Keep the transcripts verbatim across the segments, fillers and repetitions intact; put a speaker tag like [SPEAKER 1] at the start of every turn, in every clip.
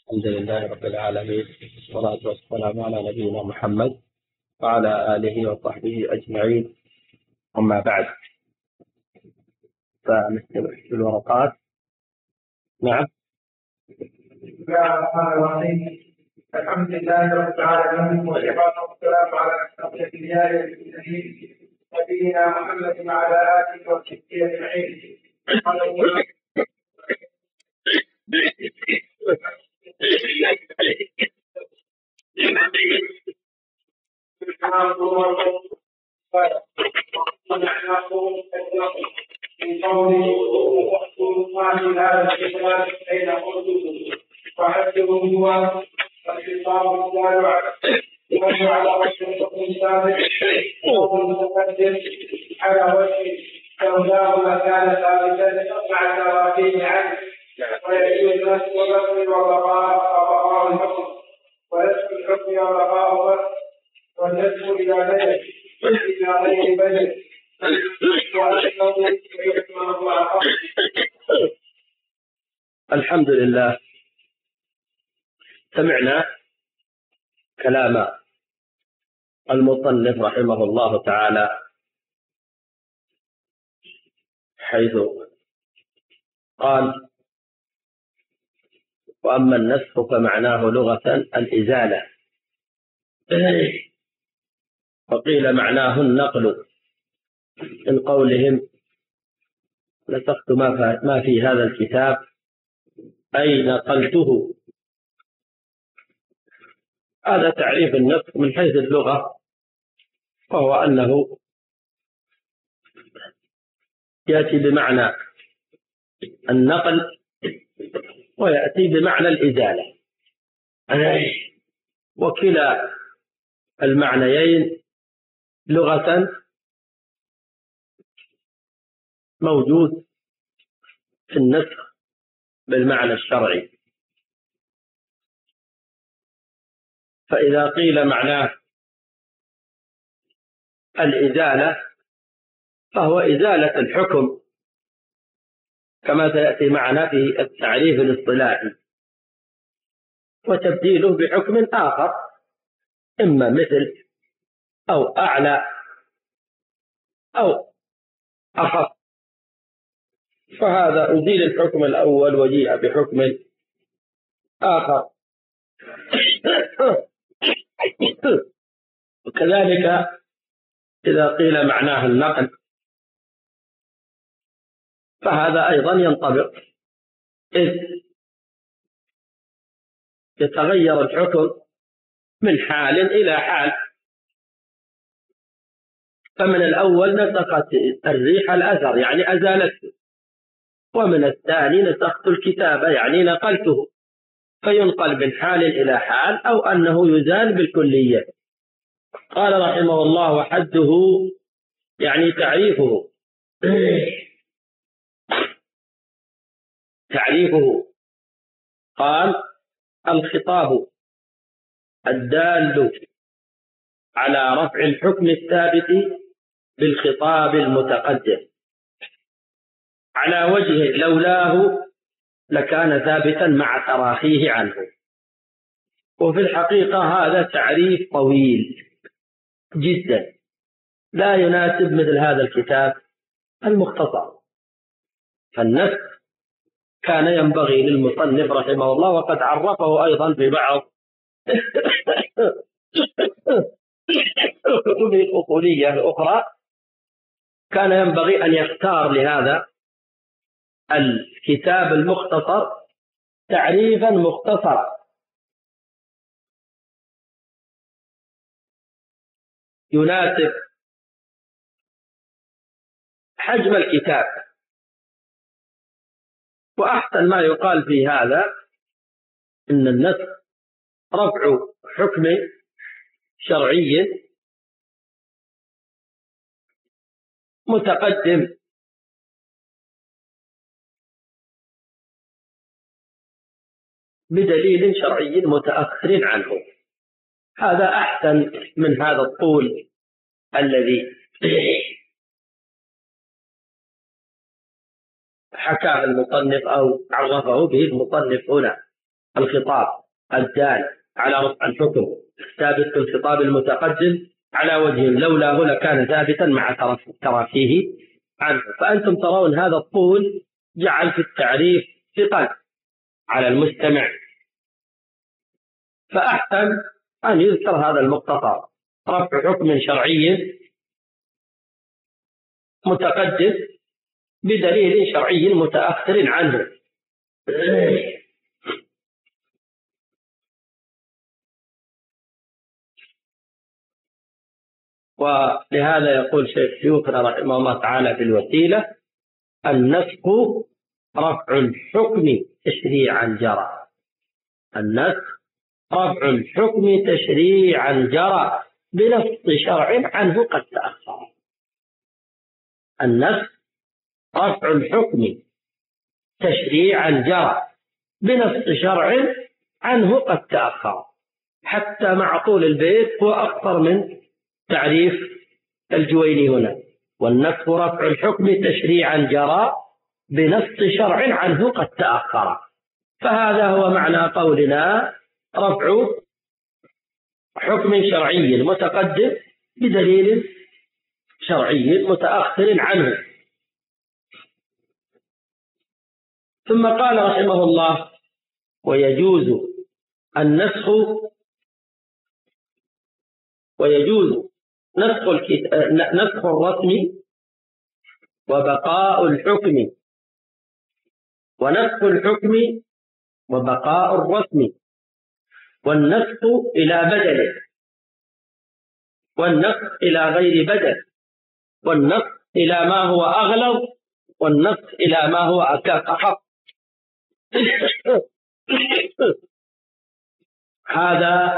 [SPEAKER 1] الحمد لله رب العالمين، والصلاة والسلام على نبينا محمد وعلى آله وصحبه أجمعين. أما بعد، فنستمع في الورقات. نعم.
[SPEAKER 2] بسم الله الرحمن الرحيم. الحمد لله رب العالمين، والصلاة والسلام على أشرف الأنبياء والمرسلين نبينا محمد وعلى آله وصحبه أجمعين. من قوله واحكم هذا الكتاب بين قلوبهم وحسبه هو الخطاب الدال على على وجه الحكم السابق او المتقدم على وجه لولاه ما كان ثابتا مع التراكيب عنه ويجوز نفس الرسم وبقاء وبقاء الحكم ونفس الحكم وبقاء الرسم والنسب الى بدل الى غير بدل.
[SPEAKER 1] الحمد لله. سمعنا كلام المصنف رحمه الله تعالى، حيث قال: وأما النسخ فمعناه لغة الإزالة، وقيل معناه النقل، من قولهم نسخت ما في هذا الكتاب أي نقلته. هذا تعريف النسخ من حيث اللغة، وهو أنه يأتي بمعنى النقل ويأتي بمعنى الإزالة، وكلا المعنيين لغة موجود في النسخ بالمعنى الشرعي. فإذا قيل معناه الإزالة فهو إزالة الحكم كما سيأتي معنا في التعريف الاصطلاحي، وتبديله بحكم آخر إما مثل أو أعلى أو أخف. فهذا أزيل الحكم الأول وجيء بحكم آخر. وكذلك إذا قيل معناه النقل فهذا أيضا ينطبق، إذ يتغير الحكم من حال إلى حال. فمن الأول نسخت الريح الأثر يعني أزالته، ومن الثاني نسخت الكتابة يعني نقلته، فينقل من حال إلى حال أو أنه يزال بالكلية. قال رحمه الله: وحده يعني تعريفه تعريفه قال: الخطاب الدال على رفع الحكم الثابت بالخطاب المتقدم على وجه لولاه لكان ثابتا مع تراخيه عنه. وفي الحقيقة هذا تعريف طويل جدا لا يناسب مثل هذا الكتاب المختصر. فالنسخ كان ينبغي للمصنف رحمه الله، وقد عرفه أيضا في بعض كتبه الأصولية الأخرى، كان ينبغي أن يختار لهذا الكتاب المختصر تعريفا مختصرا يناسب حجم الكتاب. وأحسن ما يقال في هذا إن النسخ رفع حكم شرعي متقدم بدليل شرعي متأخر عنه. هذا أحسن من هذا الطول الذي حكاه المصنف أو عرفه به المصنف هنا. الخطاب الدال على رفع الحكم ثابت في الخطاب المتقدم على وجه لولاه لكان ثابتا مع تراخيه عنه. فأنتم ترون هذا الطول جعل في التعريف ثقل على المستمع، فأحسن أن يذكر هذا المختصر: رفع حكم شرعي متقدم بدليل شرعي متأخر عنه. ولهذا يقول شيخ شيوخنا رحمه الله تعالى في الوسيلة: النسخ رفع الحكم تشريعا جرى. النسخ رفع الحكم تشريعا جرى بنص شرع عنه قد تأخر. النسخ رفع الحكم تشريعا جرى بنص شرع عنه قد تأخر. حتى مع طول البيت هو أكثر من تعريف الجويني هنا: والنسخ رفع الحكم تشريعا جرى بنص شرع عنه قد تأخر. فهذا هو معنى قولنا: رفع حكم شرعي متقدم بدليل شرعي متأخر عنه. ثم قال رحمه الله: ويجوز النسخ ويجوز نسخ نسخ الرسم وبقاء الحكم، ونسخ الحكم وبقاء الرسم، والنسخ إلى بدل، والنسخ إلى غير بدل، والنسخ إلى ما هو أغلظ، والنسخ إلى ما هو أخف. هذا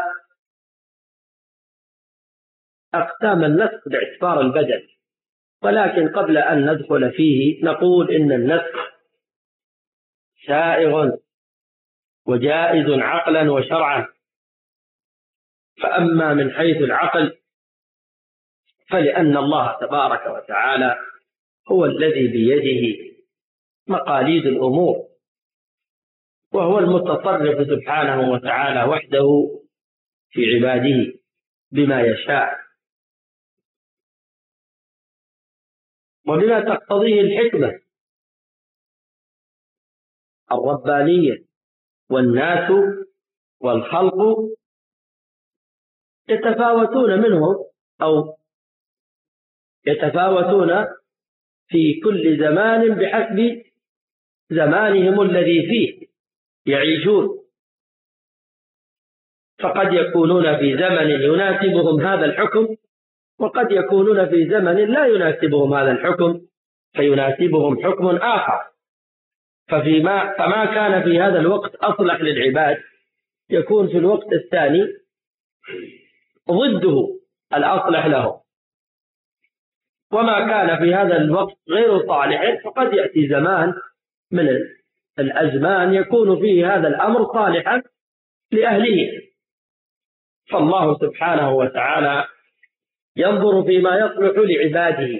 [SPEAKER 1] أقسام النسخ باعتبار البدل. ولكن قبل أن ندخل فيه نقول إن النسخ سائغ وجائز عقلا وشرعا. فأما من حيث العقل فلأن الله تبارك وتعالى هو الذي بيده مقاليد الأمور، وهو المتصرف سبحانه وتعالى وحده في عباده بما يشاء وبما تقتضيه الحكمة الربانية. والناس والخلق يتفاوتون منهم أو يتفاوتون في كل زمان بحسب زمانهم الذي فيه يعيشون، فقد يكونون في زمن يناسبهم هذا الحكم، وقد يكونون في زمن لا يناسبهم هذا الحكم فيناسبهم حكم آخر. ففيما فما كان في هذا الوقت أصلح للعباد يكون في الوقت الثاني ضده الأصلح له، وما كان في هذا الوقت غير صالح فقد يأتي زمان من الأزمان يكون فيه هذا الأمر صالحا لأهله. فالله سبحانه وتعالى ينظر فيما يصلح لعباده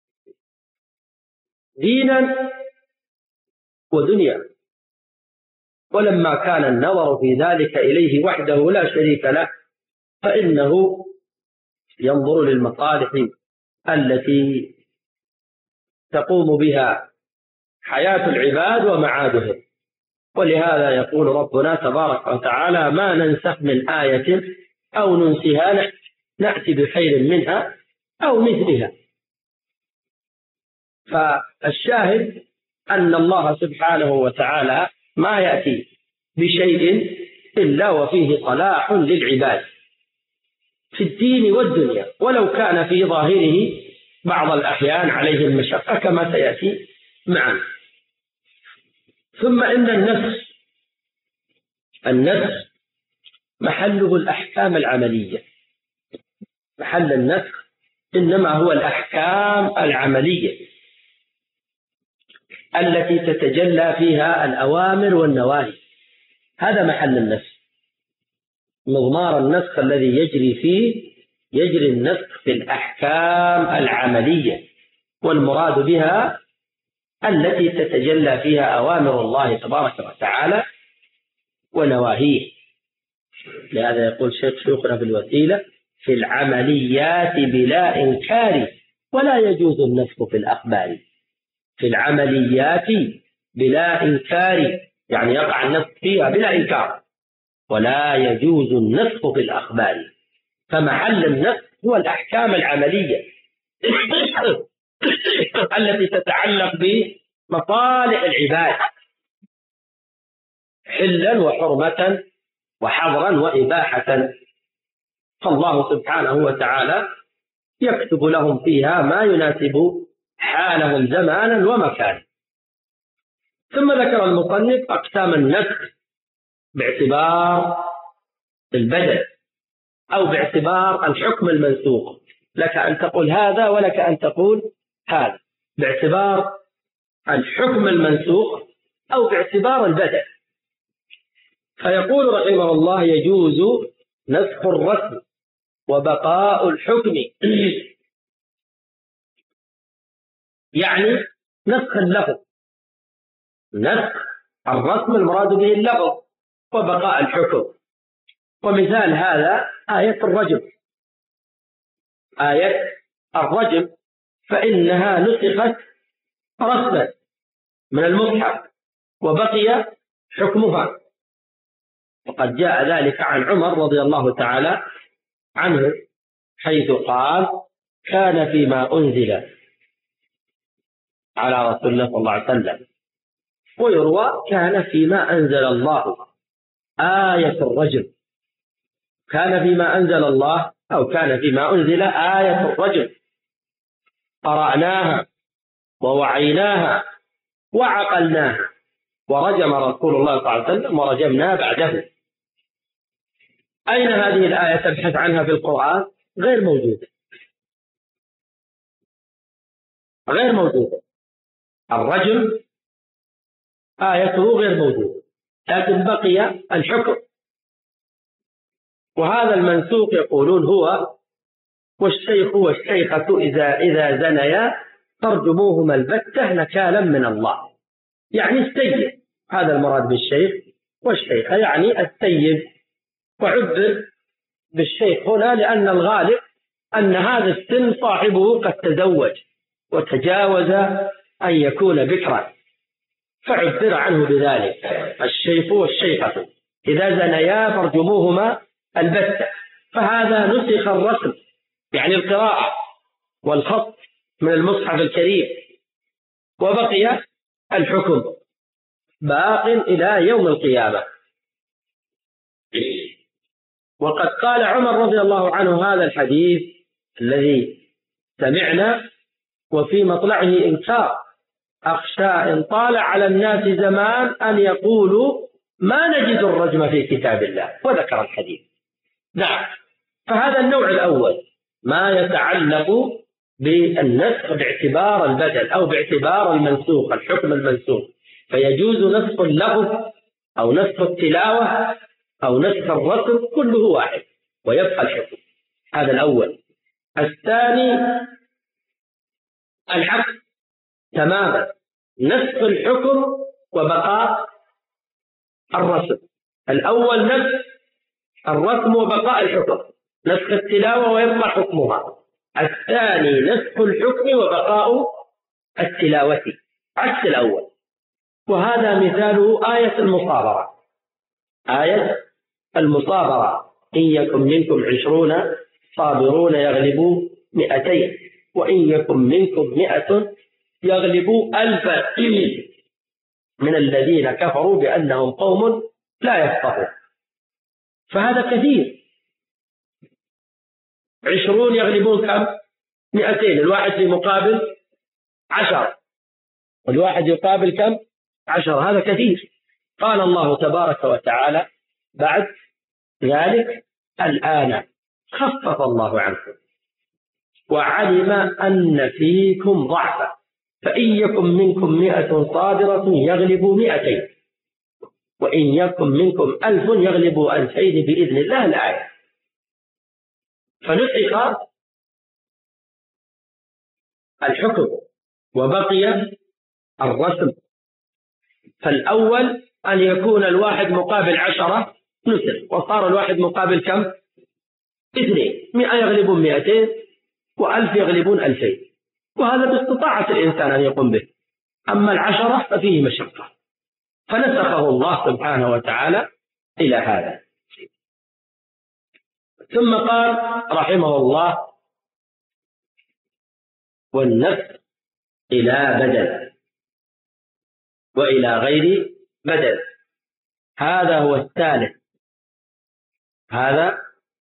[SPEAKER 1] دينا ودنيا، ولما كان النظر في ذلك إليه وحده لا شريك له فإنه ينظر للمصالح التي تقوم بها حياة العباد ومعادهم. ولهذا يقول ربنا تبارك وتعالى: ما ننسخ من آية أو ننسها نأتي بخير منها أو مثلها. فالشاهد أن الله سبحانه وتعالى ما يأتي بشيء إلا وفيه صلاح للعباد في الدين والدنيا، ولو كان في ظاهره بعض الأحيان عليه المشقة كما سيأتي معنا. ثم إن النسخ النسخ محله الأحكام العملية. محل النسخ إنما هو الأحكام العملية التي تتجلى فيها الأوامر والنواهي، هذا محل النسخ. مضمار النسخ الذي يجري فيه يجري النسخ في الأحكام العملية، والمراد بها التي تتجلى فيها أوامر الله تبارك وتعالى ونواهيه. لهذا يقول شيخ شيوخنا في الوسيلة: في العمليات بلا إنكار ولا يجوز النسخ في الأخبار. في العمليات بلا إنكار يعني يقع النسخ فيها بلا إنكار، ولا يجوز النسخ في الأخبار. فمحل النسخ هو الأحكام العملية التي تتعلق بمصالح العباد حلا وحرمة وحظرا وإباحة، فالله سبحانه وتعالى يكتب لهم فيها ما يناسب حالهم زمانا ومكانا. ثم ذكر المصنف أقسام النسخ باعتبار البدل أو باعتبار الحكم المنسوخ. لك أن تقول هذا ولك أن تقول هذا، باعتبار الحكم المنسوخ أو باعتبار البدل. فيقول رحمه الله: يجوز نسخ الرسم وبقاء الحكم، يعني نسخ اللفظ. نسخ الرسم المراد به اللفظ، وبقاء الحكم. ومثال هذا آية الرجم. آية الرجم فإنها نسخت رسما من المصحف وبقي حكمها، وقد جاء ذلك عن عمر رضي الله تعالى عنه حيث قال: كان فيما أنزل على رسول الله صلى الله عليه وسلم، ويروى كان فيما أنزل الله آية الرجم. كان فيما أنزل الله أو كان فيما أنزل آية الرجم، قرأناها ووعيناها وعقلناها، ورجم رسول الله صلى الله عليه وسلم ورجمنا بعده. أين هذه الآية تبحث عنها في القرآن؟ غير موجودة، غير موجودة. الرجم آيته غير موجودة، لكن بقي الحكم. وهذا المنسوخ يقولون هو والشيخ والشيخة إذا إذا زنيا فارجموهما البتة نكالا من الله، يعني السيد. هذا المراد بالشيخ والشيخة، يعني السيد. وعبر بالشيخ هنا لأن الغالب أن هذا السن صاحبه قد تزوج وتجاوز أن يكون بكرا، فعبر عنه بذلك: الشيخ والشيخة إذا زنيا فارجموهما البتة. فهذا نسخ الرسم، يعني القراءة والخط من المصحف الكريم، وبقي الحكم باق إلى يوم القيامة. وقد قال عمر رضي الله عنه هذا الحديث الذي سمعنا وفي مطلعه إنكار: أخشى إن طال على الناس زمان أن يقولوا ما نجد الرجم في كتاب الله، وذكر الحديث. نعم، فهذا النوع الأول ما يتعلق بالنسخ باعتبار البدل أو باعتبار المنسوخ، الحكم المنسوخ. فيجوز نسخ اللفظ أو نسخ التلاوة أو نسخ الرسم، كله واحد ويبقى الحكم. هذا الأول. الثاني العكس تماما، نسخ الحكم وبقاء الرسم. الأول نسخ الرسم وبقاء الحكم، نسخ التلاوة ويبقى حكمها. الثاني نسخ الحكم وبقاء التلاوة، عكس الأول. وهذا مثاله آية المصابرة. آية المصابرة: إن يكن منكم عشرون صابرون يغلبوا مئتين، وإن يكن منكم مئة يغلبوا ألفا من الذين كفروا بأنهم قوم لا يفقهون. فهذا كثير. عشرون يغلبون كم؟ مئتين. الواحد في مقابل عشر، والواحد يقابل كم؟ عشر. هذا كثير. قال الله تبارك وتعالى بعد ذلك: الآن خفف الله عنكم وعلم أن فيكم ضعفا فإن يكن منكم مئة صابرة يغلبوا مئتين وإن يكن منكم ألف يغلبوا ألفين بإذن الله. الآية. فنسخ الحكم وبقي الرسم. فالأول أن يكون الواحد مقابل عشرة نسخ، وصار الواحد مقابل كم؟ اثنين. مئة يغلبون مئتين، وألف يغلبون ألفين، وهذا باستطاعة الإنسان أن يقوم به. أما العشرة ففيه مشقة، فنسخه الله سبحانه وتعالى إلى هذا. ثم قال رحمه الله: والنسخ إلى بدل وإلى غير بدل. هذا هو الثالث. هذا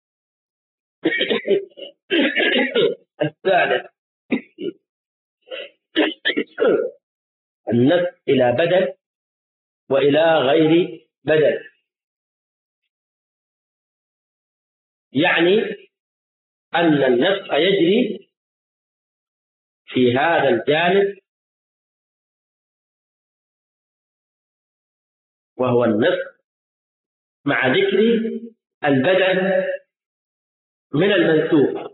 [SPEAKER 1] الثالث، النسخ إلى بدل وإلى غير بدل. يعني أن النسخ يجري في هذا الجانب، وهو النسخ مع ذكر البدل من المنسوخ،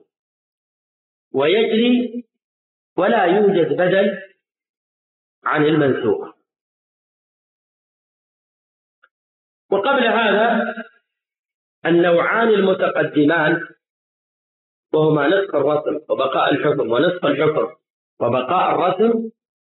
[SPEAKER 1] ويجري ولا يوجد بدل عن المنسوخ. وقبل هذا النوعان المتقدمان، وهما نسخ الرسم وبقاء الحكم، ونسخ الحكم وبقاء الرسم،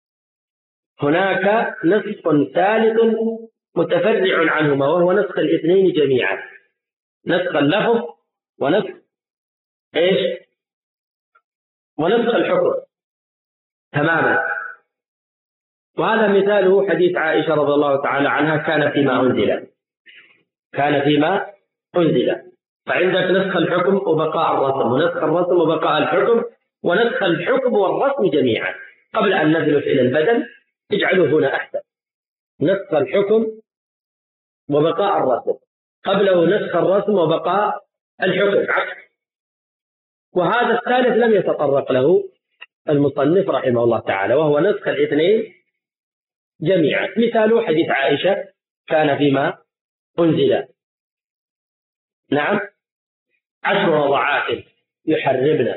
[SPEAKER 1] هناك نسخ ثالث متفرع عنهما، وهو نسخ الاثنين جميعا، نسخ اللفظ ونسخ ايش؟ ونسخ الحكم تماما. وهذا مثاله حديث عائشة رضي الله تعالى عنها: كان فيما أنزل، كان فيما أنزل. فعندك نسخ الحكم وبقاء الرسم، ونسخ الرسم وبقاء الحكم، ونسخ الحكم والرسم جميعا. قبل أن نزلف إلى البدل اجعلوا هنا أحسن: نسخ الحكم وبقاء الرسم، قبله نسخ الرسم وبقاء الحكم عكس. وهذا الثالث لم يتطرق له المصنف رحمه الله تعالى، وهو نسخ الاثنين جميعا. مثاله حديث عائشة: كان فيما أنزل. نعم، عشر رضعات يحرمن.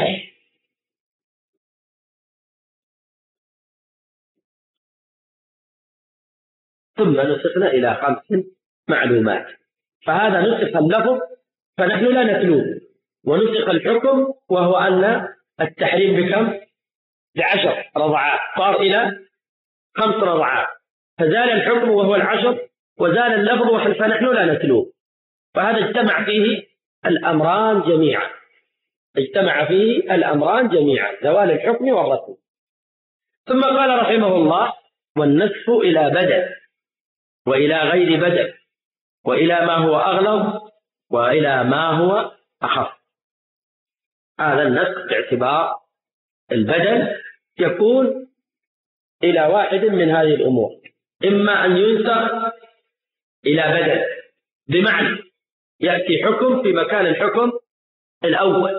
[SPEAKER 1] ثم نسخنا إلى خمس معلومات. فهذا نسخ اللفظ فنحن لا نتلوه، ونسخ الحكم وهو أن التحريم بكم؟ بعشر رضعات، صار إلى خمس رضعات، فزال الحكم وهو العشر، وزال اللفظ فنحن لا نتلوه. فهذا اجتمع فيه الأمران جميعا، اجتمع فيه الأمران جميعا، زوال الحكم والرسم. ثم قال رحمه الله: والنسخ إلى بدل وإلى غير بدل، وإلى ما هو أغلظ وإلى ما هو أخف. هذا النسخ باعتبار البدل يكون إلى واحد من هذه الأمور: إما أن ينسخ إلى بدل، بمعنى يأتي حكم في مكان الحكم الأول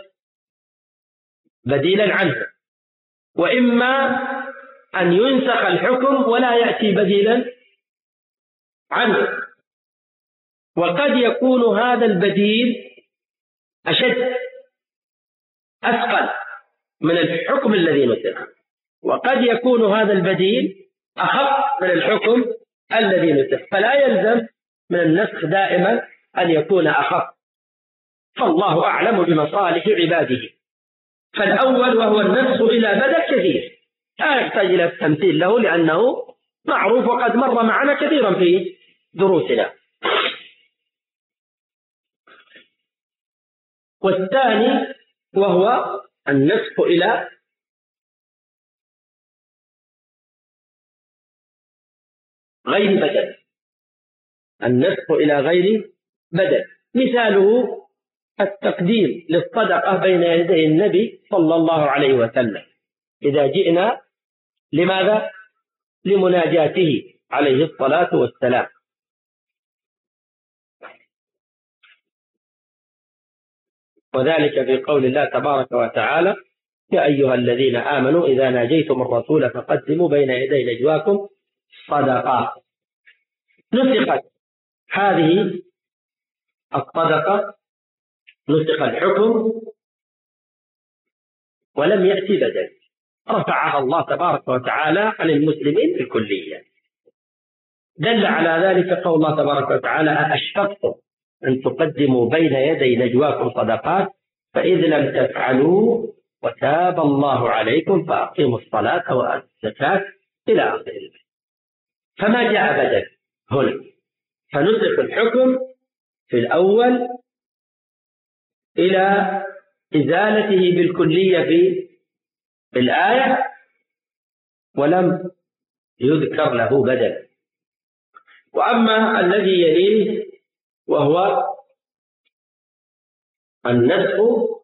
[SPEAKER 1] بديلا عنه، وإما أن ينسخ الحكم ولا يأتي بديلا عنه. وقد يكون هذا البديل أشد أثقل من الحكم الذي نسخ، وقد يكون هذا البديل أخف من الحكم الذي نسخ، فلا يلزم من النسخ دائما أن يكون أخف، فالله أعلم بمصالح عباده. فالأول وهو النسخ إلى بدل كثير، لا يحتاج إلى التمثيل له لأنه معروف وقد مر معنا كثيرا في دروسنا. والثاني وهو النسخ إلى غير بدل، النسخ إلى غير بدل. مثاله التقديم للصدقة بين يدي النبي صلى الله عليه وسلم إذا جئنا لماذا؟ لمناجاته عليه الصلاة والسلام. وذلك في قول الله تبارك وتعالى: يا أيها الذين آمنوا إذا ناجيتم الرسول فقدموا بين يدي نجواكم صدقة. نسخت هذه الصدقة، نسخ الحكم ولم يأتي بدل، رفعها الله تبارك وتعالى عن المسلمين بالكلية. دل على ذلك قول الله تبارك وتعالى: أأشفقتم أن تقدموا بين يدي نجواكم صدقات فإذ لم تفعلوا وتاب الله عليكم فأقيموا الصلاة وآتوا الزكاة إلى آخر الآية. فما جاء بدل هنا، فنسخ الحكم في الأول إلى إزالته بالكلية في الآية، ولم يذكر له بدل. وأما الذي يليه وهو النسخ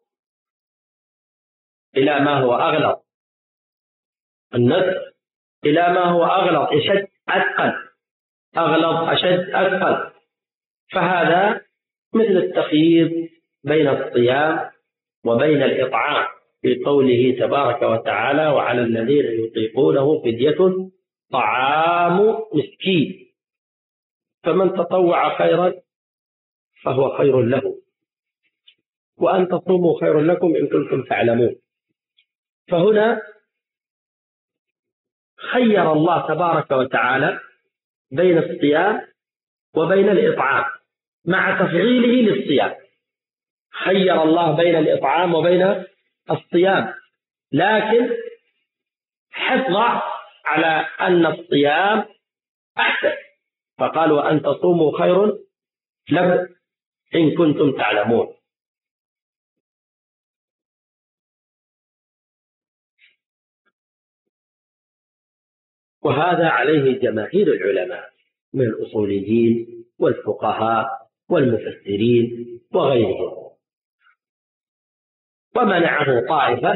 [SPEAKER 1] إلى ما هو أغلظ، النسخ إلى ما هو أغلظ أشد أثقل، أغلظ أشد أثقل، فهذا مثل التخيير بين الصيام وبين الإطعام في قوله تبارك وتعالى: وعلى الذين يطيقونه فدية طعام مسكين فمن تطوع خيرا فهو خير له وأن تصوموا خير لكم إن كنتم تعلمون. فهنا خير الله تبارك وتعالى بين الصيام وبين الإطعام مع تفضيله للصيام. خير الله بين الإطعام وبين الصيام، لكن حث على أن الصيام أحسن، فقال: وأن تصوموا خير لكم إن كنتم تعلمون. وهذا عليه جماهير العلماء من الأصوليين والفقهاء والمفسرين وغيرهم. ومنعه طائفة،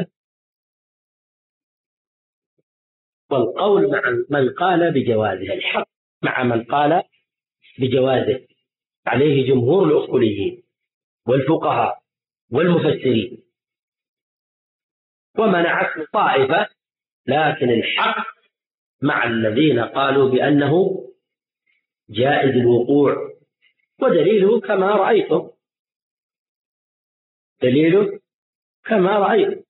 [SPEAKER 1] والقول مع من قال بجوازه، الحق مع من قال بجوازه، عليه جمهور الأصوليين والفقهاء والمفسرين. ومنعته طائفة، لكن الحق مع الذين قالوا بأنه جائز الوقوع، ودليله كما رأيتم، دليله كما رأيتم.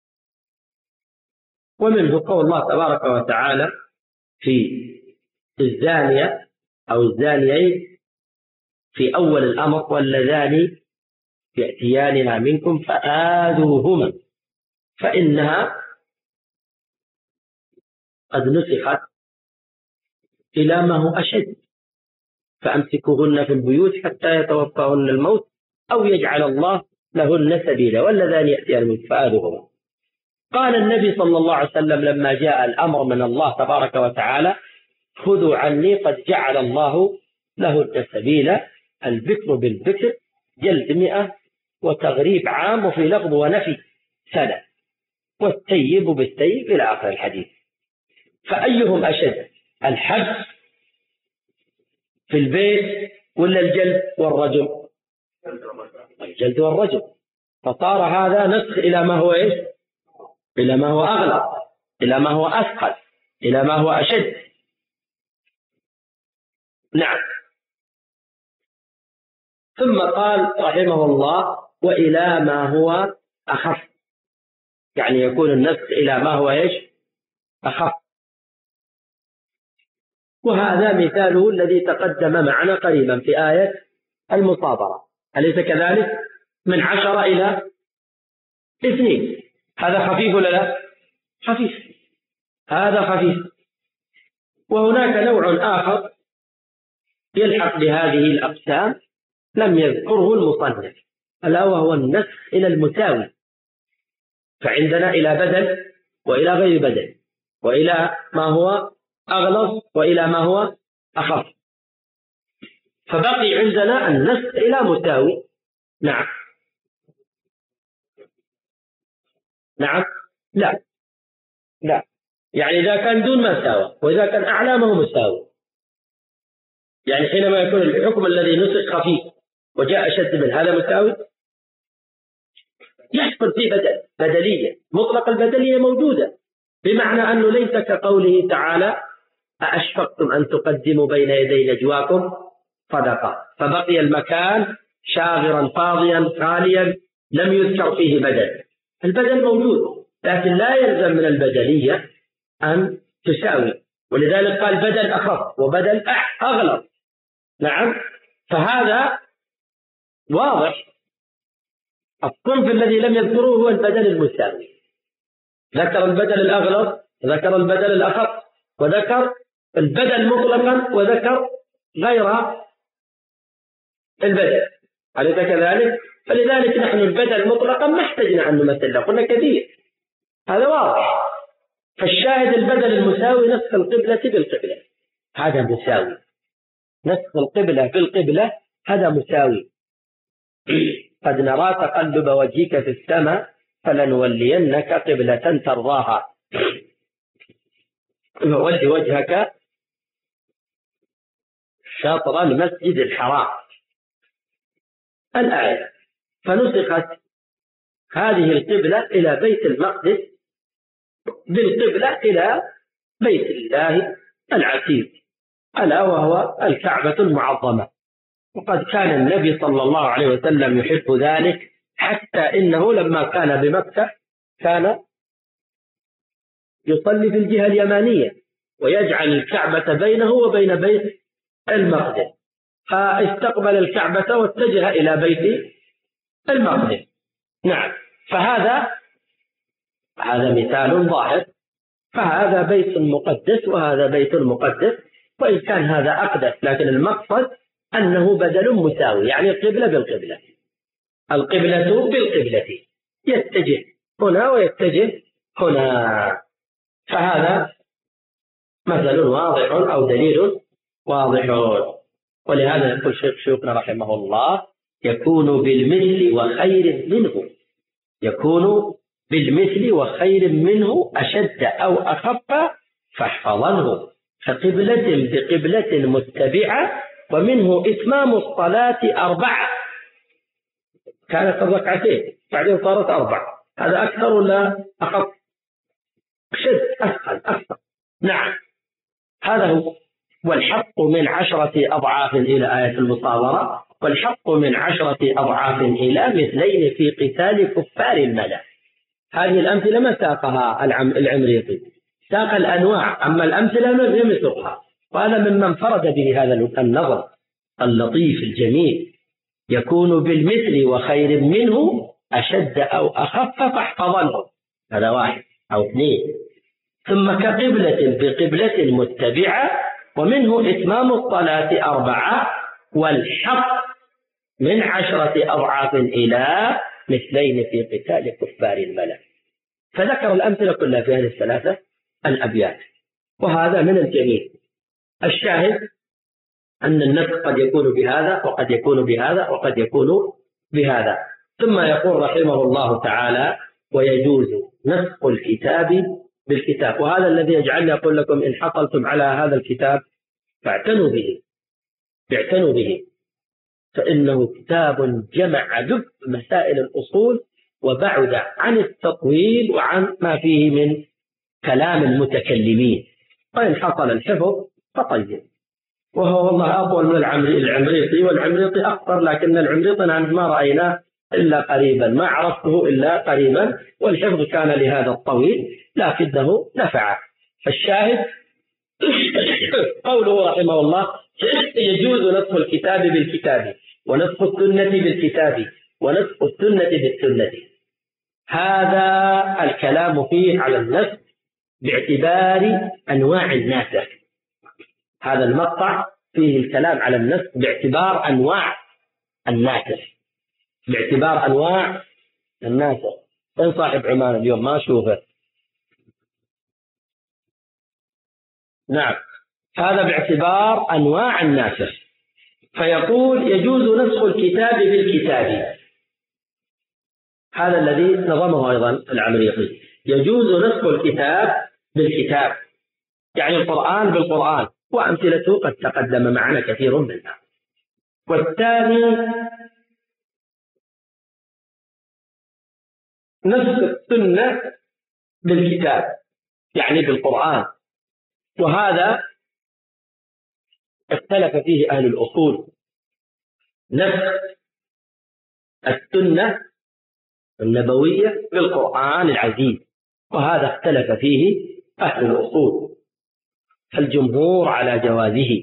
[SPEAKER 1] ومنه قول الله تبارك وتعالى في الزانية أو الزانيين في أول الأمر: واللذان يأتيانها منكم فآذوهما فإنها قد نسخت إلى ما هو أشد، فأمسكوهن في البيوت حتى يتوفاهن الموت أو يجعل الله لهن سبيلا واللذان يأتيان منكم فآذوهما. قال النبي صلى الله عليه وسلم لما جاء الأمر من الله تبارك وتعالى: خذوا عني قد جعل الله لهن سبيلا، البكر بالبكر جلد مئة وتغريب عام، وفي لفظ ونفي سنة، والتيب بالتيب إلى آخر الحديث. فأيهم أشد، الحبس في البيت ولا الجلد والرجم؟ الجلد والرجم. فصار هذا نسخ إلى ما هو إيش؟ إلى ما هو أغلظ، إلى ما هو أثقل، إلى ما هو أشد. نعم. ثم قال رحمه الله: وإلى ما هو أخف، يعني يكون النسخ إلى ما هو إيش؟ أخف. وهذا مثاله الذي تقدم معنا قريبا في آية المصابرة، أليس كذلك؟ من عشرة إلى اثنين، هذا خفيف ولا لا؟ خفيف، هذا خفيف. وهناك نوع آخر يلحق بهذه الأقسام لم يذكره المصنف، ألا وهو النسخ إلى المساوي. فعندنا إلى بدل وإلى غير بدل، وإلى ما هو أغلظ وإلى ما هو أخف، فبقي عندنا النسخ إلى مساوي. نعم. نعم. لا لا، يعني إذا كان دون ما ساوى، وإذا كان أعلى ما هو مساوي. يعني حينما يكون الحكم الذي نسخ خفيف وجاء أشد من هذا مساوي، يحصل فيه بدل، بدلية، مطلق البدلية موجودة، بمعنى أنه ليس كقوله تعالى: أأشفقتم أن تقدموا بين يدي نجواكم صدقة، فبقي المكان شاغرا فاضيا خاليا لم يذكر فيه بدل. البدل موجود، لكن لا يلزم من البدلية أن تساوي، ولذلك قال بدل أخف وبدل أغلظ. نعم، فهذا واضح. الصنف الذي لم يذكره هو البدل المساوي، ذكر البدل الأغلظ، ذكر البدل الأخف، وذكر البدل مطلقا، وذكر غير البدل، أليس كذلك؟ فلذلك نحن البدل مطلقا ما احتجنا أن نمثل له، قلنا كثير، هذا واضح. فالشاهد البدل المساوي نسخ القبلة بالقبلة، هذا مساوي. نسخ القبلة بالقبلة هذا مساوي. قد نرى تقلب وجهك في السماء فلنولينك قبلة ترضاها فول وجهك شطر المسجد الحرام، الآية. فنسخت هذه القبلة إلى بيت المقدس بالقبلة إلى بيت الله العتيق، ألا وهو الكعبة المعظمة. وقد كان النبي صلى الله عليه وسلم يحب ذلك، حتى إنه لما كان بمكة كان يصلي في الجهة اليمانية ويجعل الكعبة بينه وبين بيت المقدس، فاستقبل الكعبة واتجه إلى بيت المقدس. نعم، فهذا هذا مثال ظاهر، فهذا بيت مقدس وهذا بيت مقدس، وإن كان هذا أقدس، لكن المقصد أنه بدل مساوي، يعني القبلة بالقبلة، القبلة بالقبلة، يتجه هنا ويتجه هنا. فهذا مثل واضح أو دليل واضح. ولهذا يقول شيخ شيوخنا رحمه الله: يكون بالمثل وخير منه، يكون بالمثل وخير منه أشد أو أخف فاحفظنه، فقبلة بقبلة متبعة، ومنه إتمام الصلاة أربعة. كانت الركعتين بعدين صارت أربعة، هذا أكثر ولا أخف؟ أشد، أثقل، أكثر. نعم، هذا هو. والحق من عشرة أضعاف إلى آية المصابرة، والحق من عشرة أضعاف إلى مثلين في قتال كفار الملا. هذه الأمثلة ما ساقها العمريطي، ساق الأنواع، أما الأمثلة لم يسقها. وهذا ممن فرد به هذا النظر اللطيف الجميل: يكون بالمثل وخير منه أشد أو أخف فاحفظنه، هذا واحد أو اثنين. ثم كقبلة بقبلة متبعة، ومنه إتمام الصلاة أربعة، والحق من عشرة أضعاف إلى مثلين في قتال كفار الملا. فذكر الأمثلة كلها في هذه الثلاثة الأبيات، وهذا من الجميل. الشاهد أن النسخ قد يكون بهذا وقد يكون بهذا وقد يكون بهذا. ثم يقول رحمه الله تعالى: ويجوز نسخ الكتاب بالكتاب. وهذا الذي يجعلني أقول لكم إن حصلتم على هذا الكتاب فاعتنوا به، اعتنوا به، فإنه كتاب جمع لب مسائل الأصول وبعد عن التطويل وعن ما فيه من كلام المتكلمين، وإن حصل الحفظ فطيب. وهو والله أطول من العمريطي، والعمريطي أقصر، لكن العمريطي ما رأيناه إلا قريبا، ما عرفته إلا قريبا، والحفظ كان لهذا الطويل لكنه نفع. الشاهد قوله رحمه الله: يجوز نسخ الكتاب بالكتاب، ونسخ السنة بالكتاب، ونسخ السنة بالسنة. هذا الكلام فيه على النسخ باعتبار أنواع الناسخ. هذا المقطع فيه الكلام على النسخ باعتبار أنواع الناسخ، باعتبار أنواع الناسخ. إن صاحب عمان اليوم ما أشوفه. نعم، هذا باعتبار أنواع الناسخ. فيقول: يجوز نسخ الكتاب بالكتاب، هذا الذي نظمه أيضا العمريطي. يجوز نسخ الكتاب بالكتاب، يعني القرآن بالقرآن، وأمثلته قد تقدم معنا كثير منها. والثاني نسخ السنة بالكتاب، يعني بالقرآن، وهذا اختلف فيه أهل الأصول. نسخ السنة النبوية بالقرآن العزيز، وهذا اختلف فيه أهل الأصول. فالجمهور على جوازه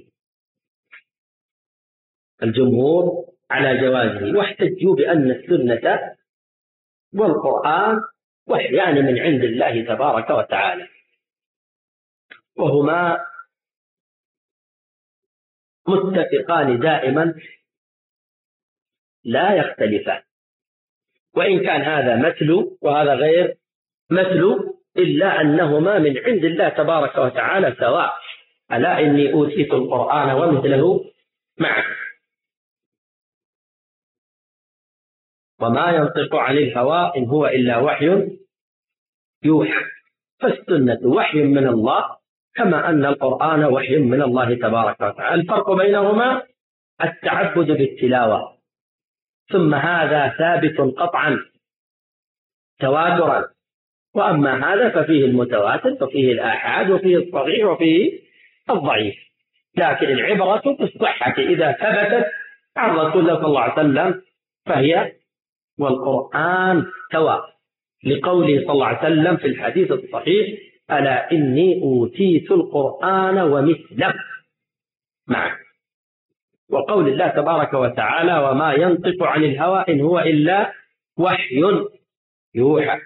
[SPEAKER 1] الجمهور على جوازه واحتجوا بأن السنة والقرآن وحيان من عند الله تبارك وتعالى، وهما متفقان دائما لا يختلفان، وإن كان هذا مثل وهذا غير مثل إلا أنهما من عند الله تبارك وتعالى سواء. ألا إني أوتيت القرآن ومثله معه. وما ينطق عن الهوى إن هو إلا وحي يوحى. فالسنة وحي من الله كما أن القرآن وحي من الله تبارك وتعالى. الفرق بينهما التعبد بالتلاوة، ثم هذا ثابت قطعا تواترا، وأما هذا ففيه المتواتر ففيه الآحاد وفيه الصحيح وفيه الضعيف. لكن العبرة بالصحة إذا ثبتت عن رسول الله صلى الله عليه وسلم فهي والقرآن سواء، لقوله صلى الله عليه وسلم في الحديث الصحيح: ألا إني أوتيت القرآن ومثله معه. وقول الله تبارك وتعالى: وما ينطق عن الهوى إن هو إلا وحي يوحى.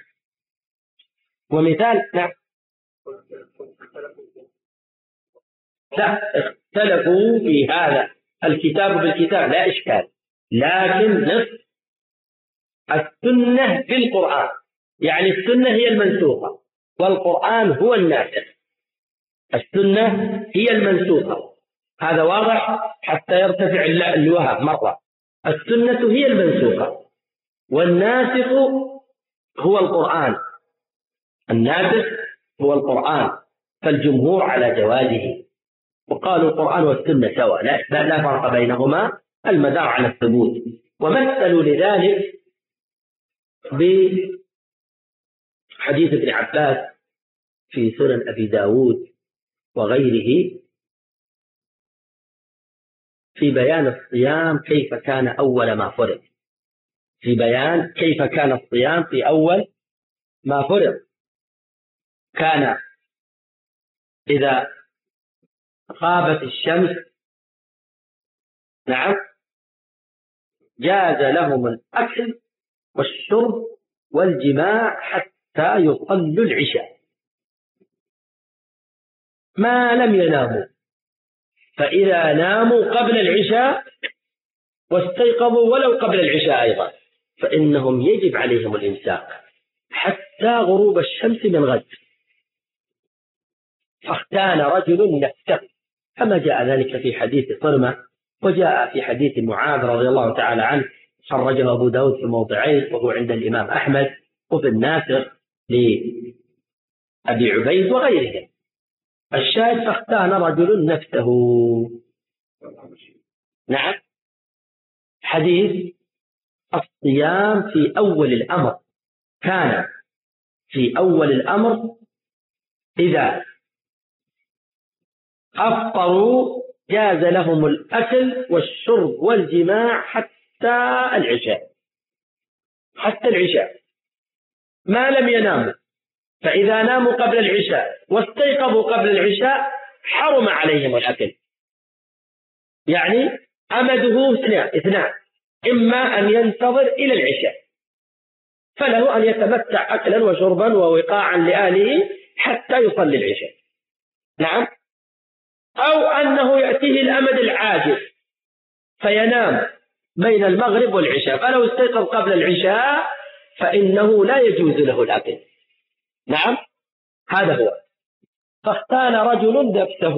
[SPEAKER 1] ومثال نعم لا اختلفوا في هذا الكتاب بالكتاب لا إشكال، لكن نصف السنة بالقرآن، يعني السنة هي المنسوخة والقرآن هو الناسخ. السنة هي المنسوخة، هذا واضح حتى يرتفع الوهم مرة. السنة هي المنسوخة والناسخ هو القرآن، الناسخ هو القرآن. فالجمهور على جوازه، وقالوا القرآن والسنة سواء لا, لا فرق بينهما، المدار على الثبوت. ومثلوا لذلك بحديث ابن عباس في سنن أبي داود وغيره في بيان الصيام كيف كان أول ما فرض، في بيان كيف كان الصيام في أول ما فرض. كان إذا غابت الشمس نعم جاز لهم الأكل والشرب والجماع حتى يصلوا العشاء ما لم يناموا، فإذا ناموا قبل العشاء واستيقظوا ولو قبل العشاء أيضا فإنهم يجب عليهم الإمساك حتى غروب الشمس من غد. فاختان رجل نفسه كما جاء ذلك في حديث صرمة، وجاء في حديث معاذ رضي الله تعالى عنه خرجه أبو داود في موضعين وهو عند الإمام أحمد، وفي الناسخ لأبي عبيد وغيرهم. الشاهد فاختان رجل نفسه. نعم حديث الصيام في أول الأمر كان في أول الأمر إذا أفطروا جاز لهم الأكل والشرب والجماع حتى العشاء حتى العشاء ما لم يناموا، فإذا ناموا قبل العشاء واستيقظوا قبل العشاء حرم عليهم الأكل. يعني أمده اثنان، إما أن ينتظر إلى العشاء فله أن يتمتع أكلا وشربا ووقاعا لأهله حتى يصلي العشاء، نعم، أو أنه يأتيه الأمد العاجل فينام بين المغرب والعشاء، فلو استيقظ قبل العشاء فإنه لا يجوز له الأكل. نعم هذا هو. فاختان رجل نفسه.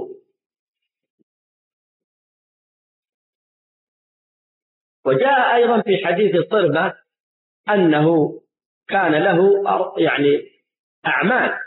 [SPEAKER 1] وجاء أيضا في حديث صرمة أنه كان له يعني أعمال،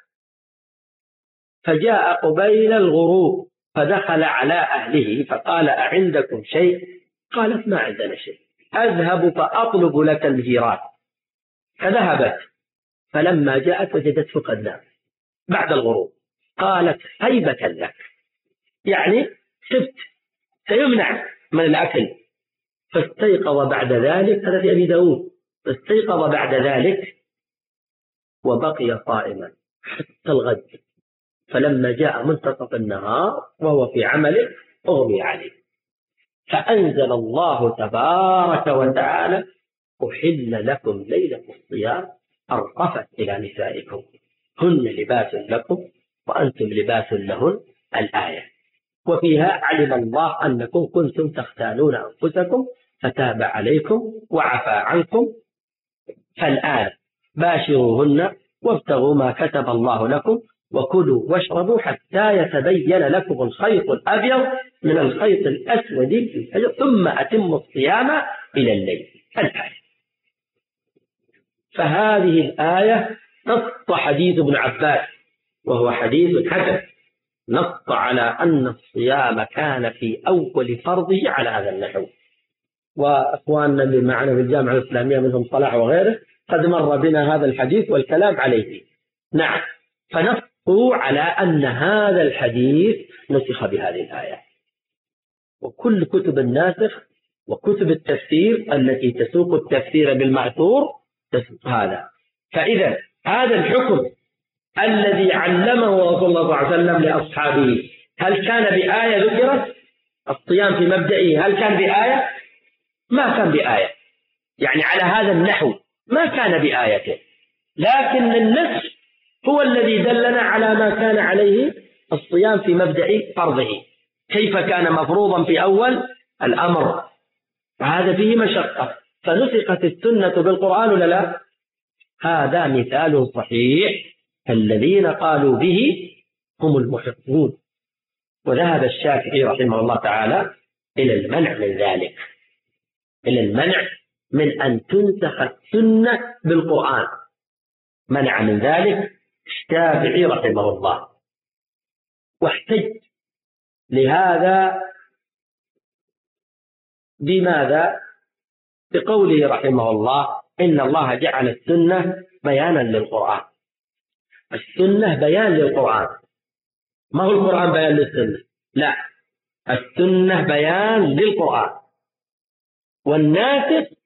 [SPEAKER 1] فجاء قبيل الغروب فدخل على أهله فقال: أعندكم شيء؟ قالت: ما عندنا شيء، أذهب فأطلب لك الجيران. فذهبت، فلما جاءت وجدته قد نام بعد الغروب، قالت: هيبة لك، يعني سبت سيمنع من الأكل. فاستيقظ بعد ذلك، هذا في أبي داود، فاستيقظ بعد ذلك وبقي صائما حتى الغد، فلما جاء منتصف النهار وهو في عمله أغمي عليه، فأنزل الله تبارك وتعالى: أحل لكم ليلة الصيام الرفث إلى نسائكم هن لباس لكم وأنتم لباس لهن الآية. وفيها علم الله أنكم كنتم تختانون أنفسكم فتاب عليكم وعفى عنكم، فالآن باشروهن وابتغوا ما كتب الله لكم وكلوا واشربوا حتى يتبين لكم الخيط الأبيض من الخيط الأسود في الفجر ثم أتموا الصيام إلى الليل الآية. فهذه الآية نص حديث ابن عباس وهو حديث حسن، نص على أن الصيام كان في أول فرضه على هذا النحو. وأخواننا اللي معنا في الجامعة الإسلامية منهم صلاح وغيره قد مر بنا هذا الحديث والكلام عليه. نعم، فنصوا على أن هذا الحديث نسخ بهذه الآية. وكل كتب الناسخ وكتب التفسير التي تسوق التفسير بالمعثور تسوق هذا. فإذا هذا الحكم الذي علمه رسول الله صلى الله عليه وسلم لأصحابه هل كان بآية ذكرت؟ الصيام في مبدئه هل كان بآية؟ ما كان بآية، يعني على هذا النحو ما كان بآية، لكن النص هو الذي دلنا على ما كان عليه الصيام في مبدأ فرضه، كيف كان مفروضا في أول الأمر، وهذا فيه مشقة، فنسخت السنة بالقرآن ولا لا؟ هذا مثال صحيح، الذين قالوا به هم المحقون. وذهب الشافعي رحمه الله تعالى إلى المنع من ذلك، إلى المنع من أن تنسخ السنة بالقرآن، منع من ذلك الشافعي رحمه الله. واحتج لهذا بماذا؟ بقوله رحمه الله: إن الله جعل السنة بيانا للقرآن. السنة بيان للقرآن، ما هو القرآن بيان للسنة، لا، السنة بيان للقرآن. والناسخ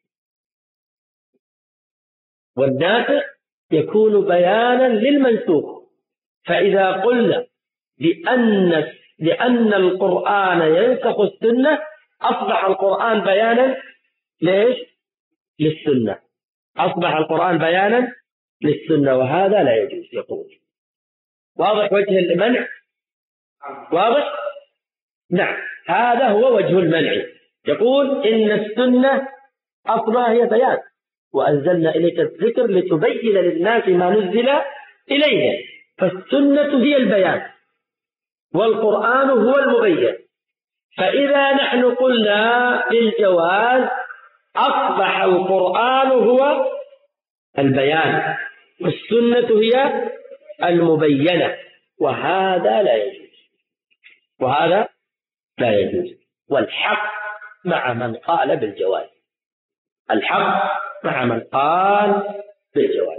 [SPEAKER 1] والناسخ يكون بيانا للمنسوخ. فإذا قلنا لأن لأن القرآن ينسخ السنة أصبح القرآن بيانا ليش؟ للسنة، أصبح القرآن بيانا للسنة، وهذا لا يجوز. يقول واضح وجه المنع؟ واضح؟ نعم، هذا هو وجه المنع. يقول إن السنة أصلها هي بيان، وأنزلنا إليك الذكر لتبين للناس ما نزل إليهم، فالسنة هي البيان والقرآن هو المبين. فإذا نحن قلنا بالجواز أصبح القرآن هو البيان والسنة هي المبينة، وهذا لا يجوز، وهذا لا يجوز. والحق مع من قال بالجواز، الحق مع من قال بالجواز.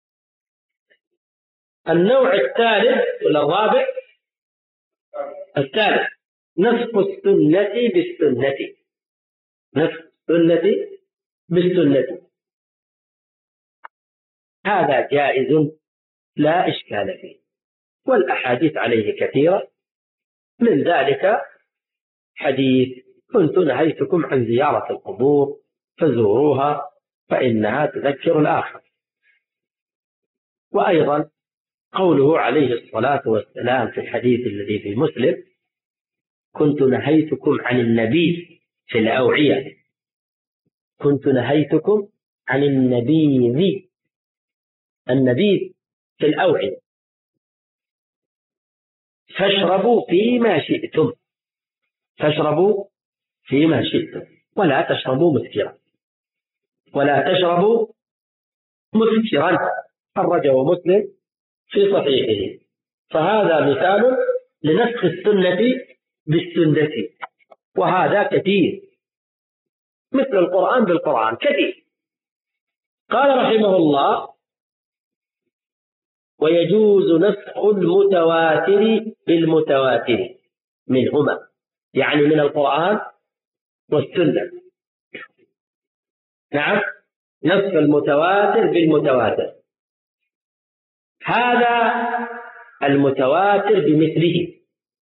[SPEAKER 1] النوع الثالث ولا الرابع؟ الثالث نسخ السنة بالسنة، نسخ السنة بالسنة، هذا جائز لا إشكال فيه، والأحاديث عليه كثيرة. من ذلك حديث: كنت نهيتكم عن زيارة القبور فزوروها فإنها تذكر الآخرة. وأيضا قوله عليه الصلاة والسلام في الحديث الذي في مسلم: كنت نهيتكم عن النبيذ في الأوعية، كنت نهيتكم عن النبيذ، النبيذ في الأوعية، فاشربوا فيما شئتم، فاشربوا فيما شئتم ولا تشربوا مسكرا، ولا تشربوا مسكرا، خرجه مسلم في صحيحه. فهذا مثال لنسخ السنة بالسنة، وهذا كثير، مثل القرآن بالقرآن كثير. قال رحمه الله: ويجوز نسخ المتواتر بالمتواتر منهما، يعني من القرآن والسنة. نعم، نسخ المتواتر بالمتواتر، هذا المتواتر بمثله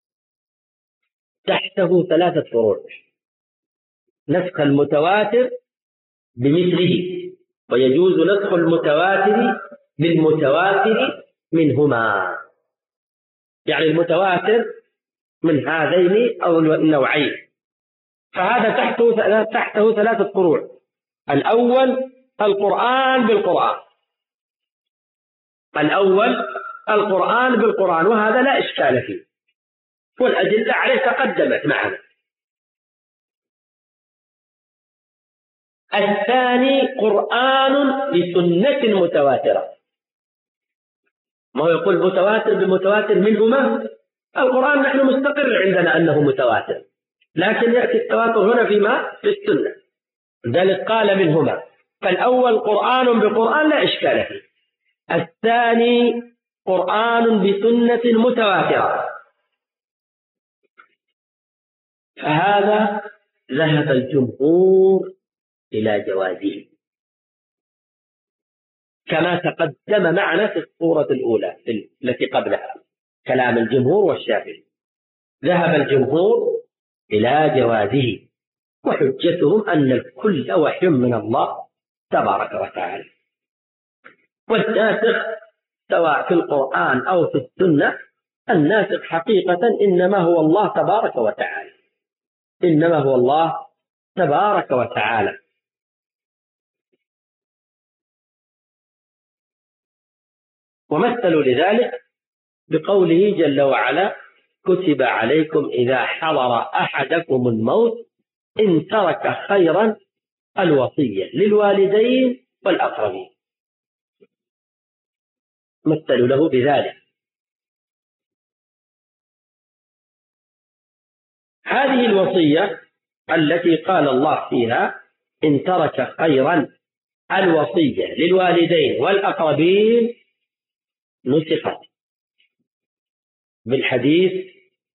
[SPEAKER 1] تحته ثلاثة فروع: نسخ المتواتر بمثله، ويجوز نسخ المتواتر بالمتواتر منهما، يعني المتواتر من هذين أو النوعين. فهذا تحته تحته ثلاثة فروع: الأول القرآن بالقرآن، الأول القرآن بالقرآن، وهذا لا إشكال فيه، والأدلة عليه تقدمت معنا. الثاني قرآن بسنة متواترة، ما هو يقول متواتر بمتواتر منهما. القرآن نحن مستقر عندنا أنه متواتر، لكن يأتي التواتر هنا فيما في السنة، ذلك قال منهما. فالأول قرآن بقرآن لا إشكال فيه، الثاني قرآن بسنة متواترة، فهذا ذهب الجمهور إلى جوازه كما تقدم معنا في الصورة الأولى التي قبلها، كلام الجمهور والشافعي. ذهب الجمهور إلى جوازه، وحجتهم أن الكل وحي من الله تبارك وتعالى، والناسخ سواء في القرآن أو في السنة، الناسخ حقيقة إنما هو الله تبارك وتعالى، إنما هو الله تبارك وتعالى. ومثلوا لذلك بقوله جل وعلا: كتب عليكم إذا حضر أحدكم الموت إن ترك خيرا الوصية للوالدين والأقربين. مثلوا له بذلك. هذه الوصية التي قال الله فيها إن ترك خيرا الوصية للوالدين والأقربين نسخت بالحديث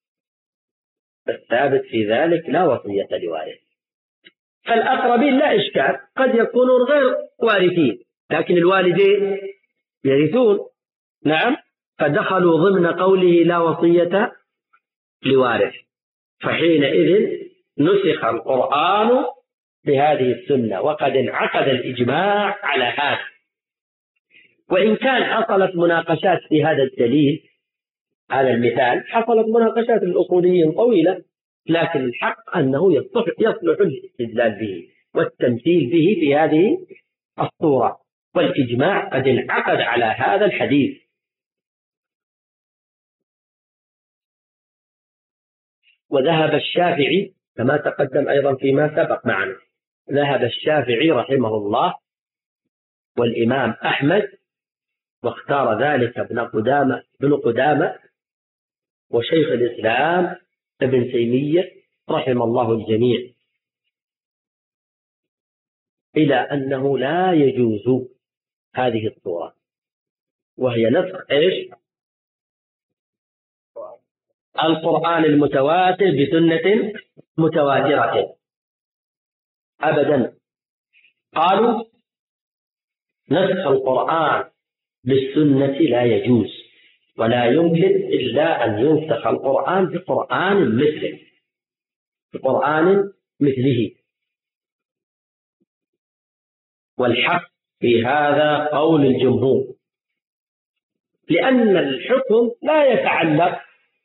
[SPEAKER 1] الثابت في ذلك: لا وصية لوارث. فالأقربين لا إشكال، قد يكونون غير وارثين، لكن الوالدين يرثون، نعم، فدخلوا ضمن قوله لا وصية لوارث. فحينئذ نسخ القرآن بهذه السنة، وقد انعقد الإجماع على هذا. وإن كان حصلت مناقشات في هذا الدليل، هذا المثال، حصلت مناقشات الأصوليين طويلة، لكن الحق أنه يصلح يصلح الاستدلال به والتمثيل به في هذه الصورة، والإجماع قد انعقد على هذا الحديث. وذهب الشافعي كما تقدم أيضا فيما سبق معنا، ذهب الشافعي رحمه الله والإمام أحمد، واختار ذلك ابن قدامة ابن قدامة وشيخ الإسلام ابن تيمية رحم الله الجميع، إلى أنه لا يجوز هذه الصورة، وهي نسخ إيش؟ القرآن المتواتر بسنة متواترة أبدا. قالوا نسخ القرآن بالسنة لا يجوز، ولا يمكن إلا أن ينسخ القرآن بقرآن مثله بقرآن مثله والحق في هذا قول الجمهور، لأن الحكم لا يتعلق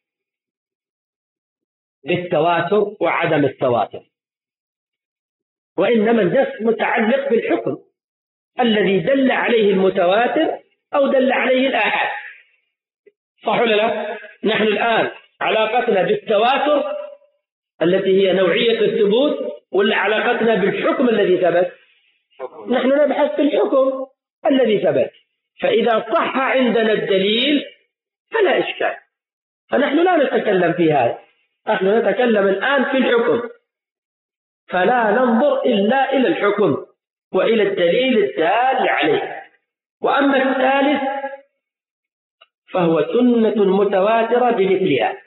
[SPEAKER 1] بالتواتر وعدم التواتر، وإنما النسخ متعلق بالحكم الذي دل عليه المتواتر أو دل عليه الآحاد. صح ولا لا؟ نحن الآن علاقتنا بالتواتر التي هي نوعية الثبوت، ولا علاقتنا بالحكم الذي ثبت؟ نحن نبحث في الحكم الذي ثبت، فإذا صح عندنا الدليل فلا إشكال، فنحن لا نتكلم في هذا، نحن نتكلم الآن في الحكم، فلا ننظر إلا إلى الحكم وإلى الدليل الدال عليه. وأما الثالث فهو سنة متواترة بمثلها،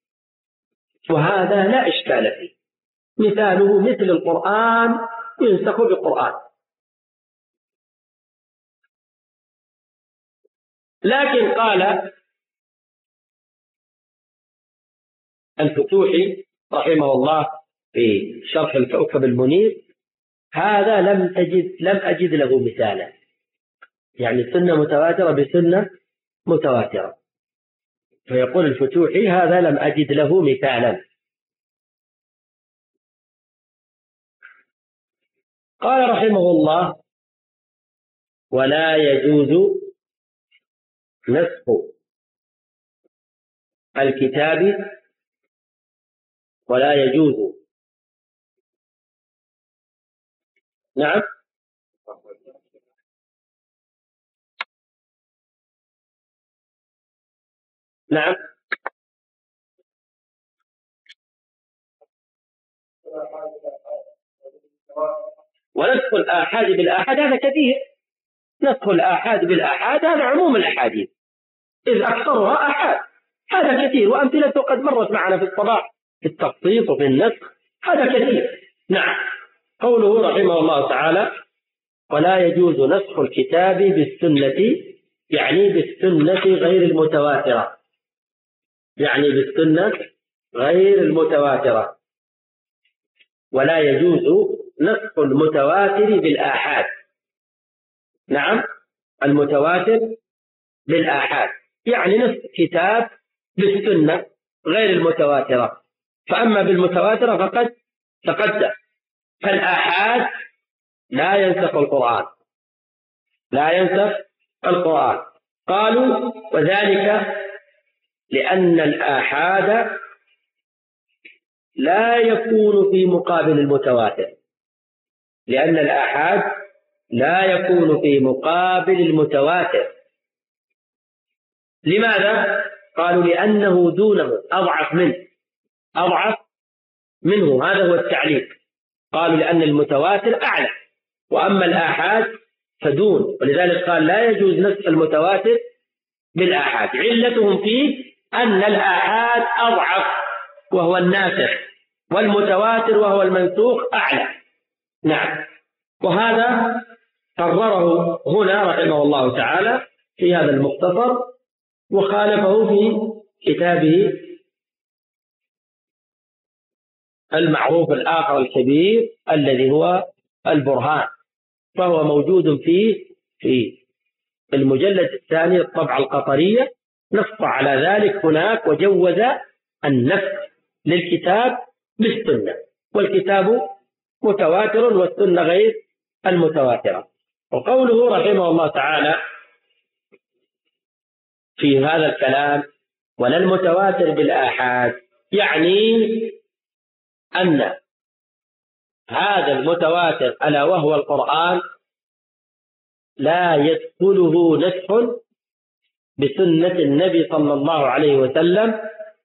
[SPEAKER 1] وهذا لا إشكال فيه، مثاله مثل القرآن ينسخ بالقرآن. لكن قال الفتوحي رحمه الله في شرح الكوكب المنير، هذا لم أجد لم أجد له مثالا، يعني سنة متواترة بسنة متواترة. فيقول الفتوحي هذا لم أجد له مثالا. قال رحمه الله: ولا يجوز نسخ الكتاب ولا يجوز نعم نعم ونسخ الآحاد بالآحاد هذا كثير. نسخ الآحاد بالآحاد هذا عموم الأحاديث، إذ أكثرها آحاد، هذا كثير، وأمثلته قد مرت معنا في الصلاح في التخصيص وفي النسخ، هذا كثير. نعم. قوله رحمه الله تعالى: ولا يجوز نسخ الكتاب بالسنة، يعني بالسنة غير المتواترة، يعني بالسنة غير المتواترة. ولا يجوز نسخ المتواتر بالآحاد. نعم، المتواتر بالآحاد يعني نسخ كتاب بالسنة غير المتواترة. فأما بالمتواترة فقد تقدم. فالآحاد لا ينسخ القرآن، لا ينسخ القرآن. قالوا: وذلك لأن الآحاد لا يكون في مقابل المتواتر، لأن الآحاد لا يكون في مقابل المتواتر. لماذا؟ قالوا: لأنه دونه، أضعف منه، أضعف منه، هذا هو التعليق. قالوا: لأن المتواتر أعلى، وأما الآحاد فدون، ولذلك قال: لا يجوز نسخ المتواتر بالآحاد. علتهم فيه أن الآحاد أضعف وهو الناسخ، والمتواتر وهو المنسوخ أعلى. نعم. وهذا قرره هنا رحمه الله تعالى في هذا المختصر، وخالفه في كتابه المعروف الآخر الكبير الذي هو البرهان، فهو موجود فيه في المجلد الثاني الطبعة القطرية، نص على ذلك هناك وجوز النسخ للكتاب بالسنة، والكتاب متواتر والسنة غير المتواترة. وقوله رحمه الله تعالى في هذا الكلام: ولا المتواتر بالآحاد، يعني أن هذا المتواتر ألا وهو القرآن لا يدخله نسخ بسنة النبي صلى الله عليه وسلم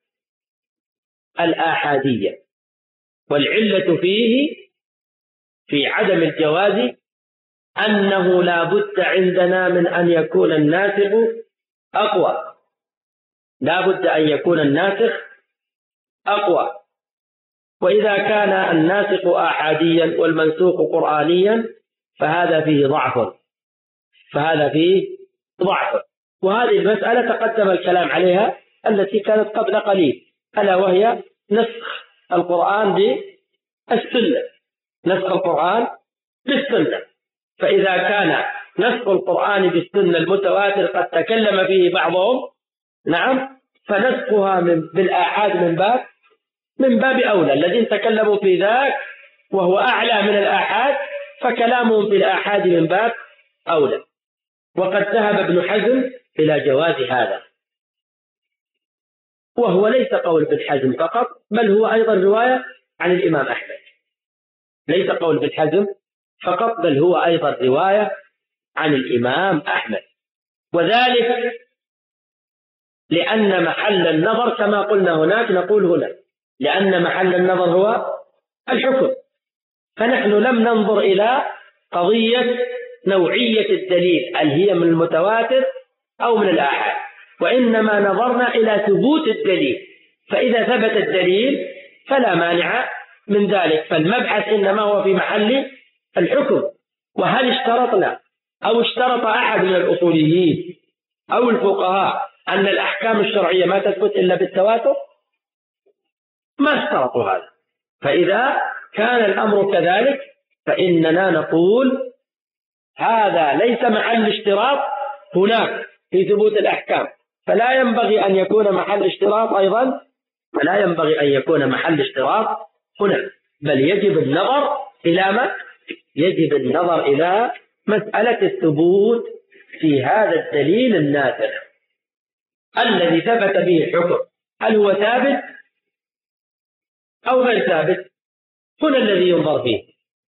[SPEAKER 1] الآحادية. والعلة فيه في عدم الجواز أنه لا بد عندنا من أن يكون الناسخ أقوى، لا بد أن يكون الناسخ أقوى. وإذا كان الناسخ آحاديا والمنسوخ قرآنيا فهذا فيه ضعف، فهذا فيه ضعف. وهذه المسألة تقدم الكلام عليها التي كانت قبل قليل، ألا وهي نسخ القرآن بالسنة، نسخ القرآن بالسنة. فإذا كان نسخ القرآن بالسنة المتواتر قد تكلم فيه بعضهم، نعم، فنسخها من بالآحاد من باب من باب أولى. الذين تكلموا في ذاك وهو أعلى من الآحاد فكلامهم في الآحاد من باب أولى. وقد ذهب ابن حزم إلى جواز هذا، وهو ليس قول ابن حزم فقط، بل هو أيضا رواية عن الإمام أحمد. ليس قول ابن حزم فقط، بل هو أيضا رواية عن الإمام أحمد. وذلك لأن محل النظر كما قلنا هناك نقول هنا، لأن محل النظر هو الحكم. فنحن لم ننظر إلى قضية نوعية الدليل هل هي من المتواتر أو من الآحاد، وإنما نظرنا إلى ثبوت الدليل. فإذا ثبت الدليل فلا مانع من ذلك، فالمبحث إنما هو في محل الحكم. وهل اشترطنا أو اشترط أحد من الأصوليين أو الفقهاء أن الأحكام الشرعية ما تثبت إلا بالتواتر؟ ما اشترطوا هذا. فإذا كان الأمر كذلك فإننا نقول هذا ليس محل اشتراط هناك في ثبوت الأحكام، فلا ينبغي أن يكون محل اشتراط أيضا فلا ينبغي أن يكون محل اشتراط هنا، بل يجب النظر إلى ما؟ يجب النظر إلى مسألة الثبوت في هذا الدليل النافع الذي ثبت به الحكم، هل هو ثابت أو غير ثابت؟ هنا الذي ينظر فيه،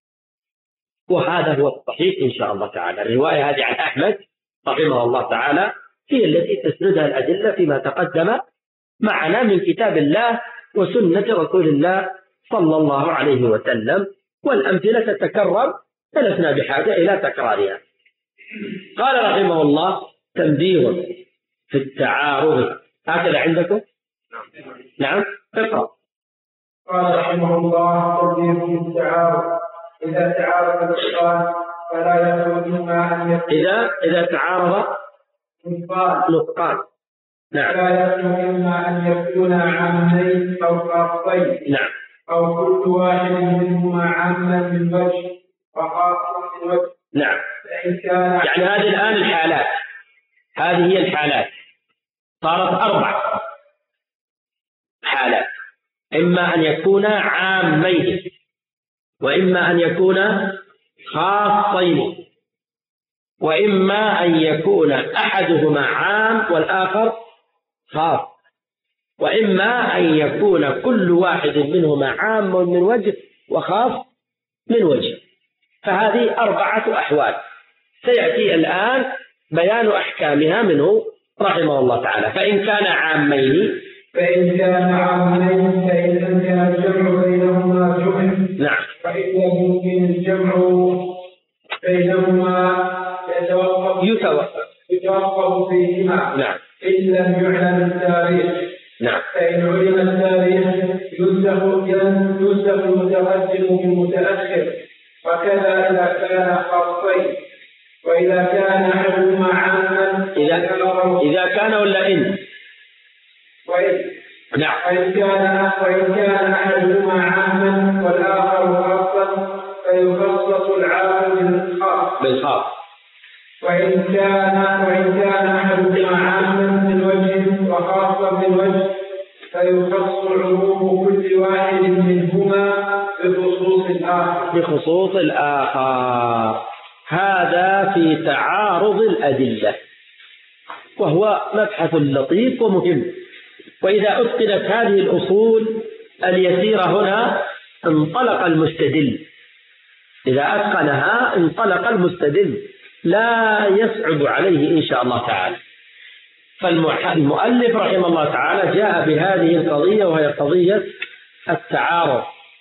[SPEAKER 1] وهذا هو الصحيح إن شاء الله تعالى. الرواية هذه عن أحمد رحمه الله تعالى هي التي تسردها الأدلة فيما تقدم معنا من كتاب الله وسنة رسول الله صلى الله عليه وسلم، والأمثلة تتكرر فلسنا بحاجة إلى تكرارها. قال رحمه الله: تنبيه في التعارض. هكذا عندكم؟ نعم، اقرأ.
[SPEAKER 2] قال رحمه الله: تنبيه في التعارض. إذا تعارض النطقان فلا يخلو مما أن يكون
[SPEAKER 1] إذا إذا تعارض نطقان نعم
[SPEAKER 2] فلا يخلو مما أن يكون عامين أو خاصين
[SPEAKER 1] نعم
[SPEAKER 2] أو كل واحد منهما عاما من وجه وخاصا من وجه.
[SPEAKER 1] نعم.
[SPEAKER 2] فإن كان
[SPEAKER 1] يعني هذه الآن الحالات، هذه هي الحالات، صارت أربع حالات: إما أن يكون عامين، وإما أن يكون خاصين، وإما أن يكون أحدهما عام والآخر خاص، وإما أن يكون كل واحد منهما عام من وجه وخاص من وجه. فهذه أربعة أحوال سيأتي الآن بيان أحكامها منه رحمه الله تعالى. فإن كان عامين
[SPEAKER 2] فإن كان عامين فإن أمكن الجمع بينهما جمع.
[SPEAKER 1] نعم.
[SPEAKER 2] فإن لم يمكن الجمع بينهما يتوقف
[SPEAKER 1] يتوقف
[SPEAKER 2] يتوقف فيهما.
[SPEAKER 1] نعم.
[SPEAKER 2] إن لم يعلم التاريخ.
[SPEAKER 1] نعم.
[SPEAKER 2] فإن علم التاريخ يسلك يسلك المتقدم بالمتأخر، وكذا إذا كان خاصين. وإذا كان أحدهما عاما
[SPEAKER 1] إذا إذا كان ولا إن
[SPEAKER 2] وإن
[SPEAKER 1] نعم
[SPEAKER 2] وإن كان وإن كان أحدهما عاما والآخر خاصا فيخصص العام بالخاص
[SPEAKER 1] بالخاص.
[SPEAKER 2] وإن كان وإن كان أحدهما عاما من وجه وخاصا من وجه فيخص عموم كل واحد منهما بخصوص الآخر
[SPEAKER 1] بخصوص الآخر. هذا في تعارض الأدلة، وهو مبحث لطيف ومهم. وإذا أتقنت هذه الأصول اليسيرة هنا انطلق المستدل، إذا أتقنها انطلق المستدل، لا يصعب عليه إن شاء الله تعالى. فالمؤلف رحمه الله تعالى جاء بهذه القضية، وهي قضية التعارض.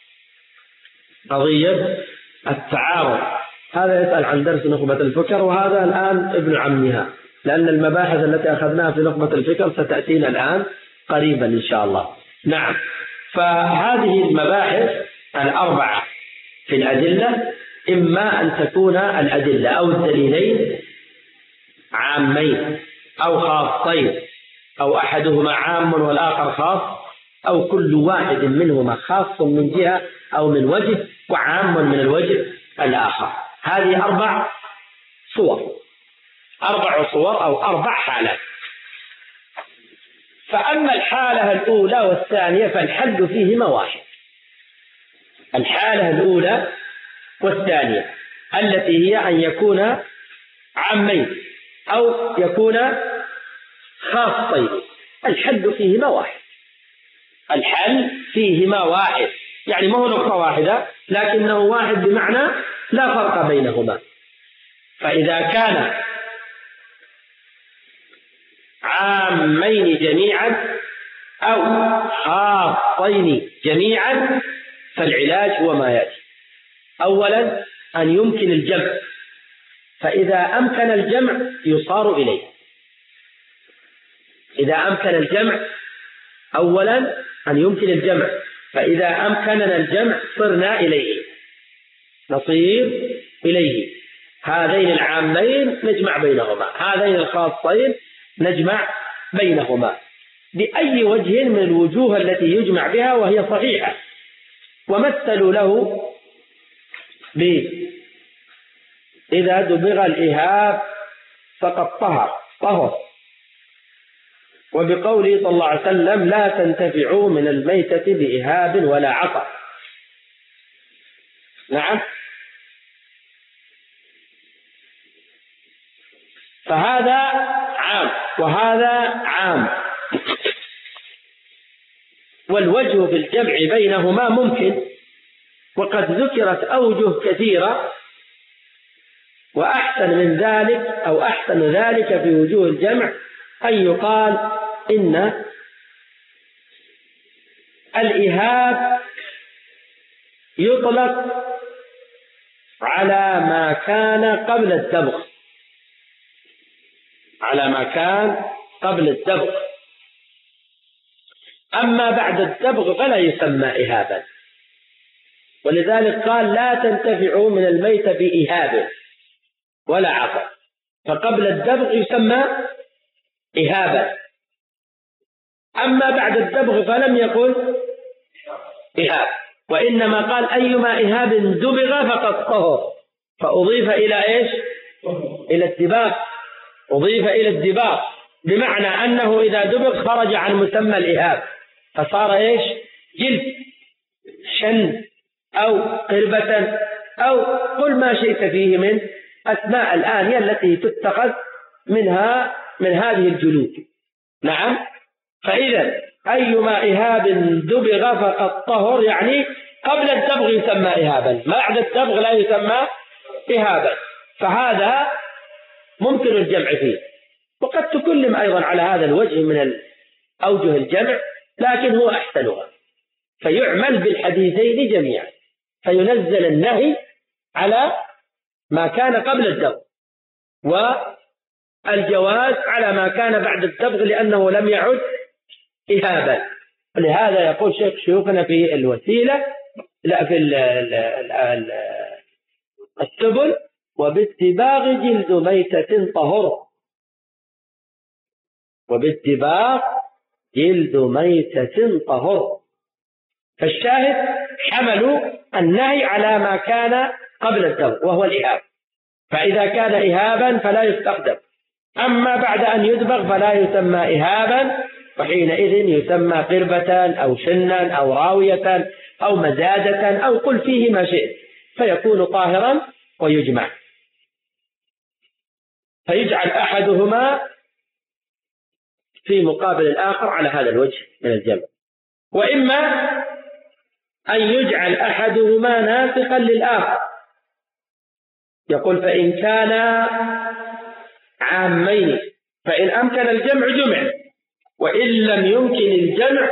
[SPEAKER 1] قضية التعارض هذا يسأل عن درس نخبة الفكر، وهذا الآن ابن عمها، لأن المباحث التي أخذناها في نخبة الفكر ستأتينا الآن قريبا إن شاء الله. نعم. فهذه المباحث الأربعة في الأدلة إما أن تكون الأدلة أو الدليلين عامين أو خاصين، أو أحدهما عام والآخر خاص، أو كل واحد منهما خاص من جهة أو من وجه وعام من الوجه الآخر. هذه أربع صور، أربع صور أو أربع حالات. فأما الحالة الأولى والثانية فالحل فيهما واحد. الحالة الأولى والثانية التي هي أن يكون عامين أو يكون خاصين، الحل فيهما واحد. الحل فيهما واحد، يعني ما هو نقطة واحدة، لكنه واحد بمعنى لا فرق بينهما. فإذا كان عامين جميعا أو خاصين جميعا فالعلاج هو ما يأتي. أولا أن يمكن الجمع، فإذا أمكن الجمع يصار إليه. إذا أمكن الجمع، أولا أن يمكن الجمع، فإذا أمكننا الجمع صرنا إليه، نصير إليه. هذين العامين نجمع بينهما، هذين الخاصين نجمع بينهما. بأي وجه من الوجوه التي يجمع بها وهي صحيحة. ومثلوا له ب إذا دبغ الإهاب فقد طهر طهر، وبقوله صلى الله عليه وسلم لا تنتفعوا من الميتة بإهاب ولا عطر. نعم، فهذا عام وهذا عام، والوجه في الجمع بينهما ممكن، وقد ذكرت أوجه كثيرة، وأحسن من ذلك أو أحسن ذلك في وجوه الجمع أن يقال إن الإهاب يطلق على ما كان قبل الدبغ، على ما كان قبل الدبغ، أما بعد الدبغ فلا يسمى إهابا، ولذلك قال لا تنتفعوا من الميت بإهاب ولا عطر، فقبل الدبغ يسمى إهابا، أما بعد الدبغ فلم يقل إهاب، وإنما قال أيما إهاب دبغ فقد طهر، فأضيف إلى إيش؟ إلى الدباغ، أضيف إلى الدباغ، بمعنى أنه إذا دبغ خرج عن مسمى الإهاب فصار إيش؟ جلد شن أو قربة أو قل ما شئت فيه من أسماء الآنية التي تتخذ منها من هذه الجلود. نعم، فإذا أيما إهاب دبغ فقد طهر، يعني قبل الدبغ يسمى إهابا، بعد الدبغ لا يسمى إهابا، فهذا ممكن الجمع فيه. وقد تكلم أيضا على هذا الوجه من أوجه الجمع، لكن هو أحسنها، فيعمل بالحديثين جميعا، فينزل النهي على ما كان قبل الدبغ، والجواز على ما كان بعد الدبغ، لأنه لم يعد إهابا. لهذا يقول شيخ شيوخنا في الوسيلة لا في السبل وبالدباغ جلد ميتة طهر، وبالدباغ جلد ميتة طهر. فالشاهد حملوا النهي على ما كان قبل الدبغ وهو الإهاب، فإذا كان إهابا فلا يستخدم، أما بعد أن يدبغ فلا يسمى إهابا، وحينئذ يسمى قربة أو شنا أو راوية أو مزادة أو قل فيه ما شئت، فيكون طاهرا ويجمع، فيجعل أحدهما في مقابل الآخر على هذا الوجه من الجمع. وإما أن يجعل أحدهما ناسخا للآخر، يقول فإن كان عامين فإن أمكن الجمع جمع، وإن لم يمكن الجمع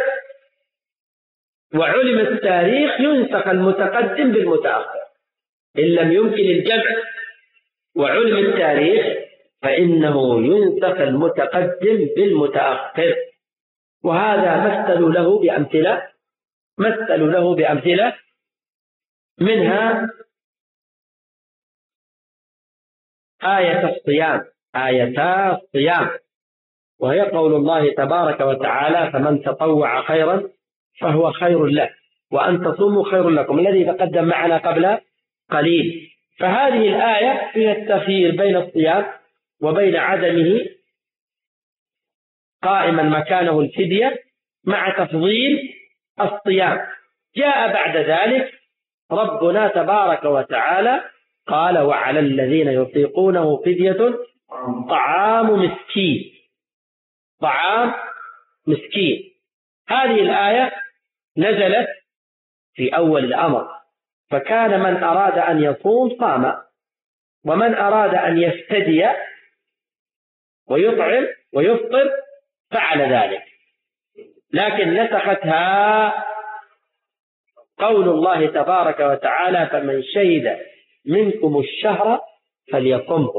[SPEAKER 1] وعلم التاريخ ينسخ المتقدم بالمتأخر. إن لم يمكن الجمع وعلم التاريخ فإنه ينسخ المتقدم بالمتأخر. وهذا مثلوا له بأمثلة مثلوا له بأمثلة منها آية الصيام، آيتا الصيام، وهي قول الله تبارك وتعالى فمن تطوع خيرا فهو خير له وأن تصوموا خير لكم، الذي تقدم معنا قبل قليل. فهذه الآية فيها التخيير بين الصيام وبين عدمه قائما مكانه الفدية، مع تفضيل الصيام. جاء بعد ذلك ربنا تبارك وتعالى قال وعلى الذين يطيقونه فدية طعام مسكين، طعام مسكين. هذه الآية نزلت في أول الأمر، فكان من أراد أن يصوم صام، ومن أراد أن يفتدي ويطعم ويفطر فعل ذلك، لكن نسختها قول الله تبارك وتعالى فمن شهد منكم الشهر فليصمه.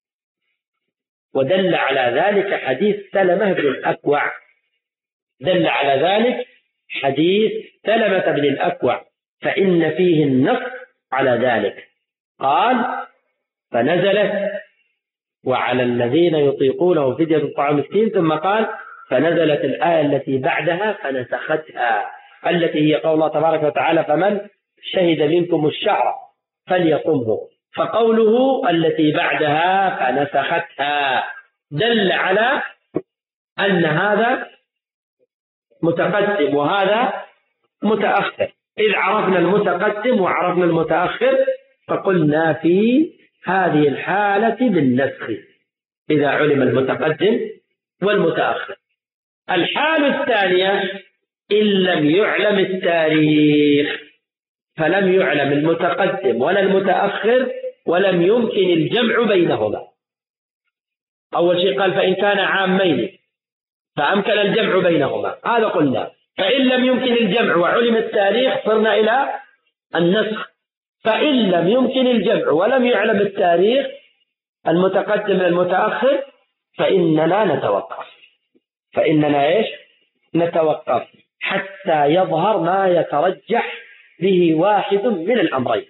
[SPEAKER 1] ودل على ذلك حديث سلمة بن الأكوع، دل على ذلك حديث سلمة بن الأكوع، فإن فيه النص على ذلك. قال فنزلت وعلى الذين يطيقونه فدية طعام مسكين، ثم قال فنزلت الآية التي بعدها فنسختها، التي هي قول الله تبارك وتعالى فمن شهد منكم الشهر فليصمه. فقوله التي بعدها فنسختها دل على أن هذا متقدم وهذا متأخر. إذ عرفنا المتقدم وعرفنا المتأخر فقلنا في هذه الحالة بالنسخ إذا علم المتقدم والمتأخر. الحالة الثانية إن لم يعلم التاريخ، فلم يعلم المتقدم ولا المتأخر ولم يمكن الجمع بينهما. أول شيء قال فإن كان عامين فأمكن الجمع بينهما، هذا قلنا. فإن لم يمكن الجمع وعلم التاريخ صرنا إلى النسخ. فإن لم يمكن الجمع ولم يعلم التاريخ المتقدم من المتأخر فإننا نتوقف فإننا إيش؟ نتوقف حتى يظهر ما يترجح به واحد من الأمرين،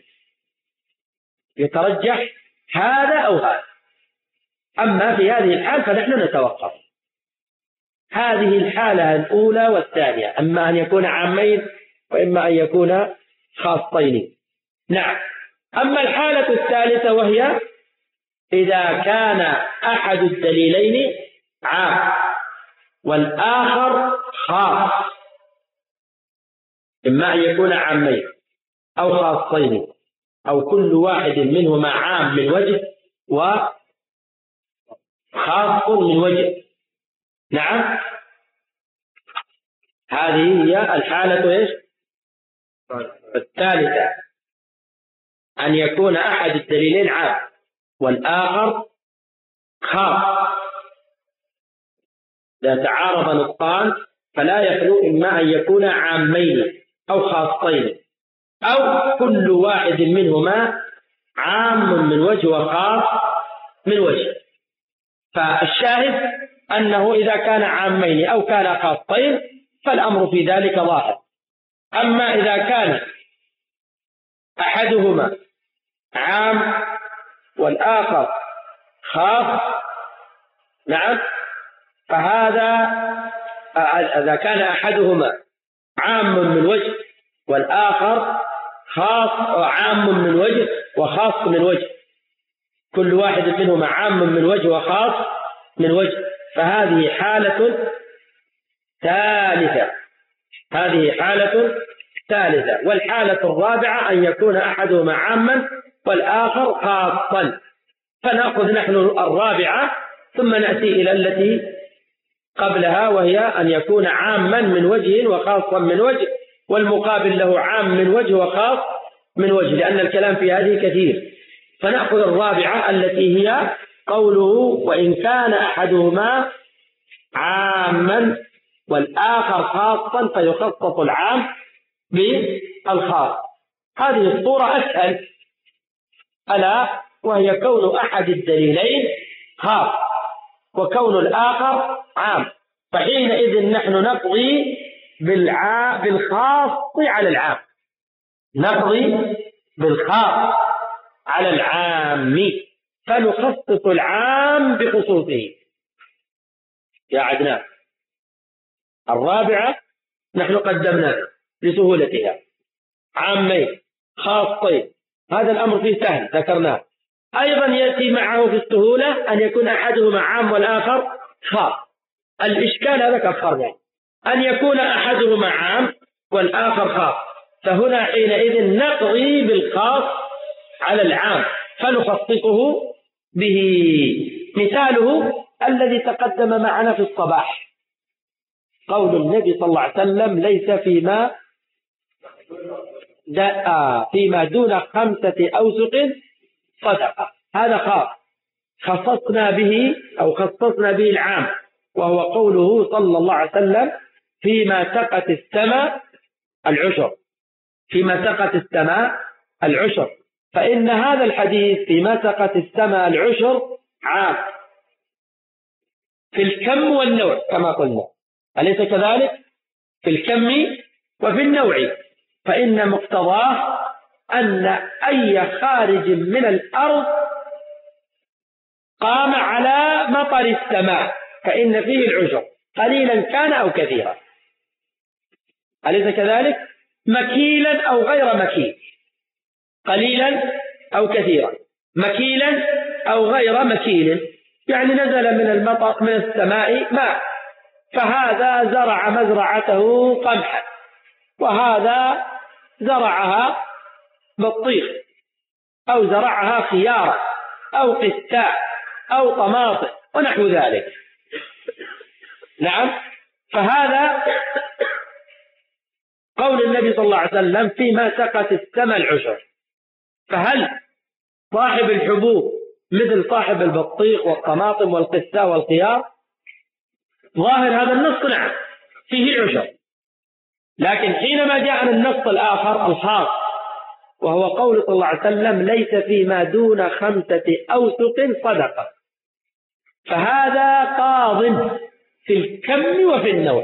[SPEAKER 1] يترجح هذا أو هذا. أما في هذه الحال فنحن نتوقف. هذه الحالة الأولى والثانية، أما أن يكون عامين وإما أن يكون خاصين. نعم. أما الحالة الثالثة وهي إذا كان أحد الدليلين عام والآخر خاص، إما أن يكون عامين أو خاصين أو كل واحد منهما عام من وجه وخاص من وجه. نعم. هذه هي الحالة إيش؟ الثالثة، أن يكون أحد الدليلين عام والآخر خاص. إذا تعارض نطقان فلا يخلو إما أن يكون عامين أو خاصين أو كل واحد منهما عام من وجه وخاص من وجه. فالشاهد أنه إذا كان عامين أو كان خاصين فالأمر في ذلك ظاهر. أما إذا كان أحدهما عام والآخر خاص، نعم، فهذا إذا كان أحدهما عام من وجه والآخر خاص عام من وجه وخاص من وجه، كل واحد منهما عام من وجه وخاص من وجه، فهذه حالة ثالثة. هذه حالة ثالثة. والحالة الرابعة أن يكون أحدهما عاما والآخر خاصا. فنأخذ نحن الرابعة ثم نأتي إلى التي قبلها وهي أن يكون عاما من وجه وخاصا من وجه، والمقابل له عام من وجه وخاص من وجه، لأن الكلام في هذه كثير. فنأخذ الرابعة التي هي قوله وإن كان أحدهما عاما والآخر خاصا فيخصص العام بالخاص. هذه الصورة أسهل، ألا وهي كون أحد الدليلين خاص وكون الآخر عام، فحينئذ نحن نقضي بالخاص على العام، نقضي بالخاص على العام فنخصص العام بخصوصه. يا عدنان، الرابعة نحن قدمناها لسهولتها، عامين خاصين، هذا الأمر فيه سهل ذكرناه. أيضا يأتي معه في السهولة أن يكون أحدهما عام والآخر خاص. الإشكال هذا كفرنا، أن يكون أحدهما عام والآخر خاص، فهنا حينئذ نقضي بالخاص على العام فنخصصه به. مثاله الذي تقدم معنا في الصباح، قول النبي صلى الله عليه وسلم ليس فيما فيما دون خمسة أوسق صدقة، هذا خاص خصصنا به أو خصصنا به العام، وهو قوله صلى الله عليه وسلم فيما سقت السماء العشر، فيما سقت السماء العشر، فإن هذا الحديث فيما سقت السماء العشر عام في الكم والنوع كما قلنا، أليس كذلك؟ في الكم وفي النوع، فإن مقتضاه أن أي خارج من الأرض قام على مطر السماء فإن فيه العشر، قليلا كان أو كثيرا، أليس كذلك؟ مكيلا أو غير مكيل، قليلا أو كثيرا، مكيلا أو غير مكيل، يعني نزل من المطر من السماء ماء، فهذا زرع مزرعته قمحا، وهذا زرعها بطيخ، أو زرعها خيارا أو قثاء أو طماطم ونحو ذلك. نعم، فهذا قول النبي صلى الله عليه وسلم فيما سقت السماء العشر. فهل صاحب الحبوب مثل صاحب البطيخ والطماطم والقثاء والخيار؟ ظاهر هذا النص نعم فيه العشر، لكن حينما جاء النص الآخر الخاص وهو قول صلى الله عليه وسلم ليس فيما دون خمسة أوسق صدقة، فهذا قاض في الكم وفي النوع.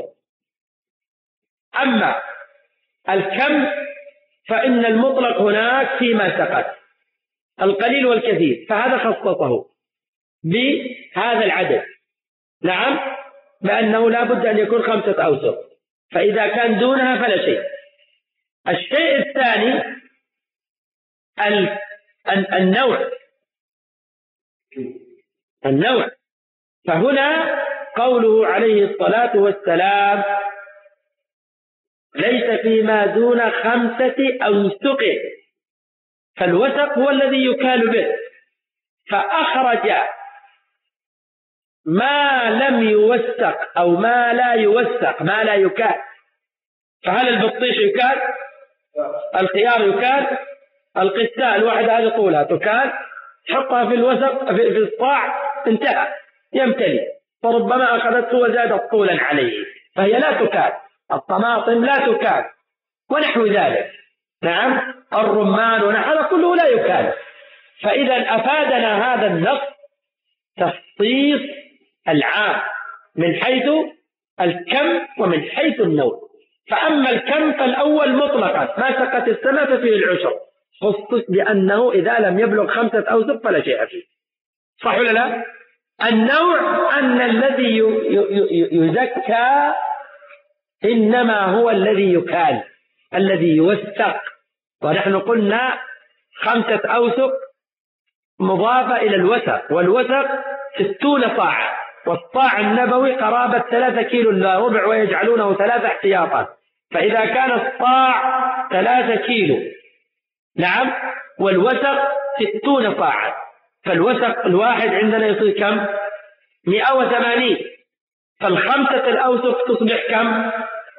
[SPEAKER 1] أما الكم فإن المطلق هناك فيما سقط القليل والكثير، فهذا خصصه بهذا العدد، نعم، بأنه لا بد أن يكون خمسة أوسق، فإذا كان دونها فلا شيء. الشيء الثاني النوع النوع فهنا قوله عليه الصلاة والسلام ليس فيما دون خمسة أوسق، فالوسق هو الذي يكال به، فأخرج ما لم يوسق أو ما لا يوسق، ما لا يكال. فهل البطيخ يكال؟ الخيار يكال؟ القثاء الواحدة هذه طولها تكال، حطها في الوسق في الصاع انتهى يمتلي، فربما أخذته وزادت طولا عليه فهي لا تكال. الطماطم لا تكال ونحو ذلك، نعم، الرمان ونحو هذا كله لا يكال. فإذا أفادنا هذا النص تخصيص العام من حيث الكم ومن حيث النوع. فأما الكم فالأول مطلقا ما سقت السماء ففيه العشر، خصص بأنه إذا لم يبلغ خمسة أوسق فلا شيء فيه، صح ولا لا؟ النوع أن الذي يزكى إنما هو الذي يكال، الذي يوثق، ونحن قلنا خمسة أوسق مضافة إلى الوثق، والوثق ستون صاعا، والصاع النبوي قرابة ثلاثة كيلو إلا ربع ويجعلونه ثلاثة احتياطات، فإذا كان الصاع ثلاثة كيلو، نعم، والوثق ستون صاعا، فالوثق الواحد عندنا يصير كم؟ مئة وثمانين، فالخمسة الأوسق تصبح كم؟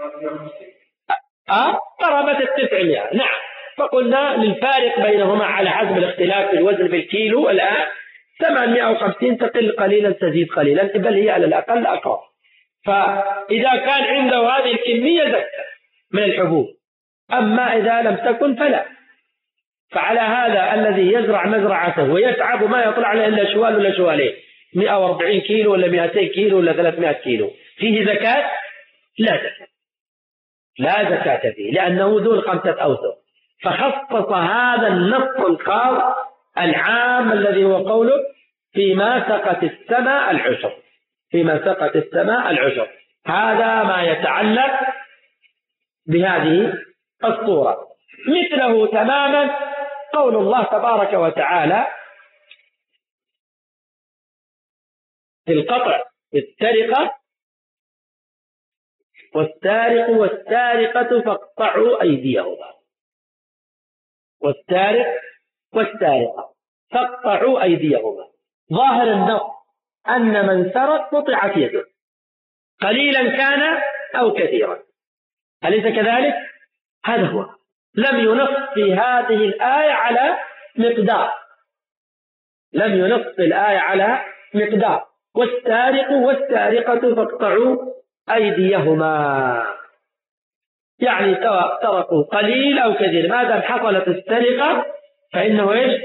[SPEAKER 1] أه؟ قرابة التسعمائة، نعم. فقلنا للفارق بينهما على حسب الاختلاف في الوزن بالكيلو الآن ثمانمائة وخمسين، تقل قليلا تزيد قليلا، بل هي على الأقل أقرب. فإذا كان عنده هذه الكمية زكى من الحبوب، أما إذا لم تكن فلا. فعلى هذا الذي يزرع مزرعته ويتعب وما يطلع له إلا شوال ولا شوالين، مئة وأربعين كيلو ولا مئتين كيلو ولا ثلاثمائة كيلو، فيه زكاة؟ لا زكاة، لا زكاة فيه، لأنه ذو الخمسة أوسق. فخصص هذا النص الخاص العام الذي هو قوله فيما سقت السماء العشر، فيما سقت السماء العشر. هذا ما يتعلق بهذه الصورة. مثله تماما قول الله تبارك وتعالى في القطع في السرقة والسارق والسارقة فاقطعوا أيديهما، والسارق والسارقة فاقطعوا أيديهما. ظاهر النص أن من سرق قطعت يده قليلا كان أو كثيرا، أليس كذلك؟ هذا هو، لم ينص في هذه الآية على مقدار، لم ينص في الآية على مقدار. والسارق والسارقة فاقطعوا أيديهما، يعني سواء سرقوا قليل أو كثير، ما دام حصلت السرقة فإنه إيش؟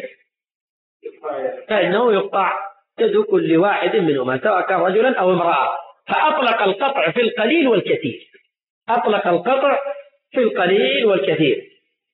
[SPEAKER 1] فإنه يقطع يد كل واحد منهما سواء كان رجلا أو امرأة. فأطلق القطع في القليل والكثير، أطلق القطع في القليل والكثير،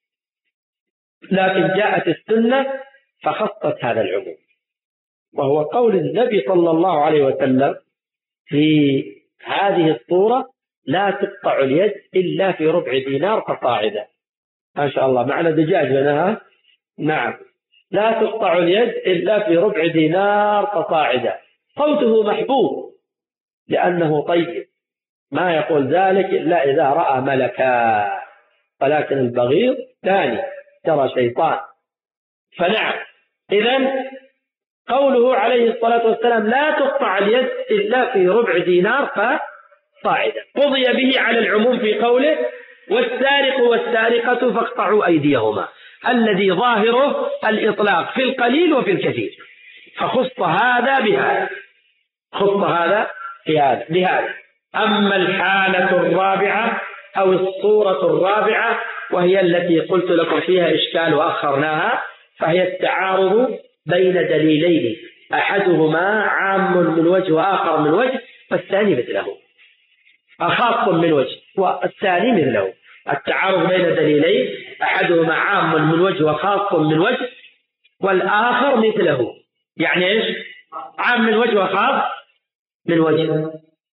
[SPEAKER 1] لكن جاءت السنة فخصت هذا العموم، وهو قول النبي صلى الله عليه وسلم في هذه الصورة لا تقطع اليد إلا في ربع دينار فصاعدا. ما شاء الله معنا دجاج لنا. نعم، لا تقطع اليد إلا في ربع دينار فصاعدا. صوته محبوب لأنه طيب، ما يقول ذلك إلا إذا رأى ملكا، ولكن البغيض ثاني ترى شيطان. فنعم، إذن قوله عليه الصلاة والسلام لا تقطع اليد إلا في ربع دينار فصاعدا قضي به على العموم في قوله والسارق والسارقة فاقطعوا أيديهما، الذي ظاهره الإطلاق في القليل وفي الكثير، فخص هذا بهذا، خص هذا بهذا. أما الحالة الرابعة أو الصورة الرابعة وهي التي قلت لكم فيها إشكال وأخرناها، فهي التعارض بين دليلين أحدهما عام من وجه وآخر من وجه والثاني مثله، خاص من وجه والثاني مثله. التعارض بين دليلين أحدهما عام من وجه وخاص من وجه والآخر مثله، يعني إيش؟ عام من وجه وخاص من وجه.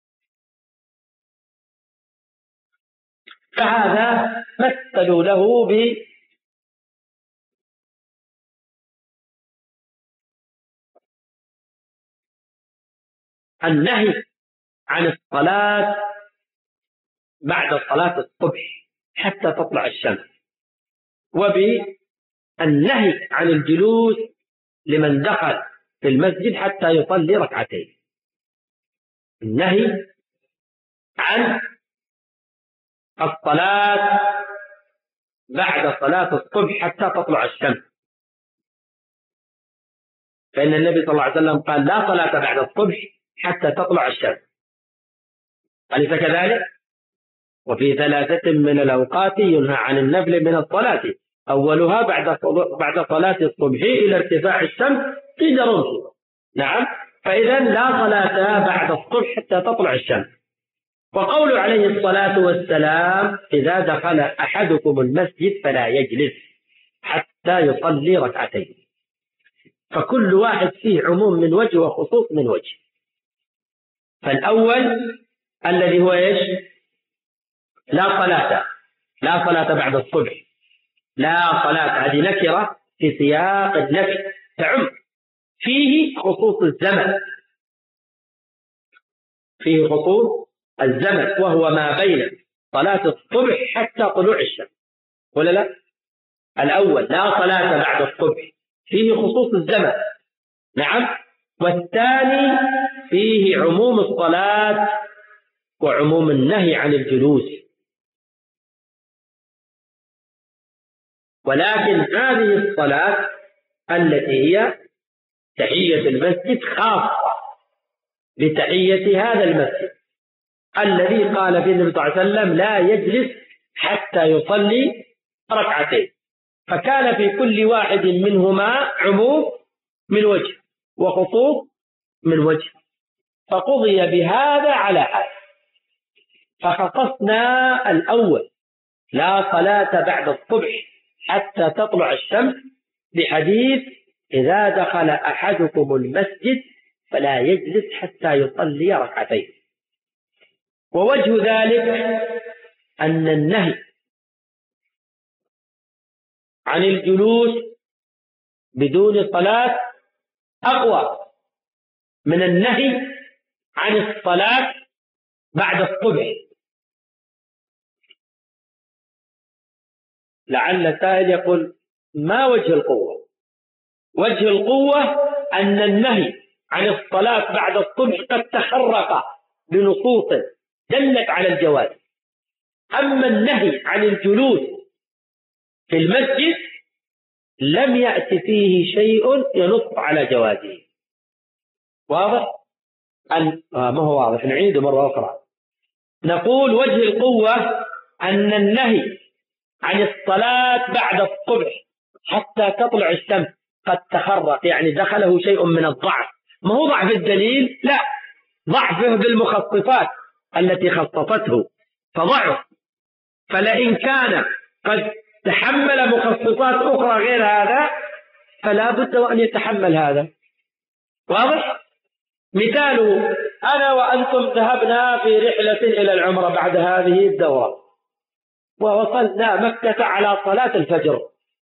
[SPEAKER 1] فهذا مثلوا له ب النهي عن الصلاة بعد صلاة الصبح حتى تطلع الشمس، وبالنهي عن الجلوس لمن دخل في المسجد حتى يصلي ركعتين. النهي عن الصلاة بعد صلاة الصبح حتى تطلع الشمس، فإن النبي صلى الله عليه وسلم قال لا صلاة بعد الصبح حتى تطلع الشمس، أليس كذلك؟ وفي ثلاثة من الأوقات ينهى عن النفل من الصلاة، أولها بعد بعد صلاة الصبح إلى ارتفاع الشمس في جرمه. نعم، فإذا لا صلاة بعد الصبح حتى تطلع الشمس. وقول عليه الصلاة والسلام إذا دخل أحدكم المسجد فلا يجلس حتى يصلي ركعتين، فكل واحد فيه عموم من وجه وخصوص من وجه. فالأول الذي هو إيش؟ لا صلاة، لا صلاة بعد الصبح، لا صلاة، هذه نكرة في سياق النفي تعم، فيه خصوص الزمن، فيه خصوص الزمن وهو ما بين صلاة الصبح حتى طلوع الشمس، ولا لا؟ الأول لا صلاة بعد الصبح فيه خصوص الزمن، نعم، والثاني فيه عموم الصلاة وعموم النهي عن الجلوس. ولكن هذه الصلاة التي هي تحية المسجد خاصة بتحية هذا المسجد الذي قال فيه النبي صلى الله عليه وسلم لا يجلس حتى يصلي ركعتين، فكان في كل واحد منهما عموم من وجه وخصوص من وجه، فقضي بهذا على هذا. فخصصنا الأول لا صلاة بعد الصبح حتى تطلع الشمس بحديث إذا دخل أحدكم المسجد فلا يجلس حتى يصلي ركعتين. ووجه ذلك أن النهي عن الجلوس بدون صلاة أقوى من النهي عن الصلاة بعد الصبح. لعل سائل يقول ما وجه القوة؟ وجه القوة أن النهي عن الصلاة بعد الصبح قد تخرق بنصوص دلت على الجواز، أما النهي عن الجلوس في المسجد لم يأتي فيه شيء ينص على جوازه. واضح؟ أن آه ما هو واضح، نعيده مرة أخرى. نقول وجه القوة أن النهي عن الصلاة بعد الصبح حتى تطلع الشمس قد تخرق، يعني دخله شيء من الضعف، ما هو ضعف الدليل، لا، ضعفه بالمخصصات التي خصصته فضعف. فلئن كان قد تحمل مخصصات أخرى غير هذا فلا بد وأن يتحمل هذا. واضح؟ مثال أنا وأنتم ذهبنا في رحلة إلى العمرة بعد هذه الدورة، ووصلنا مكة على صلاة الفجر،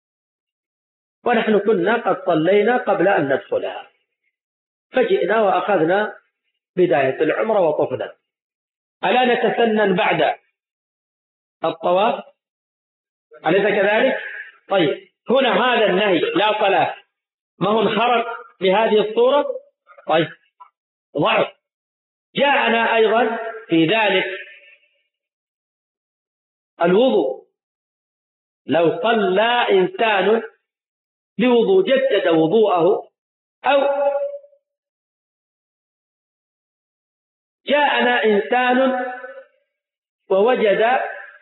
[SPEAKER 1] ونحن كنا قد صلينا قبل أن ندخلها، فجئنا وأخذنا بداية العمرة وطفنا. ألا نتسنن بعد الطواف؟ أليس كذلك؟ طيب، هنا هذا النهي لا صلاة ما هو انخرط بهذه الصورة؟ طيب، ضعف. جاءنا أيضا في ذلك الوضوء. لو صلى إنسان بوضوء جدد وضوءه، أو جاءنا إنسان ووجد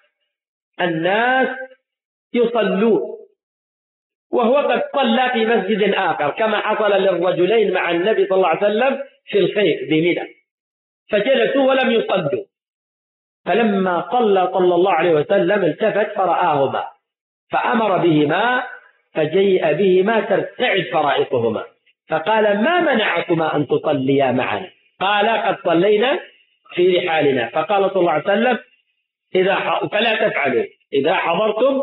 [SPEAKER 1] الناس يصلون وهو قد صلى في مسجد آخر، كما حصل للرجلين مع النبي صلى الله عليه وسلم في الخيف بمنى، فجلسوا ولم يصلوا، فلما صلى صلى الله عليه وسلم التفت فرآهما فأمر بهما فجيء بهما ترتعد فرائصهما، فقال: ما منعكما أن تصليا معنا؟ قال: قد صلينا في رحالنا. فقال صلى الله عليه وسلم: إذا فلا تفعلوا، إذا حضرتم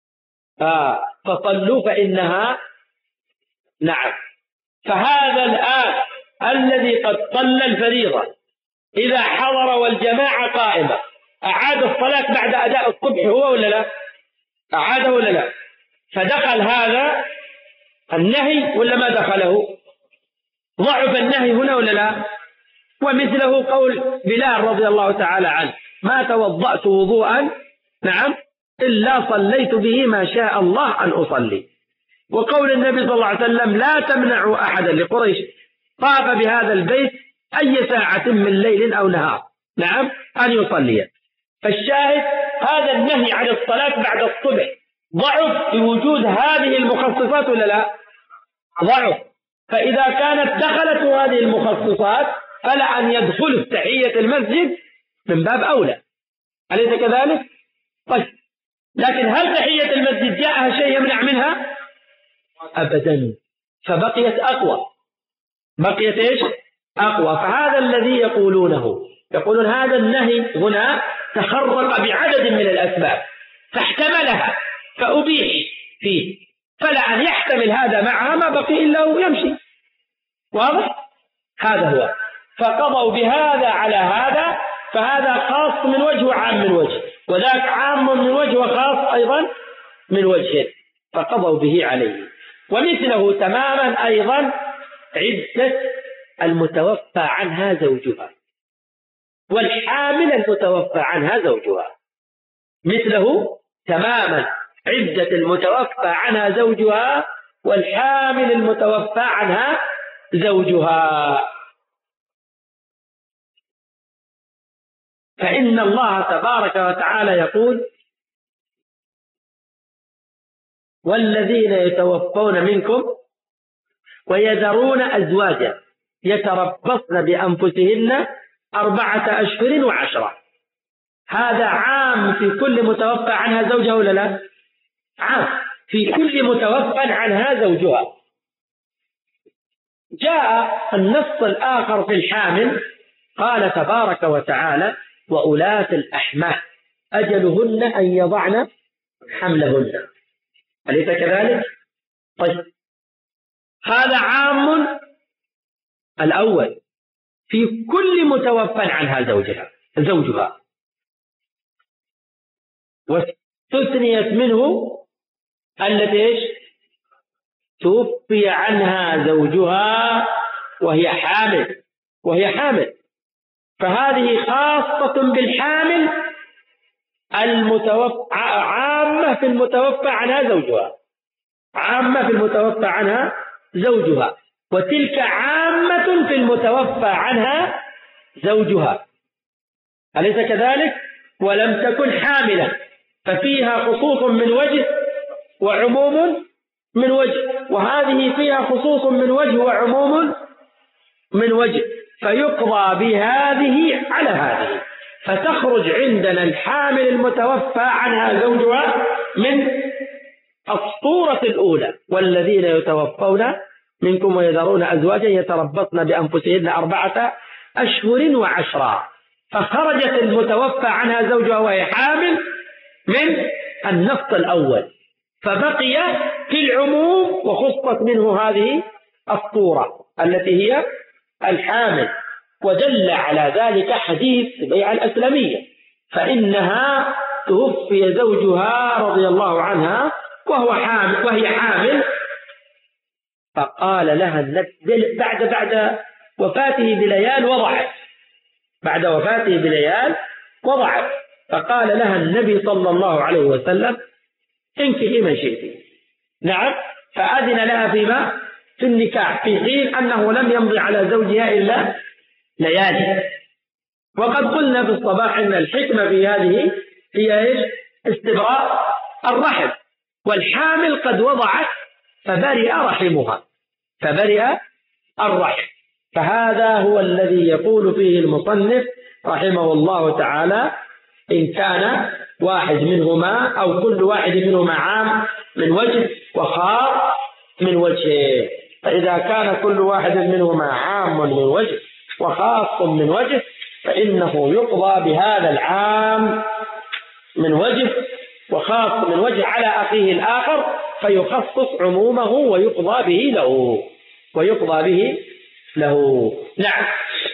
[SPEAKER 1] آه فصلوا فإنها نعم. فهذا الآن الذي قد صلى الفريضة إذا حضر والجماعة قائمة أعاد الصلاة بعد أداء الصبح هو ولا لا؟ أعاده ولا لا؟ فدخل هذا النهي ولا ما دخله؟ ضعف النهي هنا ولا لا؟ ومثله قول بلال رضي الله تعالى عنه: ما توضأت وضوءا نعم إلا صليت به ما شاء الله أن أصلي. وقول النبي صلى الله عليه وسلم: لا تمنعوا أحدا لقريش طاف بهذا البيت أي ساعة من ليل أو نهار نعم أن يصلي. فالشاهد هذا النهي عن الصلاة بعد الصبح ضعف بوجود هذه المخصصات ولا لا؟ ضعف. فإذا كانت دخلت هذه المخصصات فلا أن يدخل تحية المسجد من باب أولى، أليس كذلك؟ طيب، لكن هل تحية المسجد جاءها شيء يمنع منها؟ أبدا، فبقيت أقوى، بقيت إيش؟ أقوى. فهذا الذي يقولونه، يقولون هذا النهي هنا تخرق بعدد من الأسباب فاحتملها فأبيح فيه، فلا أن يحتمل هذا معها ما بقي إلا ويمشي. واضح؟ هذا هو. فقضوا بهذا على هذا، فهذا خاص من وجه وعام من وجه، وذاك عام من وجه وخاص أيضا من وجه، فقضوا به عليه. ومثله تماما أيضا عدة المتوفى عنها زوجها والحامل المتوفى عنها زوجها، مثله تماما عدة المتوفى عنها زوجها والحامل المتوفى عنها زوجها. فإن الله تبارك وتعالى يقول: والذين يتوفون منكم ويذرون أزواجا يتربصن بأنفسهن أربعة أشهر وعشرة. هذا عام في كل متوفى عنها زوجها ولا لا؟ عام في كل متوفى عنها زوجها. جاء النص الآخر في الحامل، قال تبارك وتعالى: وأولاة الأحمال أجلهن أن يضعن حملهن. أليس كذلك؟ طيب، هذا عام الأول في كل متوفى عنها زوجها زوجها واستثنيت منه التي ايش؟ توفي عنها زوجها وهي حامل وهي حامل فهذه خاصة بالحامل المتوفى، عامة في المتوفى عنها زوجها، عامة في المتوفى عنها زوجها، وتلك عامة في المتوفى عنها زوجها. أليس كذلك؟ ولم تكن حاملا ففيها خصوص من وجه وعموم من وجه، وهذه فيها خصوص من وجه وعموم من وجه، فيقضى بهذه على هذه، فتخرج عندنا الحامل المتوفى عنها زوجها من الصورة الأولى: والذين يتوفون منكم ويذرون أزواجا يتربصن بأنفسهن أربعة أشهر وعشرا، فخرجت المتوفى عنها زوجها وهي حامل من النص الأول، فبقي في العموم وخصت منه هذه الصورة التي هي الحامل. ودل على ذلك حديث بيع الأسلمية، فإنها توفي زوجها رضي الله عنها وهو حامل وهي حامل، فقال لها النبي بعد بعد وفاته بليال وضعت بعد وفاته بليال وضعت فقال لها النبي صلى الله عليه وسلم: انكحي من شئت. نعم، فأذن لها فيما في النكاح في حين أنه لم يمضي على زوجها إلا ليالي. وقد قلنا في الصباح أن الحكمة في هذه هي إيش؟ استبراء الرحم، والحامل قد وضعت فبرئ رحمها فبرئ الرحم. فهذا هو الذي يقول فيه المصنف رحمه الله تعالى: إن كان واحد منهما أو كل واحد منهما عام من وجه وخاص من وجه. فإذا كان كل واحد منهما عام من وجه وخاص من وجه فإنه يقضى بهذا العام من وجه وخاص من وجه على أخيه الآخر، فيخصص عمومه ويقضى به له ويقضى به له. نعم.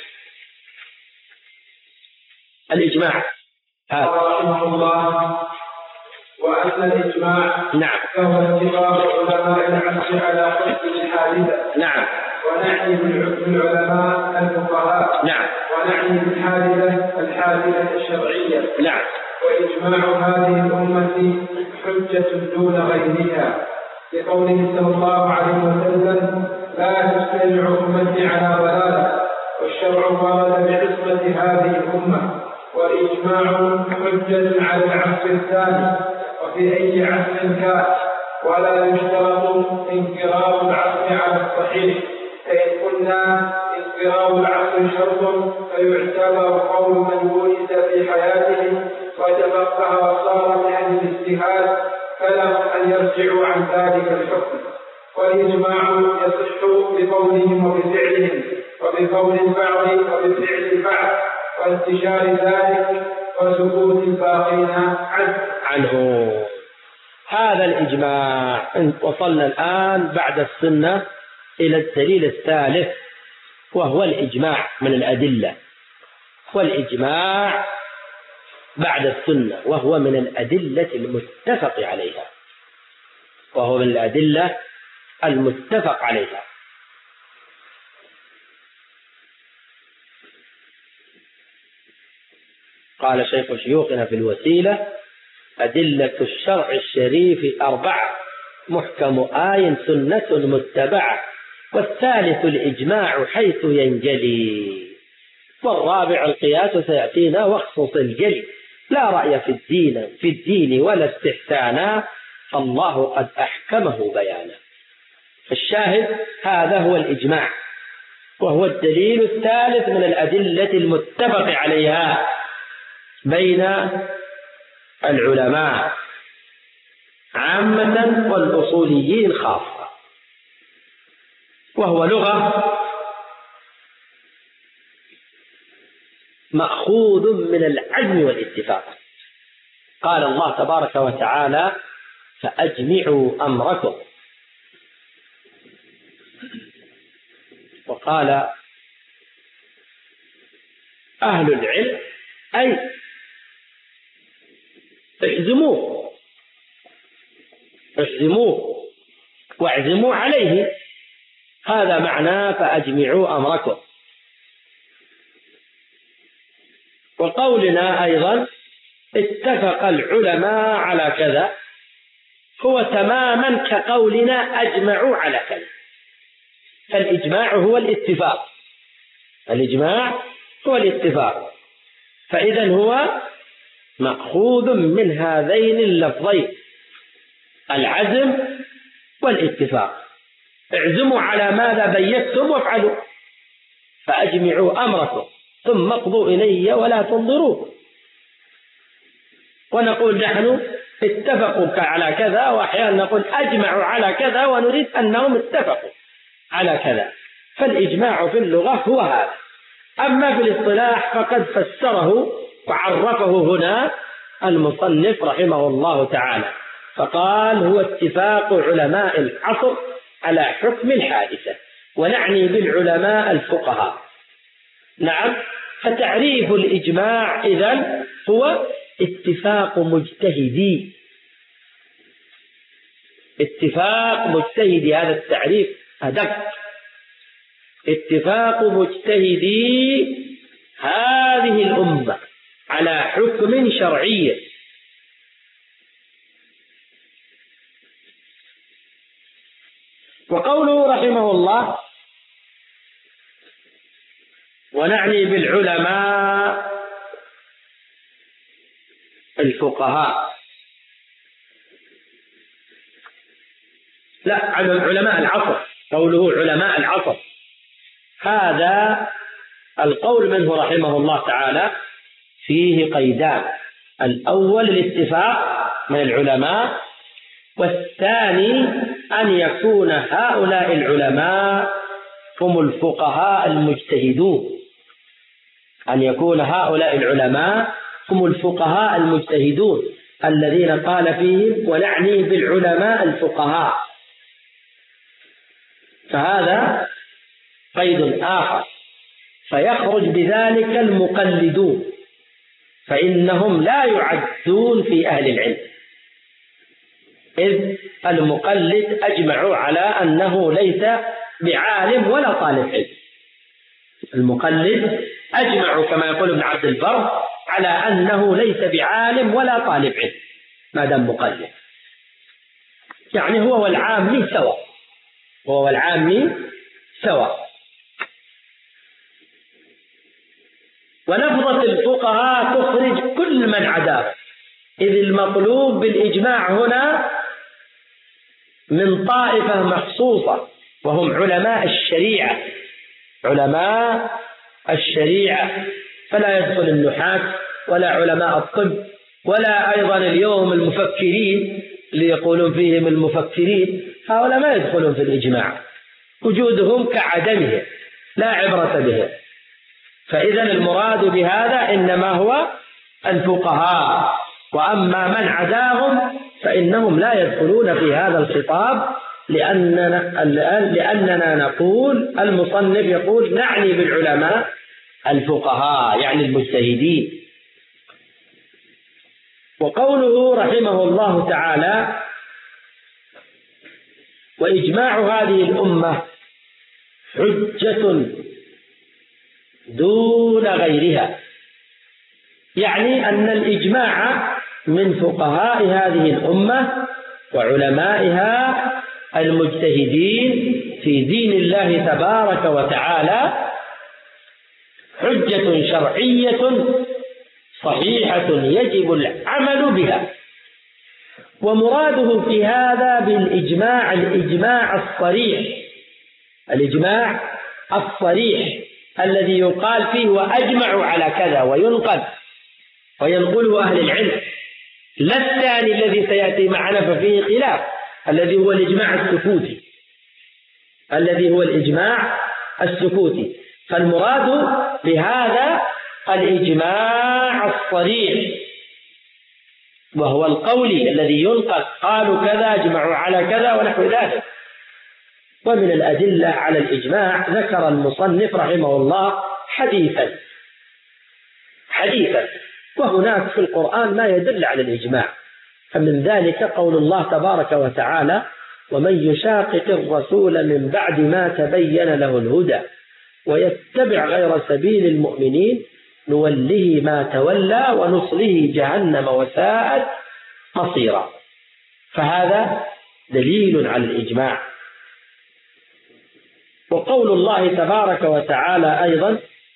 [SPEAKER 1] الإجماع
[SPEAKER 2] رحمه الله. وأن الإجماع
[SPEAKER 1] نعم
[SPEAKER 2] فهو اتفاق علماء العصر على حكم الحادثة.
[SPEAKER 1] نعم.
[SPEAKER 2] ونعني بالعلماء الفقهاء.
[SPEAKER 1] نعم.
[SPEAKER 2] ونعني بالحادثة الحادثة الشرعية.
[SPEAKER 1] نعم.
[SPEAKER 2] وإجماع هذه الأمة حجة دون غيرها، لقوله صلى الله عليه وسلم: لا تجتمع أمتي على ضلالة، والشرع ورد بعصمة هذه الأمة. والإجماع حجة على العصر الثاني وفي أي عصر كان، ولا يشترط انقراض العصر على الصحيح، فإن قلنا انقراض العصر شرط فيعتبر قول من ولد في حياته وتفقه وصار من أهل الاجتهاد فلهم أن يرجعوا عن ذلك الحكم. والإجماع يصح بقولهم وبفعلهم وبقول البعض وبفعل البعض وانتشار ذلك وسكوت الباقين
[SPEAKER 1] عنه. هذا الإجماع. وصلنا الآن بعد السنة إلى الدليل الثالث وهو الإجماع من الأدلة، والإجماع بعد السنة وهو من الأدلة المتفق عليها وهو من الأدلة المتفق عليها. قال شيخ شيوخنا في الوسيلة: أدلة الشرع الشريف أربعة، محكم آي سنة متبعة، والثالث الإجماع حيث ينجلي، والرابع القياس سيأتينا واخصص الجلي، لا رأي في الدين في الدين ولا استحسانا، الله قد أحكمه بيانا. الشاهد هذا هو الإجماع، وهو الدليل الثالث من الأدلة المتفق عليها بين العلماء عامة والأصوليين خاصة، وهو لغة مأخوذ من العزم والاتفاق. قال الله تبارك وتعالى: فأجمعوا أمركم. وقال أهل العلم: أي احزموه احزموه واعزموا عليه، هذا معنى فأجمعوا أمركم. وقولنا أيضا اتفق العلماء على كذا هو تماما كقولنا أجمعوا على كذا، فالإجماع هو الاتفاق الإجماع هو الاتفاق فإذا هو مأخوذ من هذين اللفظين العزم والاتفاق. اعزموا على ماذا بيتم وافعلوا، فأجمعوا أمركم ثم اقضوا إلي ولا تنظروا. ونقول نحن اتفقوا على كذا، وأحيانا نقول أجمعوا على كذا ونريد أنهم اتفقوا على كذا. فالإجماع في اللغة هو هذا، أما في الاصطلاح فقد فسره وعرفه هنا المصنف رحمه الله تعالى، فقال: هو اتفاق علماء العصر على حكم الحادثة، ونعني بالعلماء الفقهاء. نعم، فتعريف الإجماع إذن هو اتفاق مجتهدي، اتفاق مجتهدي، هذا التعريف أدق، اتفاق مجتهدي هذه الأمة على حكم شرعي. وقوله رحمه الله: ونعني بالعلماء الفقهاء، لا، على علماء العصر، قوله علماء العصر، هذا القول منه رحمه الله تعالى فيه قيدان: الأول الاتفاق من العلماء، والثاني أن يكون هؤلاء العلماء هم الفقهاء المجتهدون، أن يكون هؤلاء العلماء هم الفقهاء المجتهدون الذين قال فيهم: ونعني بالعلماء الفقهاء. فهذا قيد آخر، فيخرج بذلك المقلدون، فإنهم لا يعدون في أهل العلم، إذ المقلد أجمعوا على أنه ليس بعالم ولا طالب علم. المقلد أجمعوا كما يقول ابن عبد البر على أنه ليس بعالم ولا طالب علم ما دام مقلد، يعني هو والعامي سواء، هو والعامي سواء. ولفظة الفقهاء تخرج كل من عداه، إذ المطلوب بالإجماع هنا من طائفة مخصوصة، وهم علماء الشريعة، علماء الشريعة، فلا يدخل النحاة ولا علماء الطب ولا أيضا اليوم المفكرين اللي يقولون فيهم المفكرين، هؤلاء ما يدخلون في الإجماع، وجودهم كعدمهم لا عبرة بهم. فإذا المراد بهذا إنما هو الفقهاء، وأما من عداهم فإنهم لا يدخلون في هذا الخطاب، لأننا, لأننا نقول، المصنف يقول: نعني بالعلماء الفقهاء، يعني المجتهدين. وقوله رحمه الله تعالى: وإجماع هذه الأمة حجة دون غيرها، يعني أن الإجماع من فقهاء هذه الأمة وعلمائها المجتهدين في دين الله تبارك وتعالى حجة شرعية صحيحة يجب العمل بها. ومراده في هذا بالإجماع الإجماع الصريح، الإجماع الصريح الذي يقال فيه وأجمعوا على كذا وينقل وينقله أهل العلم، لا الثاني الذي سيأتي معنا ففيه خلاف، الذي هو الإجماع السكوتي، الذي هو الإجماع السكوتي. فالمراد بهذا الإجماع الصريح، وهو القول الذي ينقل، قالوا كذا، اجمعوا على كذا ونحو ذلك. ومن الأدلة على الإجماع ذكر المصنف رحمه الله حديثا حديثا وهناك في القرآن ما يدل على الإجماع، فمن ذلك قول الله تبارك وتعالى: ومن يشاقق الرسول من بعد ما تبين له الهدى ويتبع غير سبيل المؤمنين نوله ما تولى ونصله جهنم وساءت مصيرا. فهذا دليل على الإجماع. وقول الله تبارك وتعالى أيضا: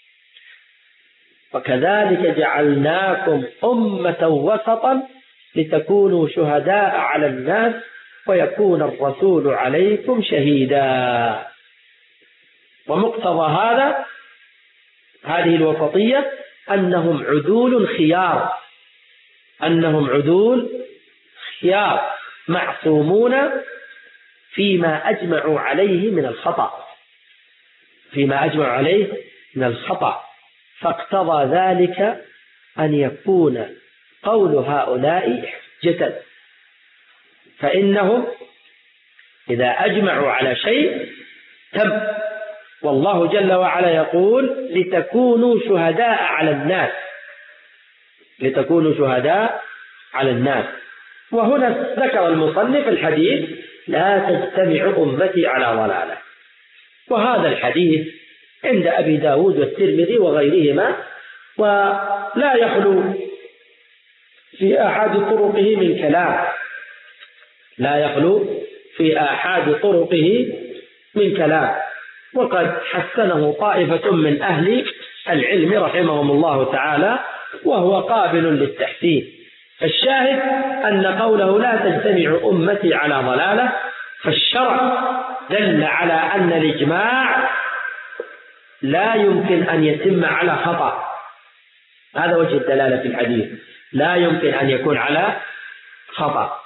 [SPEAKER 1] وكذلك جعلناكم أمة وسطا لتكونوا شهداء على الناس ويكون الرسول عليكم شهيدا. ومقتضى هذا هذه الوسطية أنهم عدول خيار، أنهم عدول خيار معصومون فيما أجمعوا عليه من الخطأ، فيما أجمعوا عليه من الخطأ، فاقتضى ذلك أن يكون قول هؤلاء حجة، فإنهم إذا أجمعوا على شيء تم. والله جل وعلا يقول لتكونوا شهداء على الناس، لتكونوا شهداء على الناس. وهنا ذكر المصنف الحديث لا تجتمع أمتي على ضلالة، وهذا الحديث عند أبي داود والترمذي وغيرهما، ولا يخلو في أحد طرقه من كلام، لا يخلو في أحد طرقه من كلام، وقد حسنه طائفة من أهل العلم رحمهم الله تعالى، وهو قابل للتحسين. الشاهد أن قوله لا تجتمع أمتي على ضلالة، فالشرع دل على أن الإجماع لا يمكن أن يتم على خطأ. هذا وجه الدلالة في الحديث، لا يمكن أن يكون على خطأ.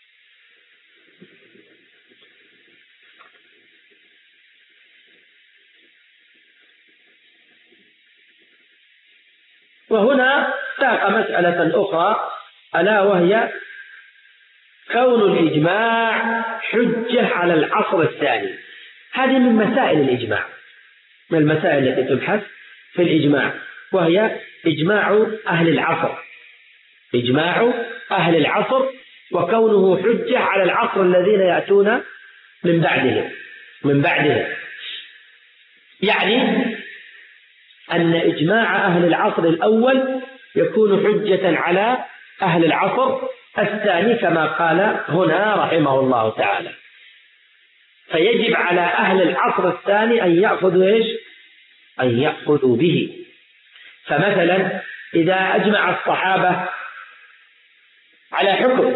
[SPEAKER 1] وهنا ساق مسألة أخرى، ألا وهي كون الإجماع حجة على العصر الثاني. هذه من مسائل الإجماع، من المسائل التي تبحث في الإجماع، وهي إجماع أهل العصر، إجماع أهل العصر وكونه حجة على العصر الذين يأتون من بعدهم من بعدهم يعني أن إجماع أهل العصر الأول يكون حجة على أهل العصر الثاني كما قال هنا رحمه الله تعالى. فيجب على أهل العصر الثاني أن يأخذوا إيش؟ أن يأخذوا به. فمثلا إذا أجمع الصحابة على حكم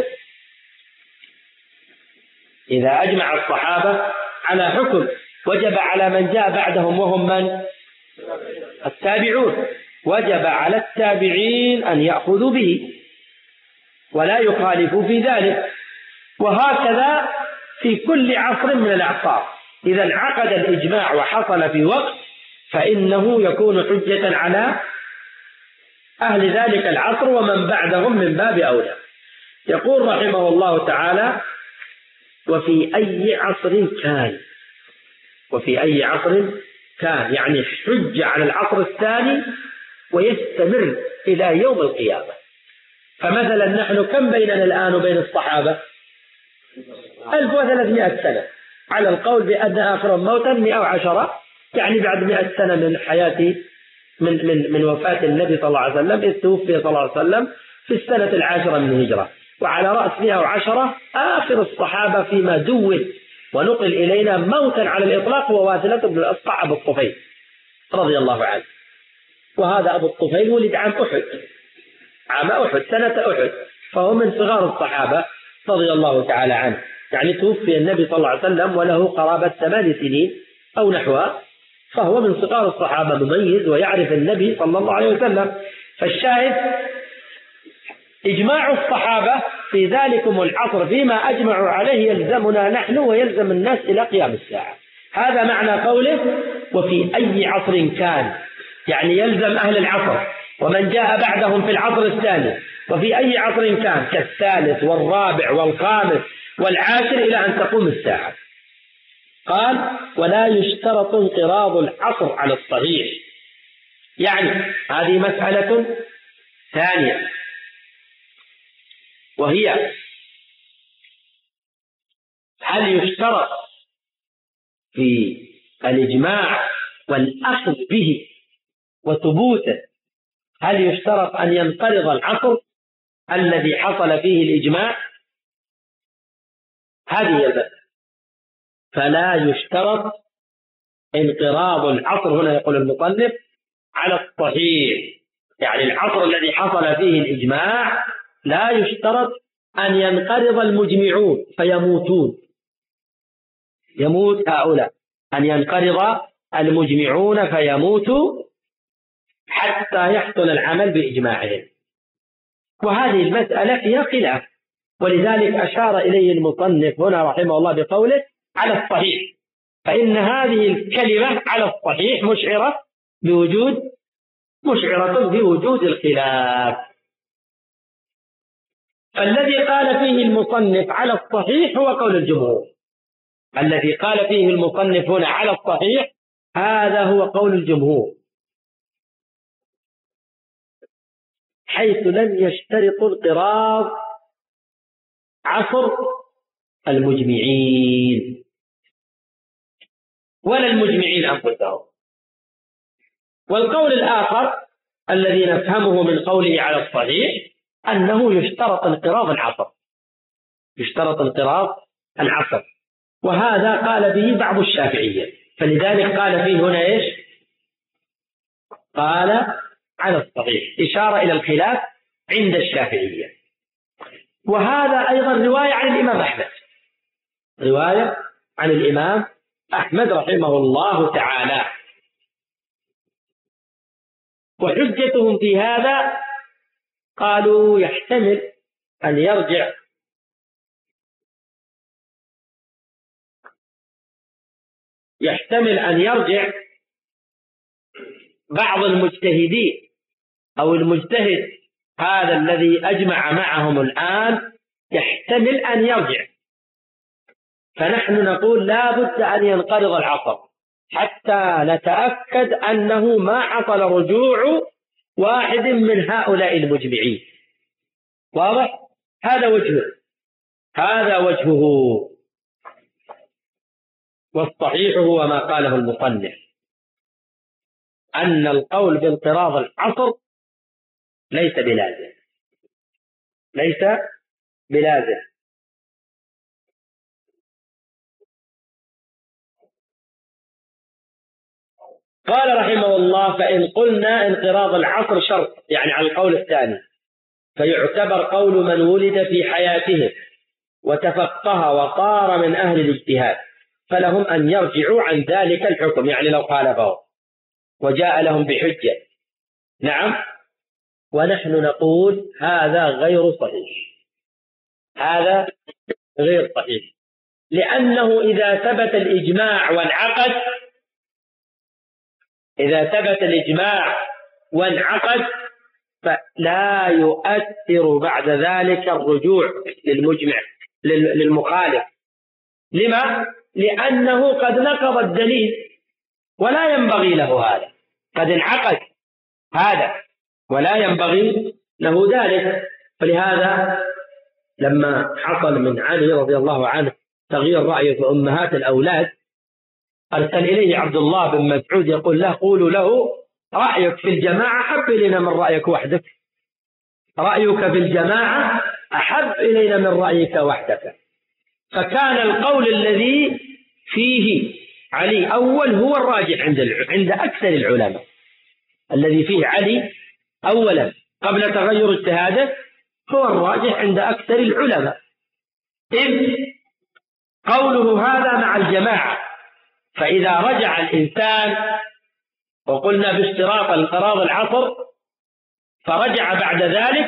[SPEAKER 1] إذا أجمع الصحابة على حكم وجب على من جاء بعدهم وهم من؟ التابعون، وجب على التابعين أن يأخذوا به ولا يخالفوا في ذلك. وهكذا في كل عصر من الأعصار، إذا انعقد الإجماع وحصل في وقت فإنه يكون حجة على أهل ذلك العصر ومن بعدهم من باب أولى. يقول رحمه الله تعالى: وفي أي عصر كان، وفي أي عصر كان يعني حجة على العصر الثاني ويستمر إلى يوم القيامة. فمثلا نحن كم بيننا الآن وبين الصحابة؟ ألف وثلاثمائة سنة، على القول بأن آخر موتا مئة وعشرة، يعني بعد مئة سنة من حياة من, من, من وفاة النبي صلى الله عليه وسلم، إذ توفي صلى الله عليه وسلم في السنة العاشرة من الهجرة. وعلى رأس مئة وعشرة آخر الصحابة فيما دون ونقل إلينا موتا على الإطلاق هو واثلة بن الأسقع أبو الطفيل رضي الله عنه. وهذا أبو الطفيل ولد عام أحد، عام أحد سنة أحد، فهو من صغار الصحابة رضي الله تعالى عنه، يعني توفي النبي صلى الله عليه وسلم وله قرابة ثمان سنين أو نحوها، فهو من صغار الصحابة مميز ويعرف النبي صلى الله عليه وسلم. فالشاهد إجماع الصحابة في ذلكم العصر فيما أجمعوا عليه يلزمنا نحن ويلزم الناس إلى قيام الساعة. هذا معنى قوله وفي أي عصر كان، يعني يلزم أهل العصر ومن جاء بعدهم في العصر الثاني، وفي أي عصر كان كالثالث والرابع والخامس والعاشر إلى أن تقوم الساعة. قال: ولا يشترط انقراض العصر على الصحيح. يعني هذه مسألة ثانية، وهي هل يشترط في الإجماع والأخذ به وثبوته، هل يشترط أن ينقرض العصر الذي حصل فيه الإجماع؟ هذه هي المسألة. فلا يشترط انقراض العصر، هنا يقول المصنف على الصحيح، يعني العصر الذي حصل فيه الإجماع لا يشترط أن ينقرض المجمعون فيموتون، يموت هؤلاء، أن ينقرض المجمعون فيموتوا حتى يحصل العمل بإجماعهم. وهذه المسألة فيها خلاف، ولذلك أشار إليه المصنف هنا رحمه الله بقوله على الصحيح، فإن هذه الكلمة على الصحيح مشعرة بوجود مشعرة بوجود الخلاف. الذي قال فيه المصنف على الصحيح هو قول الجمهور، الذي قال فيه المصنف هنا على الصحيح هذا هو قول الجمهور، حيث لم يشترطوا انقراض عصر المجمعين ولا المجمعين أنفسهم. والقول الآخر الذي نفهمه من قوله على الصحيح أنه يشترط انقراض العصر، يشترط انقراض العصر، وهذا قال به بعض الشافعية، فلذلك قال فيه هنا إيش؟ قال على الصحيح، إشارة إلى الخلاف عند الشافعية. وهذا أيضا رواية عن الإمام أحمد، رواية عن الإمام أحمد رحمه الله تعالى. وحجتهم في هذا قالوا يحتمل أن يرجع يحتمل أن يرجع بعض المجتهدين أو المجتهد هذا الذي أجمع معهم الآن يحتمل أن يرجع، فنحن نقول لا بد أن ينقرض العصر حتى نتأكد أنه ما حصل رجوع واحد من هؤلاء المجمعين. واضح؟ هذا وجهه، هذا وجهه. والصحيح هو ما قاله المصنف، أن القول بانقراض العصر ليس بلازم، ليس بلازم. قال رحمه الله: فإن قلنا انقراض العصر شرط، يعني على القول الثاني، فيعتبر قول من ولد في حياته وتفقه وصار من أهل الاجتهاد، فلهم أن يرجعوا عن ذلك الحكم، يعني لو خالفه وجاء لهم بحجة. نعم. ونحن نقول هذا غير صحيح، هذا غير صحيح، لأنه إذا ثبت الإجماع وانعقد إذا ثبت الإجماع وانعقد فلا يؤثر بعد ذلك الرجوع للمجمع للمخالف. لما؟ لأنه قد نقض الدليل ولا ينبغي له هذا، قد انعقد هذا ولا ينبغي له ذلك. فلهذا لما حصل من علي رضي الله عنه تغيير رأيه في أمهات الأولاد، أرسل إليه عبد الله بن مسعود يقول له: قولوا له رأيك في الجماعة أحب إلينا من رأيك وحدك، رأيك في الجماعة أحب إلينا من رأيك وحدك. فكان القول الذي فيه علي أول هو الراجح عند عند أكثر العلماء، الذي فيه علي أولا قبل تغير اجتهاده هو الراجح عند أكثر العلماء، إذ قوله هذا مع الجماعة. فإذا رجع الإنسان وقلنا باشتراط انقراض العصر فرجع بعد ذلك،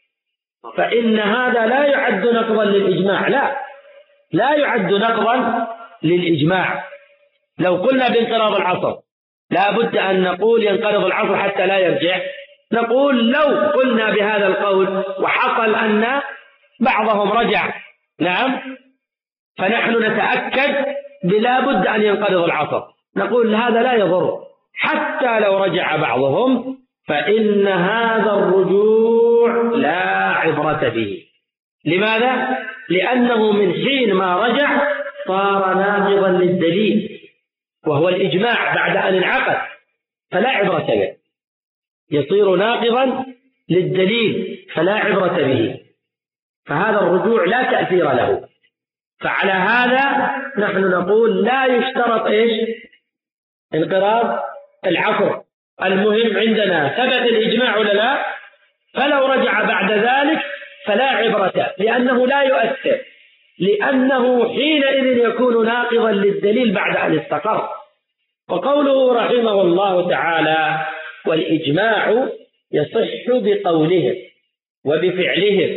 [SPEAKER 1] فإن هذا لا يعد نقضا للإجماع، لا لا يعد نقضا للإجماع. لو قلنا بانقراض العصر لا بد أن نقول ينقرض العصر حتى لا يرجع، نقول لو قلنا بهذا القول وحصل أن بعضهم رجع، نعم، فنحن نتأكد بلا بد أن ينقرض العصر، نقول هذا لا يضر حتى لو رجع بعضهم، فإن هذا الرجوع لا عبرة به. لماذا؟ لأنه من حين ما رجع صار ناقضا للدليل، وهو الإجماع بعد أن انعقد، فلا عبرة به، يصير ناقضا للدليل فلا عبرة به، فهذا الرجوع لا تأثير له. فعلى هذا نحن نقول لا يشترط إيش؟ انقراض العصر. المهم عندنا ثبت الإجماع ولا لا، فلو رجع بعد ذلك فلا عبرة، لأنه لا يؤثر، لأنه حينئذ يكون ناقضا للدليل بعد أن استقر. وقوله رحمه الله تعالى: والإجماع يصح بقولهم وبفعلهم،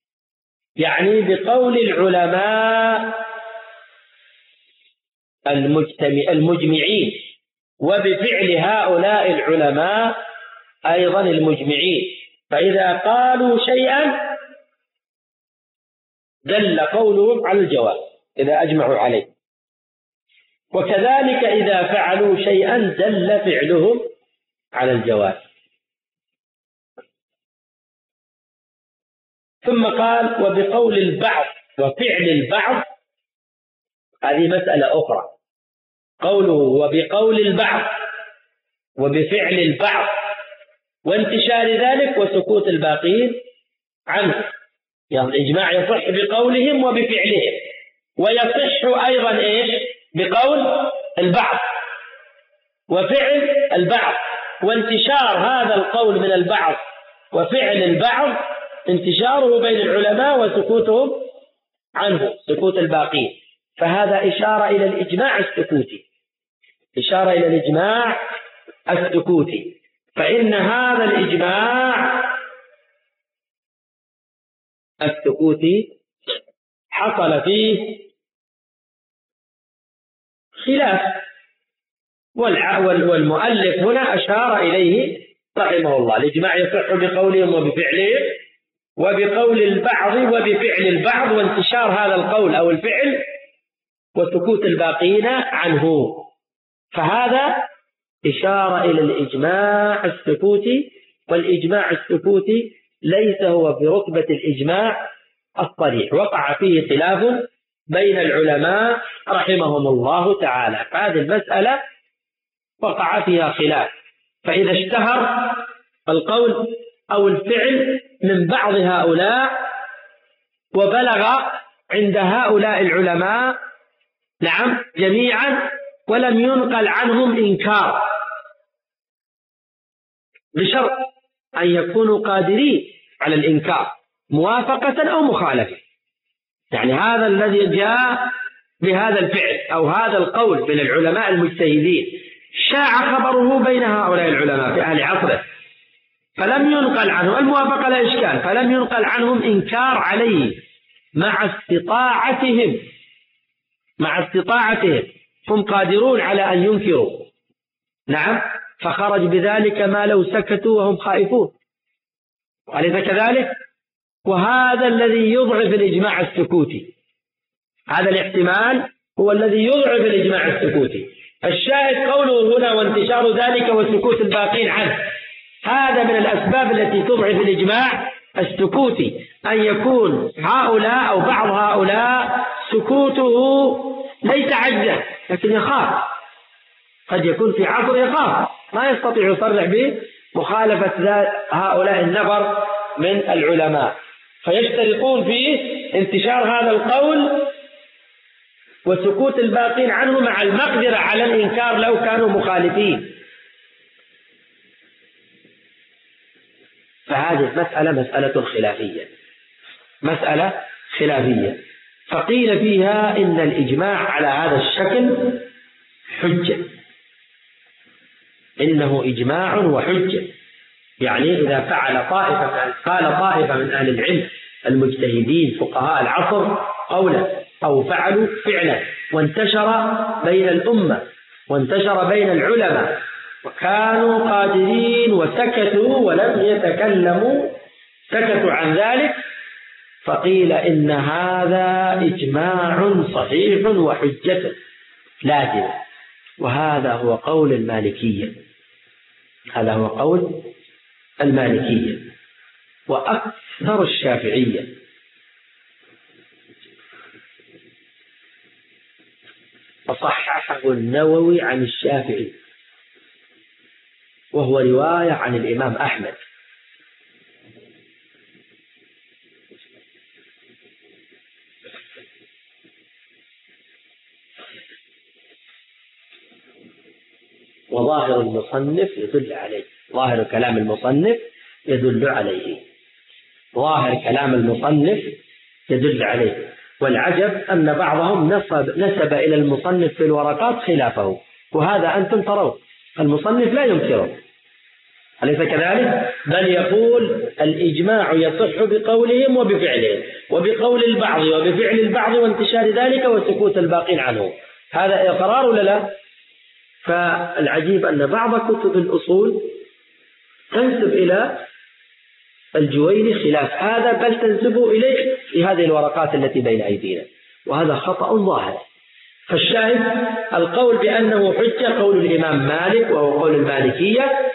[SPEAKER 1] يعني بقول العلماء المجتمع المجمعين وبفعل هؤلاء العلماء أيضا المجمعين، فإذا قالوا شيئا دل قولهم على الجواز إذا أجمعوا عليه، وكذلك إذا فعلوا شيئا دل فعلهم على الجواز. ثم قال وبقول البعض وفعل البعض، هذه مسألة أخرى. قوله وبقول البعض وبفعل البعض وانتشار ذلك وسكوت الباقين عنه، يعني الإجماع يصح بقولهم وبفعلهم، ويصح أيضا إيش بقول البعض وفعل البعض، وانتشار هذا القول من البعض وفعل البعض انتشاره بين العلماء وسكوتهم عنه، سكوت الباقين. فهذا إشارة إلى الإجماع السكوتي، إشارة إلى الإجماع السكوتي. فإن هذا الإجماع السكوتي حصل فيه خلاف، والمؤلف هنا أشار إليه رحمه الله. الإجماع يصح بقولهم وبفعلهم، وبقول البعض وبفعل البعض، وانتشار هذا القول أو الفعل وسكوت الباقين عنه. فهذا إشارة إلى الإجماع السكوتي، والإجماع السكوتي ليس هو برتبة الإجماع الصريح، وقع فيه خلاف بين العلماء رحمهم الله تعالى. فهذه المسألة وقع فيها خلاف، فإذا اشتهر القول أو الفعل من بعض هؤلاء وبلغ عند هؤلاء العلماء نعم جميعا ولم ينقل عنهم إنكار، بشرط أن يكونوا قادرين على الإنكار موافقة أو مخالفة. يعني هذا الذي جاء بهذا الفعل أو هذا القول من العلماء المجتهدين شاع خبره بين هؤلاء العلماء في أهل عصره، فلم ينقل عنهم الموافقة لا إشكال، فلم ينقل عنهم إنكار عليه مع استطاعتهم مع استطاعتهم هم قادرون على أن ينكروا نعم، فخرج بذلك ما لو سكتوا وهم خائفون، أليس كذلك؟ وهذا الذي يضعف الإجماع السكوتي، هذا الاحتمال هو الذي يضعف الإجماع السكوتي. الشاهد قوله هنا وانتشار ذلك وسكوت الباقين عنه، هذا من الأسباب التي تضعف الإجماع السكوتي، أن يكون هؤلاء أو بعض هؤلاء سكوته ليس عجزا لكن يخاف، قد يكون في عصر يخاف ما يستطيع يصرح بمخالفة هؤلاء النفر من العلماء، فيشترطون في انتشار هذا القول وسكوت الباقين عنه مع المقدرة على الإنكار لو كانوا مخالفين. فهذه المسألة مسألة خلافية، مسألة خلافية، فقيل فيها إن الإجماع على هذا الشكل حجة، إنه إجماع وحجة. يعني إذا فعل طائفة قال طائفة من أهل العلم المجتهدين فقهاء العصر قولا أو فعلوا فعلا وانتشر بين الأمة وانتشر بين العلماء وكانوا قادرين وسكتوا ولم يتكلموا، سكتوا عن ذلك، فقيل إن هذا إجماع صحيح وحجة لازمة. وهذا هو قول المالكية، هذا هو قول المالكية وأكثر الشافعية. وصححه النووي عن الشافعي، وهو رواية عن الإمام أحمد. وظاهر المصنف يدل عليه، ظاهر كلام المصنف يدل عليه، ظاهر كلام المصنف يدل عليه. والعجب أن بعضهم نسب, نسب إلى المصنف في الورقات خلافه، وهذا أنتم ترون المصنف لا ينكره، أليس كذلك؟ بل يقول الإجماع يصح بقولهم وبفعلهم، وبقول البعض وبفعل البعض وانتشار ذلك وسكوت الباقين عنه. هذا إقرار ولا لا؟ فالعجيب أن بعض كتب الأصول تنسب إلى الجويني خلاف هذا، بل تنسبه إليه في هذه الورقات التي بين أيدينا، وهذا خطأ ظاهر. فالشاهد القول بأنه حجة قول الإمام مالك وهو قول المالكية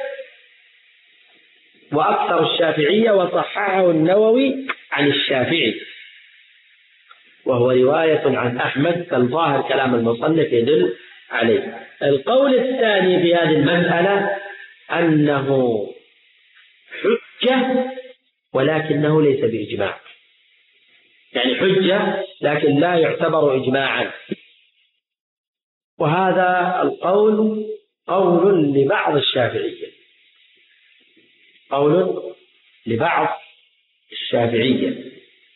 [SPEAKER 1] وأكثر الشافعية، وصححه النووي عن الشافعي، وهو رواية عن أحمد، فالظاهر كلام المصنف يدل عليه. القول الثاني في هذه المسألة أنه حجة ولكنه ليس بإجماع، يعني حجة لكن لا يعتبر إجماعا، وهذا القول قول لبعض الشافعية، قول لبعض الشافعية.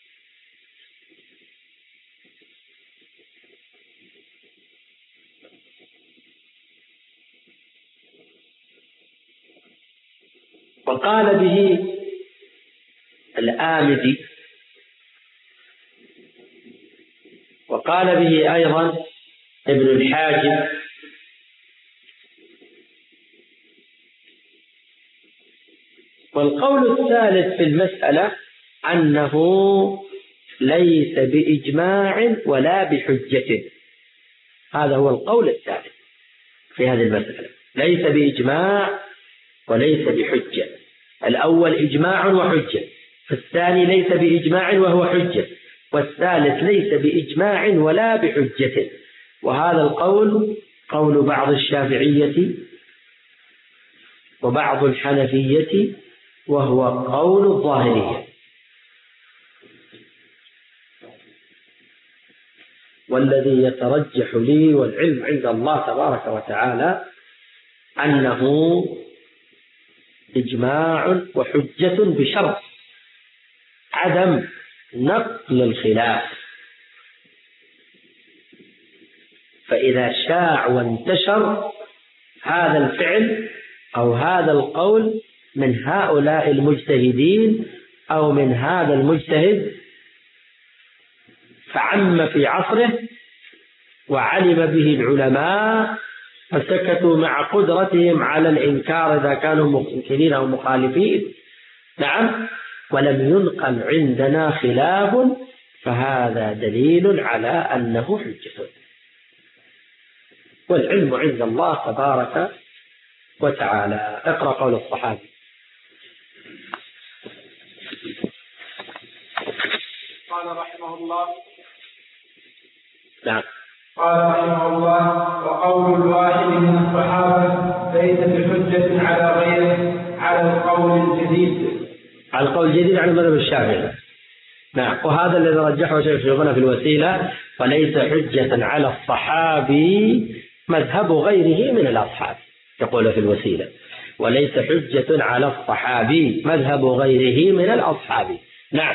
[SPEAKER 1] وقال به الآمدي، وقال به أيضا ابن الحاجب، والقول الثالث في المسألة أنه ليس بإجماع ولا بحجة. هذا هو القول الثالث في هذه المسألة، ليس بإجماع وليس بحجة. الأول إجماع وحجة، الثاني ليس بإجماع وهو حجة، والثالث ليس بإجماع ولا بحجة. وهذا القول قول بعض الشافعية وبعض الحنفية، وهو قول الظاهرية. والذي يترجح لي والعلم عند الله تبارك وتعالى أنه إجماع وحجة بشرط عدم نقل الخلاف، فإذا شاع وانتشر هذا الفعل أو هذا القول من هؤلاء المجتهدين أو من هذا المجتهد فعم في عصره وعلم به العلماء فسكتوا مع قدرتهم على الإنكار إذا كانوا ممكنين أو مخالفين، نعم، ولم ينقل عندنا خلاف، فهذا دليل على أنه حجة، والعلم عند الله تبارك وتعالى. اقرأ قول الصحابي.
[SPEAKER 2] قال رحمه الله
[SPEAKER 1] نعم
[SPEAKER 2] قال رحمه الله: وقول الواحد من الصحابة ليس بحجة على غيره على القول الجديد،
[SPEAKER 1] على القول الجديد عن مذهب الشافعي. نعم، وهذا الذي رجحه شيخنا في الوسيلة: وليس حجة على الصحابي مذهب غيره من الأصحاب. يقول في الوسيلة: وليس حجة على الصحابي مذهب غيره من الأصحاب. نعم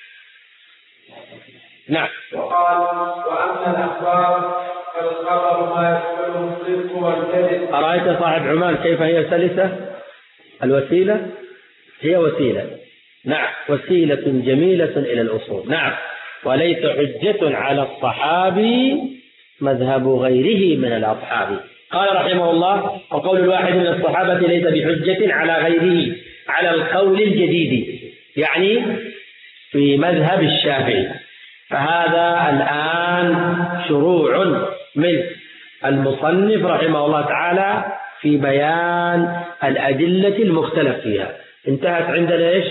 [SPEAKER 1] نعم.
[SPEAKER 2] وقال: وأما الأخبار فالخبر ما يقبله الصدق والكذب.
[SPEAKER 1] أرأيت صاحب عمان كيف هي سلسة؟ الوسيلة هي وسيلة، نعم، وسيلة جميلة إلى الأصول. نعم، وليس حجة على الصحابي مذهب غيره من الأصحاب. قال رحمه الله: وقول الواحد من الصحابة ليس بحجة على غيره على القول الجديد، يعني في مذهب الشافعي. فهذا الآن شروع من المصنف رحمه الله تعالى في بيان الأدلة المختلف فيها. انتهت عندنا إيش؟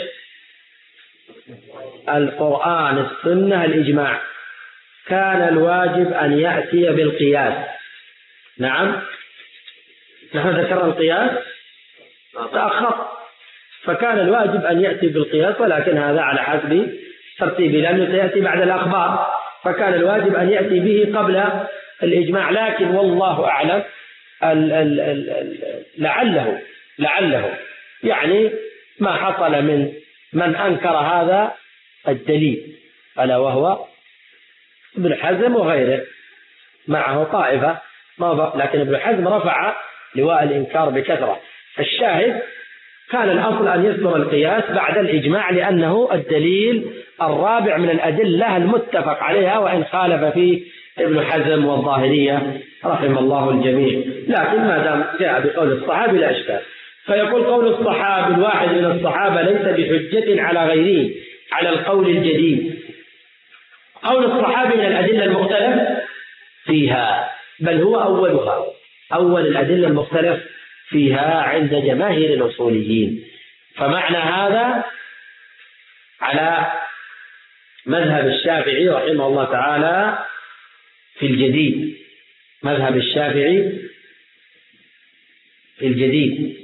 [SPEAKER 1] القرآن، السنة، الإجماع. كان الواجب أن يأتي بالقياس. نعم، نحن ذكرنا القياس تأخر، فكان الواجب أن يأتي بالقياس، ولكن هذا على حسب ترتيبه لأنه سيأتي بعد الأخبار، فكان الواجب أن يأتي به قبل الإجماع. لكن والله أعلم ال ال ال ال لعله لعله يعني ما حصل من من أنكر هذا الدليل، ألا وهو ابن حزم وغيره، معه طائفة، لكن ابن حزم رفع لواء الإنكار بكثرة. الشاهد كان الأصل أن يذكر القياس بعد الإجماع، لأنه الدليل الرابع من الأدلة المتفق عليها، وإن خالف فيه ابن حزم والظاهرية رحم الله الجميع، لكن ما دام جاء بقول الصحابي لا إشكال. فيقول قول الصحابي الواحد من الصحابة ليس بحجة على غيره على القول الجديد. قول الصحابي من الأدلة المختلف فيها، بل هو أولها، أول الأدلة المختلف فيها عند جماهير الأصوليين. فمعنى هذا على مذهب الشافعي رحمه الله تعالى في الجديد، مذهب الشافعي في الجديد.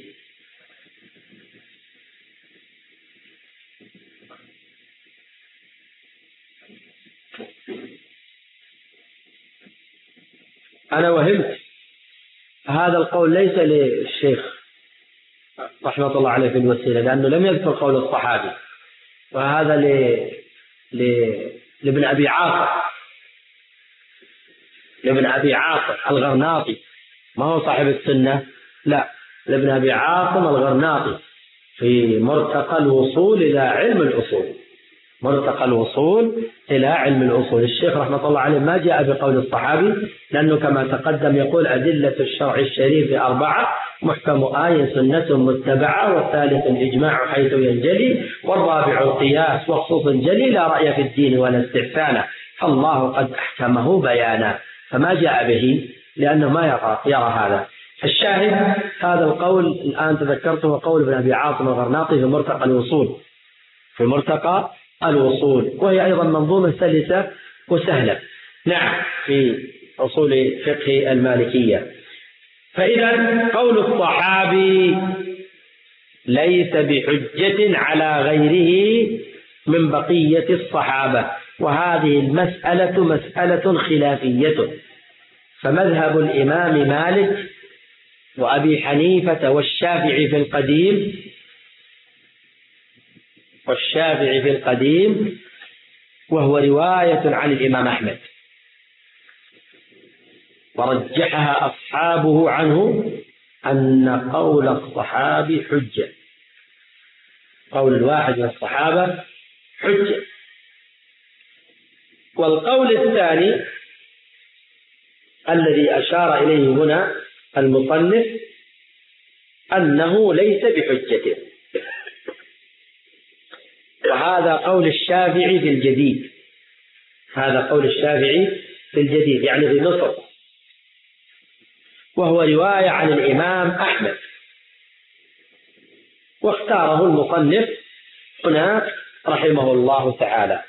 [SPEAKER 1] أنا وهمت هذا القول ليس للشيخ رحمة الله عليه في الوسيلة، لأنه لم يذكر قول الصحابي، وهذا ل... ل... لابن أبي عاصم، لابن أبي عاصم الغرناطي، ما هو صاحب السنة، لا، لابن أبي عاصم الغرناطي في مرتقى الوصول إلى علم الأصول، مرتقى الوصول إلى علم الأصول. الشيخ رحمة الله عليه ما جاء بقول الصحابي، لأنه كما تقدم يقول أدلة الشرع الشريف أربعة: محكم آية سنة متبعة، والثالث الإجماع حيث ينجلي، والرابع القياس وخصوص جلي، لا رأي في الدين ولا استحسانا، فالله قد أحكمه بيانا. فما جاء به لأنه ما يرى, يرى هذا. الشاهد هذا القول الآن تذكرته قول ابن أبي عاصم الغرناطي في مرتقى الوصول، في مرتقى الوصول، وهي أيضا منظومة سلسة وسهلة، نعم، في أصول فقه المالكية. فإذا قول الصحابي ليس بحجة على غيره من بقية الصحابة، وهذه المسألة مسألة خلافية. فمذهب الإمام مالك وأبي حنيفة والشافعي في القديم والشافعي في القديم وهو رواية عن الإمام أحمد، ورجحها أصحابه عنه، أن قول الصحابي حجة، قول الواحد من الصحابة حجة. والقول الثاني الذي أشار إليه هنا المصنف أنه ليس بحجة، وهذا قول الشافعي في الجديد، هذا قول الشافعي في الجديد يعني في مصر، وهو رواية عن الإمام أحمد، واختاره المصنف هنا رحمه الله تعالى.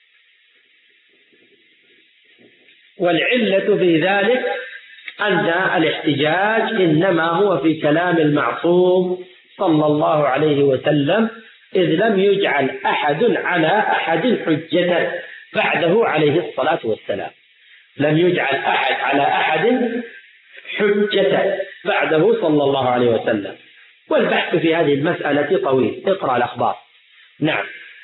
[SPEAKER 1] والعلة في ذلك أن الاحتجاج إنما هو في كلام المعصوم صلى الله عليه وسلم، إذ لم يجعل أحد على أحد حجة بعده عليه الصلاة والسلام، لم يجعل أحد على أحد حجة بعده صلى الله عليه وسلم. والبحث في هذه المسألة طويل، اقرأ الأخبار. نعم.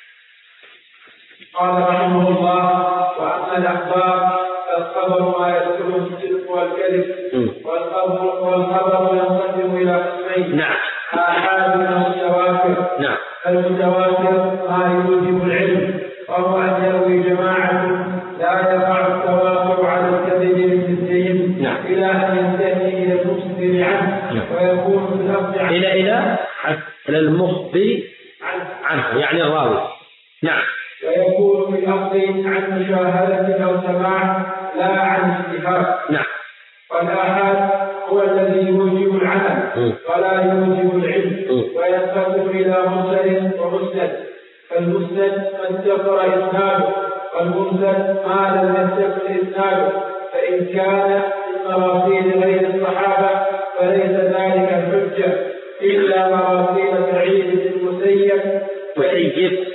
[SPEAKER 2] قال رحمه الله: وأما الأخبار فالخبر ما يذكره الصدق والكذب، والخبر والخبر ينقسم إلى قسمين:
[SPEAKER 1] نعم،
[SPEAKER 2] آحاد ومتواتر.
[SPEAKER 1] نعم.
[SPEAKER 2] المتواتر ما يوجب العلم، وهو أن يروي جماعة لا يقع التواتر على الكذب مثلهم،
[SPEAKER 1] نعم،
[SPEAKER 2] إلى أن ينتهي إلى المخبر عنه،
[SPEAKER 1] نعم،
[SPEAKER 2] ويكون في الأرض عنه
[SPEAKER 1] إلى إلى إلى المخبر عنه يعني الراوي. نعم.
[SPEAKER 2] ويكون في الأرض عن مشاهدة أو سماع لا عن اجتهاد.
[SPEAKER 1] نعم.
[SPEAKER 2] والآحاد هو الذي يوجب العمل ولا يوجب العلم، وينقسم إلى مرسل ومسند. فالمسند ما اتصل إسناده، والمرسل ما لم يتصل إسناده، فإن كان من مراسيل غير الصحابة فليس ذلك الحجة، إلا مراسيل سعيد بن المسيب
[SPEAKER 1] مسيب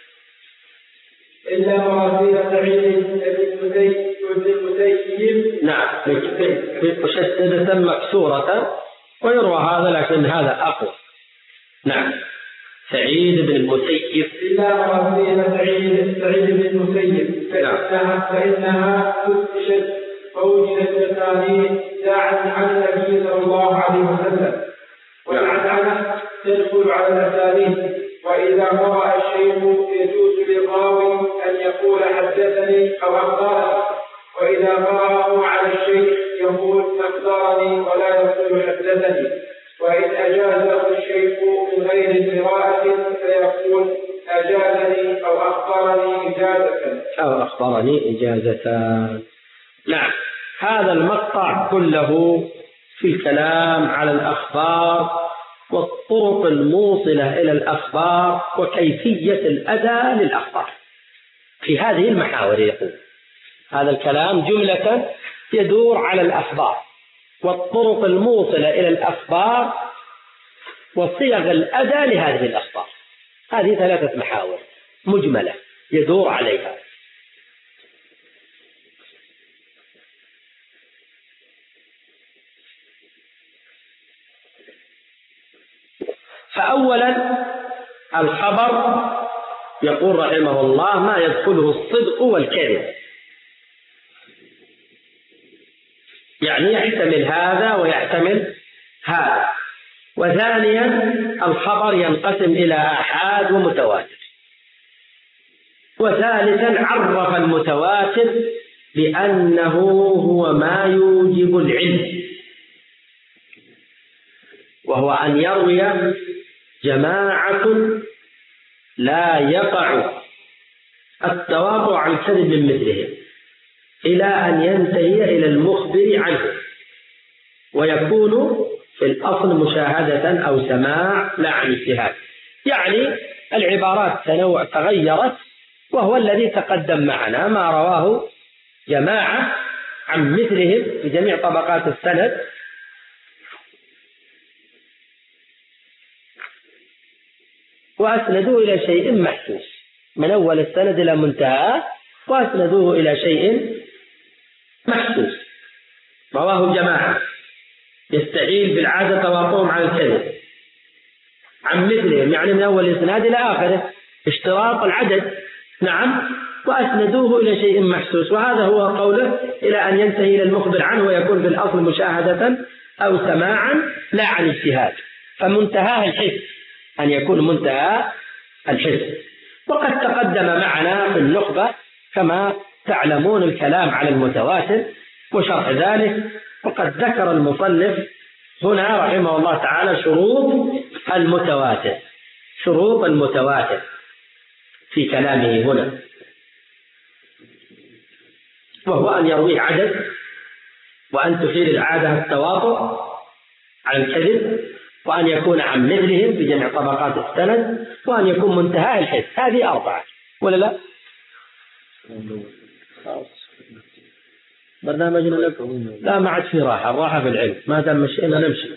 [SPEAKER 2] إلا مراسيل سعيد بن المسيب.
[SPEAKER 1] نعم، مشددة مكسورة، ويروى هذا لكن هذا أقوى. نعم، سعيد بن المسيب.
[SPEAKER 2] إلا مراسيل سعيد سعيد بن المسيب فإنها فإنها تثبت فوجدت التسانيد داعا عن النبي صلى الله عليه وسلم، والعنعنة تدخل على الأسانيد. وإذا قرأ الشيخ يجوز للراوي أن يقول حدثني أو أخبرني، وإذا قرأه على الشيخ يقول أخبرني ولا يقول حدثني. وإن أجازه غير القراءة فيقول أجازني أو أخبرني إجازة
[SPEAKER 1] أو أخبرني إجازة. نعم، هذا المقطع كله في الكلام على الأخبار والطرق الموصلة إلى الأخبار وكيفية الأداء للأخبار في هذه المحاور. يقول هذا الكلام جملة يدور على الأخبار والطرق الموصلة إلى الأخبار وصيغ الأداء لهذه الأخبار. هذه ثلاثة محاور مجملة يدور عليها. فأولا الخبر يقول رحمه الله ما يدخله الصدق والكذب، يعني يحتمل هذا ويحتمل هذا. وثانيا الخبر ينقسم إلى آحاد ومتواتر. وثالثا عرف المتواتر بأنه هو ما يوجب العلم، وهو أن يروي جماعة لا يقع التواطؤ عن كذب من مثلهم إلى أن ينتهي إلى المخبر عنه، ويكون في الأصل مشاهدة أو سماع لا عن اجتهاد. يعني العبارات تنوع تغيرت، وهو الذي تقدم معنا ما رواه جماعة عن مثلهم في جميع طبقات السند وأسندوه إلى شيء محسوس من أول السند إلى منتهى، وأسندوه إلى شيء محسوس رواه جماعة يستحيل بالعادة تواطؤهم عن الكذب عن مثلهم، يعني من أول الإسناد إلى آخره اشتراط العدد. نعم، وأسندوه إلى شيء محسوس، وهذا هو قوله إلى أن ينتهي إلى المخبر عنه ويكون في الأصل مشاهدة أو سماعا لا عن اجتهاد. فمنتهاه الحس، أن يكون منتهى الحس. وقد تقدم معنا في النخبة كما تعلمون الكلام على المتواتر وشرح ذلك، وقد ذكر المصنف هنا رحمه الله تعالى شروط المتواتر شروط المتواتر في كلامه هنا، وهو أن يرويه عدد، وأن تحيل العادة التواطؤ عن الكذب، وأن يكون عن مثلهم في جميع طبقات السند، وأن يكون منتهى الحس. هذه أربعة ولا لا؟ برنامجنا لكم لا ما عاد في راحة، الراحة في العلم، ما دام مشينا نمشي.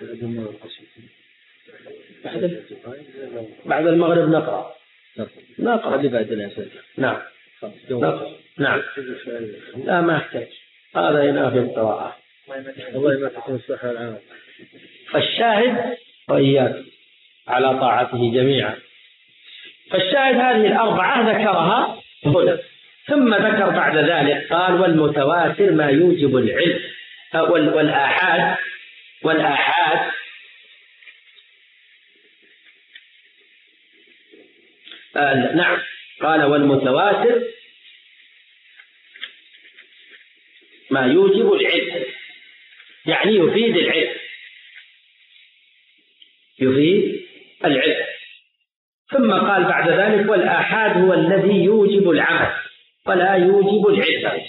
[SPEAKER 1] بعد المغرب نقرأ نقرأ اللي بعد العشاء. نعم نقرأ. نعم لا ما أحتاج، هذا ينافي القراءة. والله ما تكون الصحة العامة. فالشاهد وإياك على طاعته جميعا. فالشاهد هذه الأربعة ذكرها هنا، ثم ذكر بعد ذلك قال والمتواتر ما يوجب العلم، والآحاد والآحاد آه نعم قال والمتواتر ما يوجب العلم، يعني يفيد العلم يفيد العلم. ثم قال بعد ذلك والآحاد هو الذي يوجب العمل ولا يوجب العلم.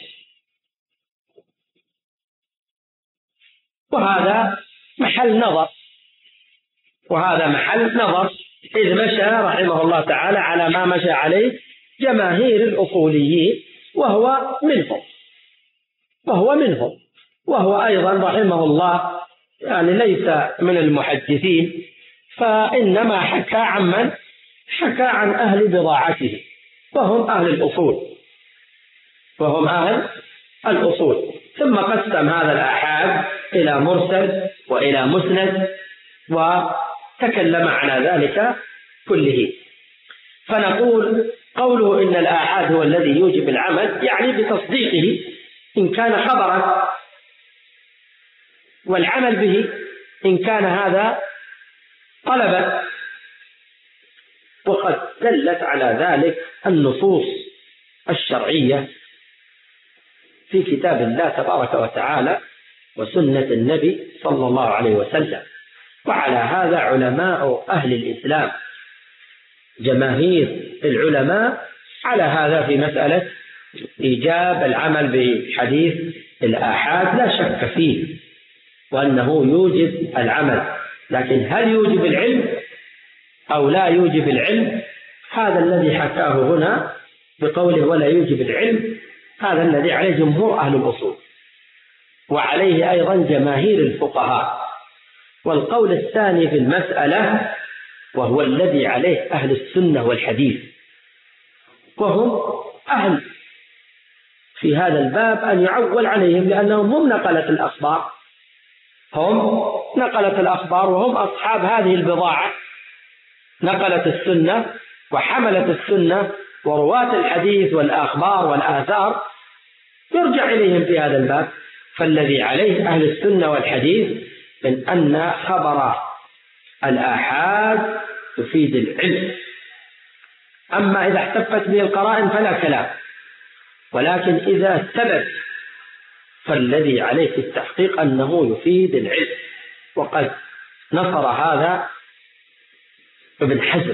[SPEAKER 1] وهذا محل نظر وهذا محل نظر إذ مشى رحمه الله تعالى على ما مشى عليه جماهير الأصوليين، وهو منهم وهو منهم وهو أيضا رحمه الله يعني ليس من المحدثين، فإنما حكى عن من حكى عن أهل بضاعته وهم أهل الأصول وهم أهل الأصول. ثم قسم هذا الآحاد إلى مرسل وإلى مسند، وتكلم على ذلك كله. فنقول قوله إن الآحاد هو الذي يوجب العمل يعني بتصديقه إن كان خبرا، والعمل به إن كان هذا طلبا. وقد دلت على ذلك النصوص الشرعية في كتاب الله تبارك وتعالى وسنة النبي صلى الله عليه وسلم. وعلى هذا علماء أهل الإسلام، جماهير العلماء على هذا في مسألة إيجاب العمل بحديث الآحاد لا شك فيه، وأنه يوجب العمل، لكن هل يوجب العلم أو لا يوجب العلم؟ هذا الذي حكاه هنا بقوله ولا يوجب العلم، هذا الذي عليه جمهور أهل الأصول، وعليه أيضا جماهير الفقهاء. والقول الثاني في المسألة وهو الذي عليه أهل السنة والحديث، وهم أهل في هذا الباب أن يعول عليهم، لأنهم هم نقلة الأخبار، هم نقلة الأخبار وهم أصحاب هذه البضاعة، نقلة السنة وحملة السنة ورواة الحديث والأخبار والآثار يرجع إليهم في هذا الباب. فالذي عليه أهل السنة والحديث من أن خبر الآحاد تفيد العلم، أما إذا احتفت به القرائن فلا كلام، ولكن إذا ثبت فالذي عليه في التحقيق أنه يفيد العلم. وقد نصر هذا ابن حزم،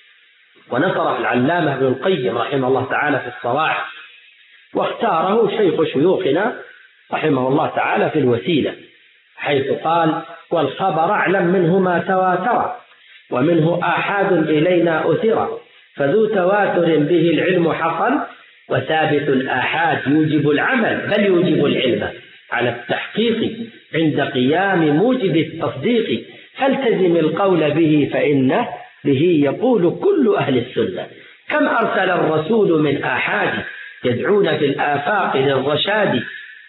[SPEAKER 1] ونصره العلامة ابن القيم رحمه الله تعالى في الصواعق، واختاره شيخ شيوخنا رحمه الله تعالى في الوسيلة، حيث قال والخبر أعلم منه ما تواتر، ومنه آحاد إلينا أثر، فذو تواتر به العلم حصل، وثابت الآحاد يوجب العمل بل يوجب العلم على التحقيق عند قيام موجب التصديق، فالتزم القول به فإنه به يقول كل أهل السنة. كم أرسل الرسول من آحاد يدعون في الآفاق للرشاد،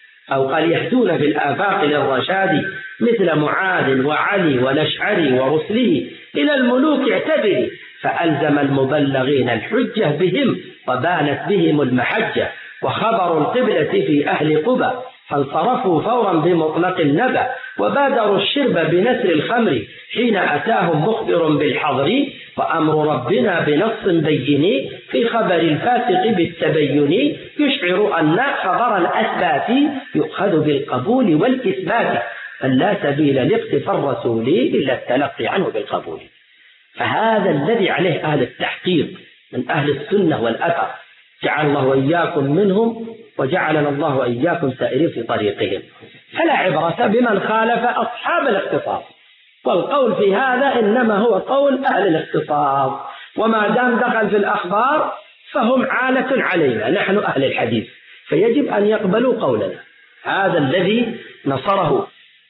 [SPEAKER 1] أو قال يهدون في الآفاق للرشاد، مثل معاذ وعلي والأشعري ورسله إلى الملوك اعتبري، فألزم المبلغين الحجة بهم وبانت بهم المحجة، وخبر القبلة في أهل قبى فانصرفوا فورا بمطلق النبأ، وبادروا الشرب بنسر الخمر حين أتاهم مخبر بالحظر، وأمر ربنا بنص بين في خبر الفاسق بالتبين، يشعر أن خبر الأثبات يؤخذ بالقبول والإثبات، فلا سبيل لاقتفاء الرسول إلا التلقي عنه بالقبول. فهذا الذي عليه أهل التحقيق من أهل السنة والأثر، جعل الله وإياكم منهم، وجعلنا الله وإياكم سائرين في طريقهم. فلا عبرة بمن خالف أصحاب الاختصاص، والقول في هذا إنما هو قول أهل الاختصاص، وما دام دخل في الأخبار فهم عالة علينا نحن أهل الحديث، فيجب أن يقبلوا قولنا. هذا الذي نصره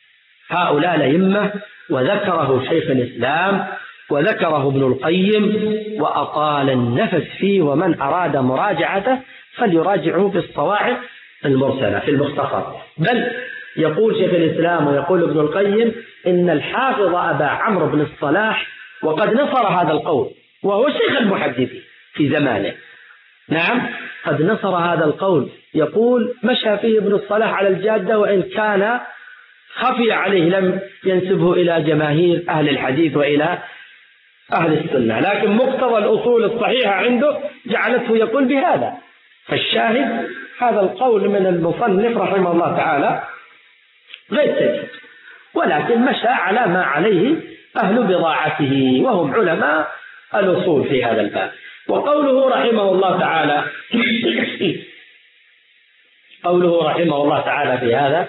[SPEAKER 1] هؤلاء الأئمة، وذكره شيخ الإسلام وذكره ابن القيم، وأطال النفس فيه، ومن أراد مراجعته فليراجعه في الصواعق المرسلة في المختصر. بل يقول شيخ الإسلام ويقول ابن القيم إن الحافظ أبا عمرو بن الصلاح وقد نصر هذا القول، وهو شيخ المحدثين في زمانه، نعم قد نصر هذا القول، يقول مشى فيه ابن الصلاح على الجادة، وإن كان خفي عليه لم ينسبه إلى جماهير أهل الحديث وإلى أهل السنة، لكن مقتضى الأصول الصحيحة عنده جعلته يقول بهذا. فالشاهد هذا القول من المصنف رحمه الله تعالى غير سديد، ولكن مشى على ما عليه أهل بضاعته، وهم علماء الأصول في هذا الباب. وقوله رحمه الله تعالى قوله رحمه الله تعالى في هذا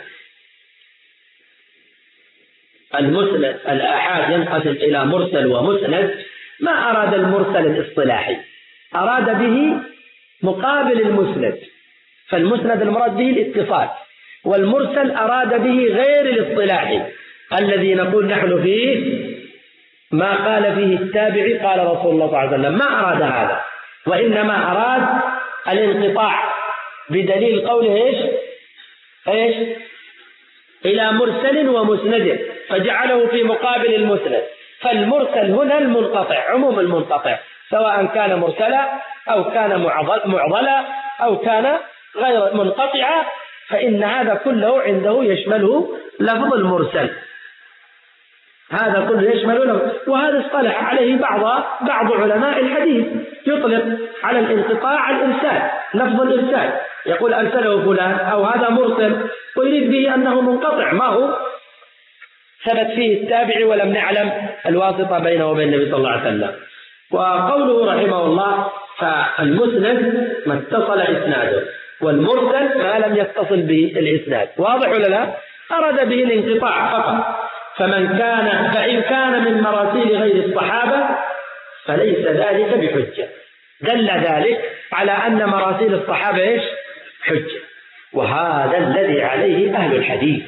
[SPEAKER 1] المسند الآحاد ينقسم إلى مرسل ومسند، ما أراد المرسل الاصطلاحي، أراد به مقابل المسند، فالمسند المراد به الاتصال، والمرسل أراد به غير الاصطلاحي الذي نقول نحن فيه ما قال فيه التابعي قال رسول الله صلى الله عليه وسلم، ما أراد هذا، وإنما أراد الانقطاع بدليل قوله إيش إيش إلى مرسل ومسند، فجعله في مقابل المسند. فالمرسل هنا المنقطع، عموم المنقطع، سواء كان مرسلا أو كان معضلا أو كان غير منقطعا، فإن هذا كله عنده يشمله لفظ المرسل، هذا كله يشمل له. وهذا اصطلح عليه بعض بعض علماء الحديث، يطلق على الانقطاع الإرسال، لفظ الإرسال، يقول أرسله فلان أو هذا مرسل، ويريد به أنه منقطع، ما هو ثبت فيه التابع ولم نعلم الواسطة بينه وبين النبي صلى الله عليه وسلم. وقوله رحمه الله فالمسند ما اتصل إسناده، والمرسل ما لم يتصل به الإسناد. واضح ولا لا؟ أراد به الانقطاع فقط. فمن كان فإن كان من مراسيل غير الصحابة فليس ذلك بحجة. دل ذلك على أن مراسيل الصحابة إيش؟ حجة. وهذا الذي عليه أهل الحديث،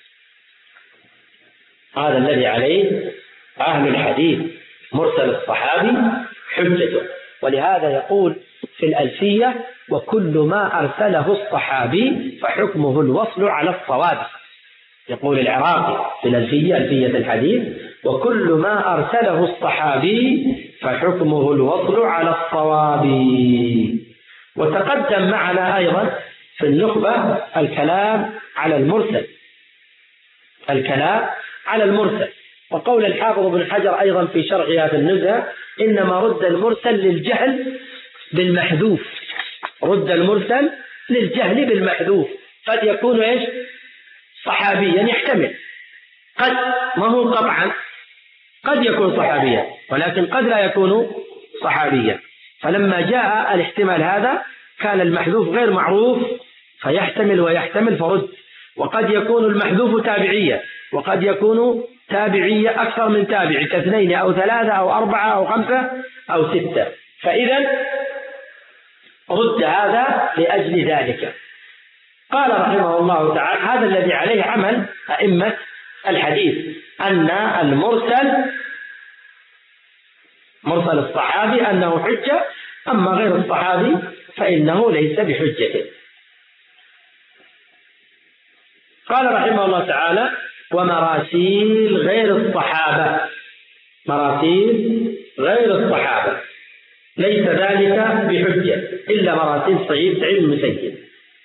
[SPEAKER 1] هذا الذي عليه أهل الحديث، مرسل الصحابي حجته. ولهذا يقول في الألفية: وكل ما أرسله الصحابي فحكمه الوصل على الصواب. يقول العراقي في الألفية، ألفية الحديث: وكل ما أرسله الصحابي فحكمه الوصل على الصواب. وتقدم معنا أيضا في النخبة الكلام على المرسل، الكلام على المرسل. وقول الحافظ ابن حجر أيضا في شرحها في النزهة: إنما رد المرسل للجهل بالمحذوف. رد المرسل للجهل بالمحذوف. قد يكون إيش؟ صحابيا، يحتمل، قد ما هو قطعا، قد يكون صحابيا ولكن قد لا يكون صحابيا. فلما جاء الاحتمال هذا كان المحذوف غير معروف فيحتمل ويحتمل فرد. وقد يكون المحذوف تابعيا، وقد يكون تابعية أكثر من تابع، كاثنين أو ثلاثة أو أربعة أو خمسة أو ستة. فإذا رد هذا لأجل ذلك. قال رحمه الله تعالى: هذا الذي عليه عمل أئمة الحديث، أن المرسل مرسل الصحابي أنه حجة، أما غير الصحابي فإنه ليس بحجة. قال رحمه الله تعالى: ومراسيل غير الصحابة، مراسيل غير الصحابة ليس ذلك بحجة إلا مراسيل سعيد سعيد المسيب.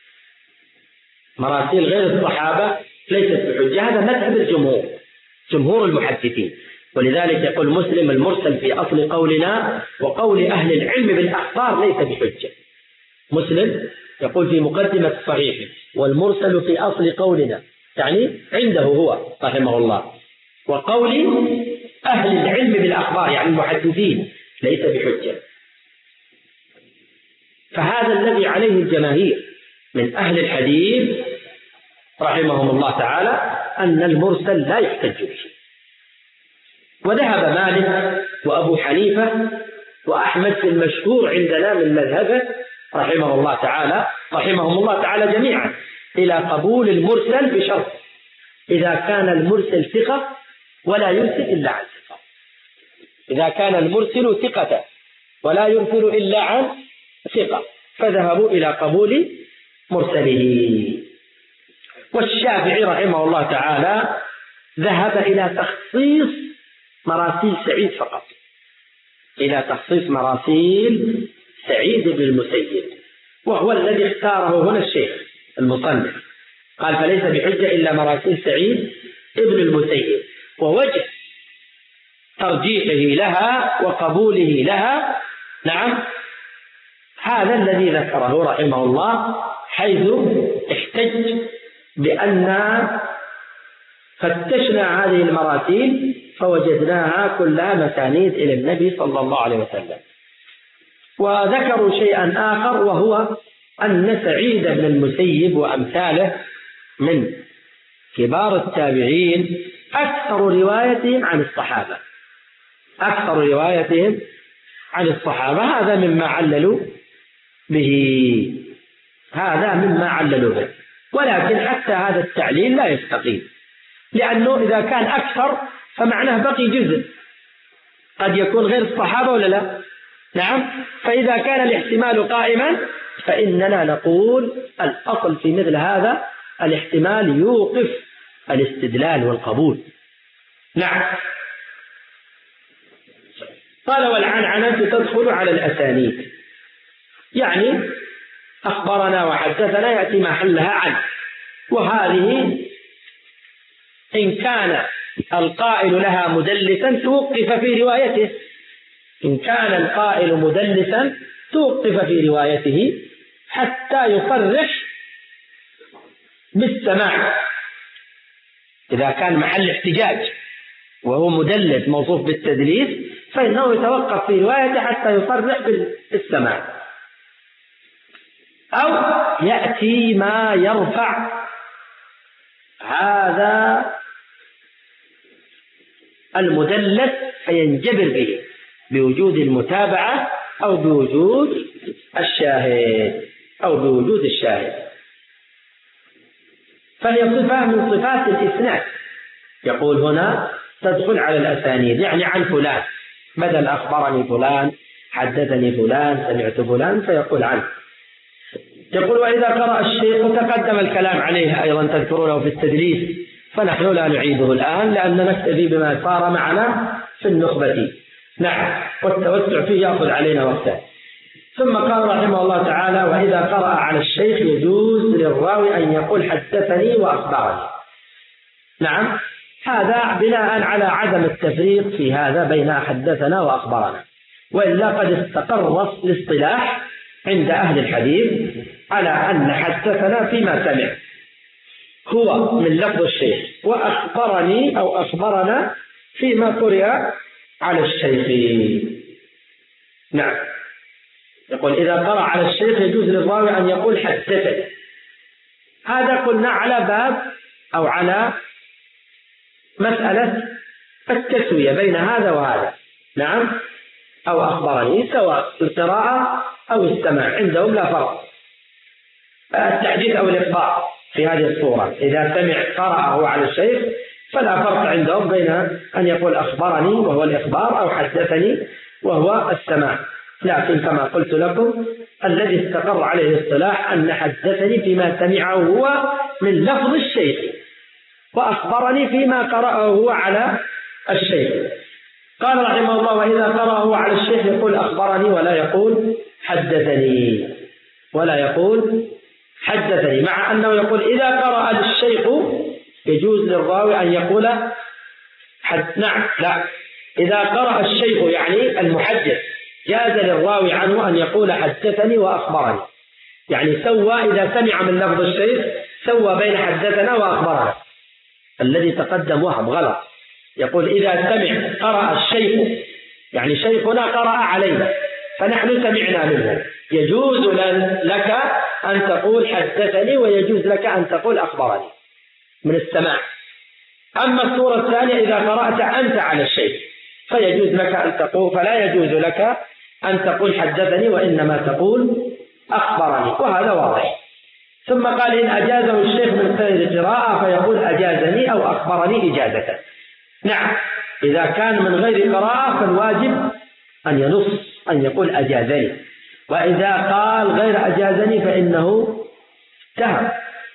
[SPEAKER 1] مراسيل غير الصحابة ليست بحجة، هذا مذهب الجمهور، جمهور المحدثين. ولذلك يقول مسلم: المرسل في أصل قولنا وقول أهل العلم بالأخبار ليس بحجة. مسلم يقول في مقدمة الصحيح: والمرسل في أصل قولنا، يعني عنده هو رحمه الله، وقول أهل العلم بالأخبار يعني المحدثين ليس بحجة. فهذا الذي عليه الجماهير من أهل الحديث رحمهم الله تعالى، أن المرسل لا يحتج به. وذهب مالك وأبو حنيفة وأحمد في المشهور عندنا من مذهبه رحمه الله تعالى رحمهم الله تعالى جميعا إلى قبول المرسل بشرط: إذا كان المرسل ثقة ولا يرسل إلا عن ثقة. إذا كان المرسل ثقة ولا يرسل إلا عن ثقة فذهبوا إلى قبول مرسله. والشافعي رحمه الله تعالى ذهب إلى تخصيص مراسيل سعيد فقط، إلى تخصيص مراسيل سعيد بن المسيب، وهو الذي اختاره هنا الشيخ المصنف. قال: فليس بحجة إلا مراسيل سعيد ابن المسيب. ووجه ترجيحه لها وقبوله لها، نعم، هذا الذي ذكره رحمه الله، حيث احتج بأن فتشنا هذه المراسيل فوجدناها كلها مسانيد إلى النبي صلى الله عليه وسلم. وذكروا شيئا آخر، وهو أن سعيد بن المسيب وأمثاله من كبار التابعين أكثر روايتهم عن الصحابة، أكثر روايتهم عن الصحابة. هذا مما عللوا به، هذا مما عللوا به. ولكن حتى هذا التعليل لا يستقيم، لأنه إذا كان أكثر فمعناه بقي جزء قد يكون غير الصحابة ولا لا؟ نعم. فإذا كان الاحتمال قائما فإننا نقول الأصل في مثل هذا الاحتمال يوقف الاستدلال والقبول. نعم. قال: والعنعنة تدخل على الأسانيد، يعني أخبرنا وحدثنا يأتي محلها عنه. وهذه إن كان القائل لها مدلسا توقف في روايته، إن كان القائل مدلسا توقف في روايته حتى يصرح بالسماع. إذا كان محل احتجاج وهو مدلس موصوف بالتدليس فإنه يتوقف في روايته حتى يصرح بالسماع، أو يأتي ما يرفع هذا المدلس فينجبر به بوجود المتابعة أو بوجود الشاهد أو بوجود الشاهد. فهي صفة من صفات الإسناد. يقول هنا تدخل على الأسانيد، يعني عن فلان، بدل أخبرني فلان حدثني فلان سمعت فلان فيقول عنه. يقول وإذا قرأ الشيخ، تقدم الكلام عليه أيضا تذكرونه في التدليس، فنحن لا نعيده الآن لأن نكتفي بما صار معنا في النخبة. نعم، والتوسع فيه يأخذ علينا وقتا. ثم قال رحمه الله تعالى وإذا قرأ على الشيخ يجوز للراوي أن يقول حدثني وأخبرني. نعم، هذا بناء على عدم التفريق في هذا بين حدثنا وأخبرنا، وإلا قد استقر الاصطلاح عند أهل الحديث على أن حدثنا فيما سمع هو من لفظ الشيخ، وأخبرني أو أخبرنا فيما قرئ على الشيخ. نعم، يقول إذا قرأ على الشيخ يجوز للراوي أن يقول حدثني. هذا قلنا على باب أو على مسألة التسوية بين هذا وهذا. نعم، أو أخبرني سواء القراءة أو السماع عندهم لا فرق، التحديث أو الإخبار في هذه الصورة إذا سمع قرأه على الشيخ فلا فرق عندهم بين أن يقول أخبرني وهو الإخبار أو حدثني وهو السماع. لكن كما قلت لكم الذي استقر عليه الاصطلاح أن حدثني فيما سمعه هو من لفظ الشيخ، وأخبرني فيما قرأه هو على الشيخ. قال رحمه الله وإذا قرأه على الشيخ يقول أخبرني ولا يقول حدثني، ولا يقول حدثني، مع أنه يقول إذا قرأ الشيخ يجوز للراوي أن يقول حد. نعم، لا، إذا قرأ الشيخ يعني المحدث جاز للراوي عنه أن يقول حدثني وأخبرني، يعني سوى إذا سمع من لفظ الشيخ سوى بين حدثنا وأخبرنا. الذي تقدم وهم غلط، يقول إذا سمع قرأ الشيخ يعني شيخنا قرأ علينا فنحن سمعنا منه، يجوز لك أن تقول حدثني ويجوز لك أن تقول أخبرني من السماع. أما الصورة الثانية إذا قرأت أنت على الشيخ فيجوز لك أن تقول، فلا يجوز لك أن تقول حدثني وإنما تقول أخبرني، وهذا واضح. ثم قال إن أجازه الشيخ من غير قراءة فيقول أجازني أو أخبرني إجازة. نعم، إذا كان من غير قراءة فالواجب أن ينص أن يقول أجازني، وإذا قال غير أجازني فإنه اتهم.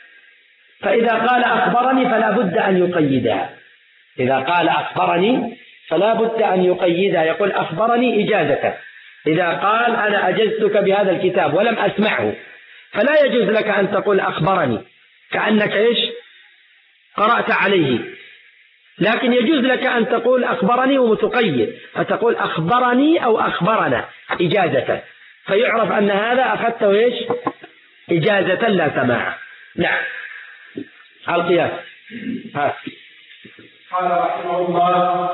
[SPEAKER 1] فإذا قال أخبرني فلا بد أن يقيدها، إذا قال أخبرني فلا بد أن يقيدها، يقول أخبرني إجازة. إذا قال أنا أجزتك بهذا الكتاب ولم أسمعه فلا يجوز لك أن تقول أخبرني كأنك إيش قرأت عليه، لكن يجوز لك أن تقول أخبرني ومتقيد، فتقول أخبرني أو أخبرنا إجازة، فيعرف أن هذا أخذته إيش إجازة لا سماع. نعم، على القياس. ها.
[SPEAKER 2] قال رحمه الله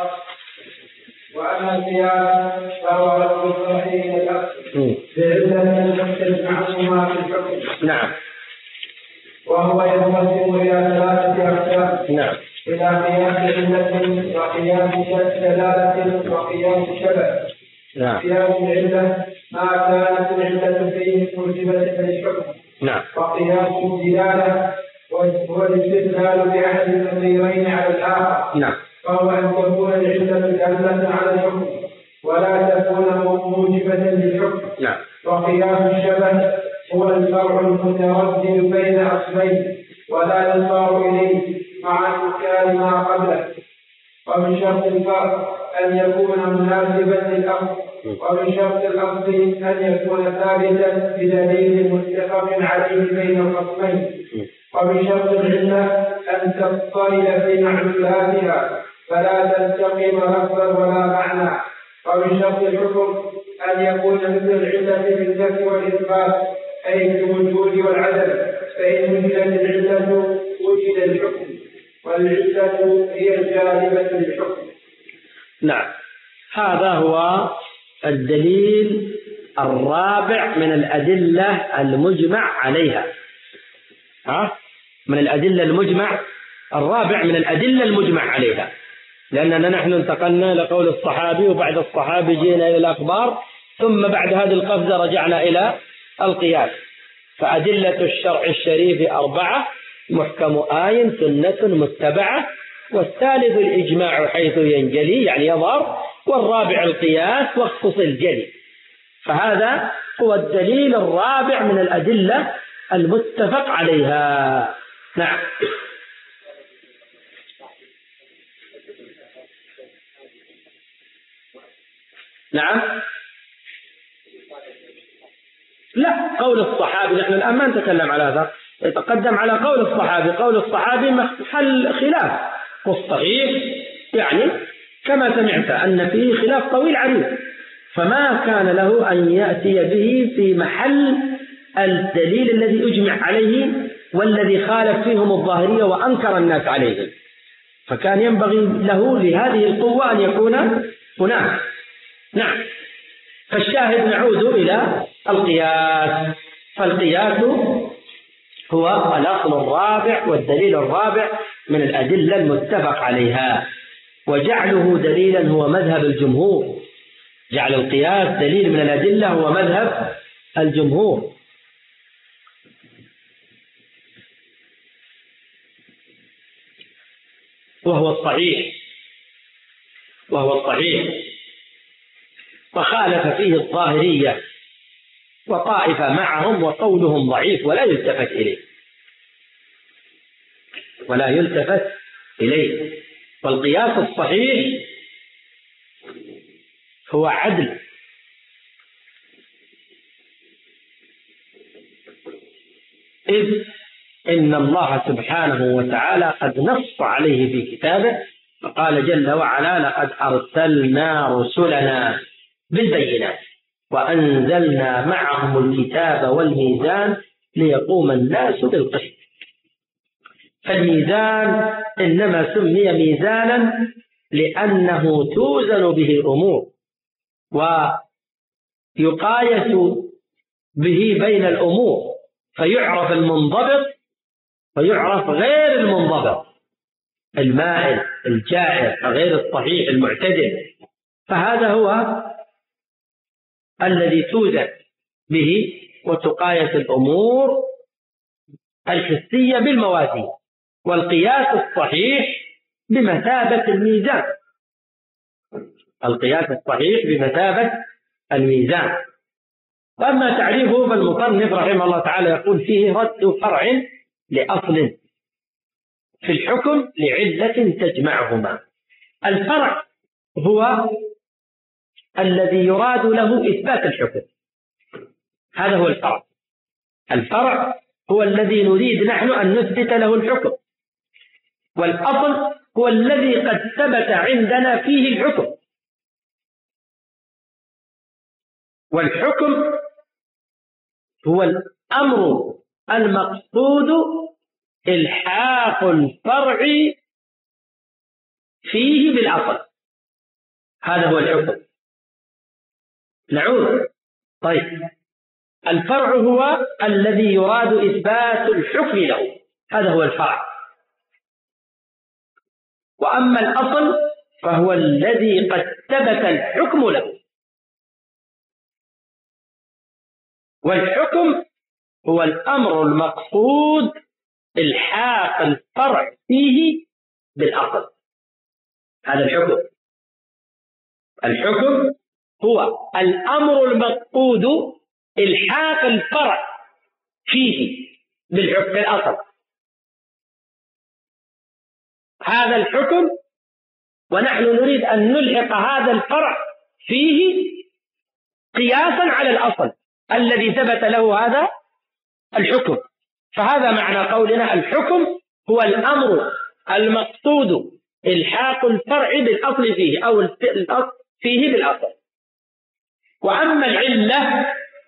[SPEAKER 2] وأما القياس فهو رد الصحيح الأصل بعلة تختلف عنهما في الحكم.
[SPEAKER 1] نعم.
[SPEAKER 2] وهو ينقسم إلى ثلاثة أقسام.
[SPEAKER 1] نعم.
[SPEAKER 2] إلى قياس علة وقياس دلالة وقياس شبه.
[SPEAKER 1] نعم.
[SPEAKER 2] قياس العلة ما كانت العلة فيه موجبة للحكم.
[SPEAKER 1] نعم.
[SPEAKER 2] وقياس الدلالة هو الاستدلال بأحد النظيرين على الآخر.
[SPEAKER 1] نعم.
[SPEAKER 2] فهو أن تكون العلة دالة على الحكم ولا تكون موجبة للحكم.
[SPEAKER 1] نعم.
[SPEAKER 2] وقياس الشبه هو الفرع المتردد بين أصلين ولا يصار إليه مع إنكار ما قبله. ومن شرط الفرع أن يكون مناسبا للأصل، ومن شرط الأصل أن يكون ثابتا بدليل متفق عليه بين الخصمين. ومن شرط العلة أن تضطرد في معلولاتها فلا تنتقم لفظا ولا معنى. ومن شرط الحكم أن يكون مثل العلة في النفي والإثبات أي في الوجود والعدم، فإن وجدت العلة وجد الحكم، والعلة
[SPEAKER 1] هذا هو الدليل الرابع من الأدلة المجمع عليها. ها؟ من الأدلة المجمع الرابع من الأدلة المجمع عليها، لأننا نحن انتقلنا لقول الصحابي، وبعد الصحابي جينا إلى الأخبار، ثم بعد هذه القفزة رجعنا إلى القياس. فأدلة الشرع الشريف أربعة: محكم آي، سنة متبعة، والثالث الإجماع حيث ينجلي يعني يظهر، والرابع القياس واخصص الجلي. فهذا هو الدليل الرابع من الأدلة المتفق عليها. نعم. نعم. لا، قول الصحابي، نحن الآن ما نتكلم على هذا، يتقدم على قول الصحابي. قول الصحابي محل خلاف، والصحيح يعني كما سمعت أن فيه خلاف طويل عريض، فما كان له أن يأتي به في محل الدليل الذي أجمع عليه والذي خالف فيهم الظاهرية وأنكر الناس عليه، فكان ينبغي له لهذه القوة أن يكون هناك. نعم. فالشاهد نعود إلى القياس. فالقياس هو الأصل الرابع والدليل الرابع من الأدلة المتفق عليها، وجعله دليلا هو مذهب الجمهور. جعل القياس دليل من الأدلة هو مذهب الجمهور. وهو الصحيح وهو الصحيح وخالف فيه الظاهرية وطائفة معهم، وقولهم ضعيف ولا يلتفت إليه ولا يلتفت إليه. والقياس الصحيح هو عدل، إذ إن الله سبحانه وتعالى قد نص عليه في كتابه، فقال جل وعلا: لقد أرسلنا رسلنا بالبينات وأنزلنا معهم الكتاب والميزان ليقوم الناس بالقسط. فالميزان إنما سمي ميزانا لأنه توزن به الأمور ويقايس به بين الأمور، فيعرف المنضبط ويعرف غير المنضبط، المائل الجائر غير الصحيح المعتدل. فهذا هو الذي توزن به وتقايس الأمور الحسية بالموازين. والقياس الصحيح بمثابة الميزان، القياس الصحيح بمثابة الميزان. وأما تعريفه فالمصنف رحمه الله تعالى يقول: فيه رد فرع لأصل في الحكم لعلة تجمعهما. الفرع هو الذي يراد له إثبات الحكم، هذا هو الفرع. الفرع هو الذي نريد نحن أن نثبت له الحكم، والأصل هو الذي قد ثبت عندنا فيه الحكم. والحكم هو الأمر المقصود إلحاق الفرع فيه بالأصل، هذا هو الحكم. نعود. طيب، الفرع هو الذي يراد إثبات الحكم له، هذا هو الفرع. وأما الأصل فهو الذي قد ثبت الحكم له. والحكم هو الأمر المقصود إلحاق الفرع فيه بالأصل، هذا الحكم. الحكم هو الأمر المقصود إلحاق الفرع فيه بالحكم الأصل، هذا الحكم. ونحن نريد أن نلحق هذا الفرع فيه قياسا على الأصل الذي ثبت له هذا الحكم. فهذا معنى قولنا: الحكم هو الأمر المقصود إلحاق الفرع بالأصل فيه، أو الأصل فيه بالأصل. وأما العلة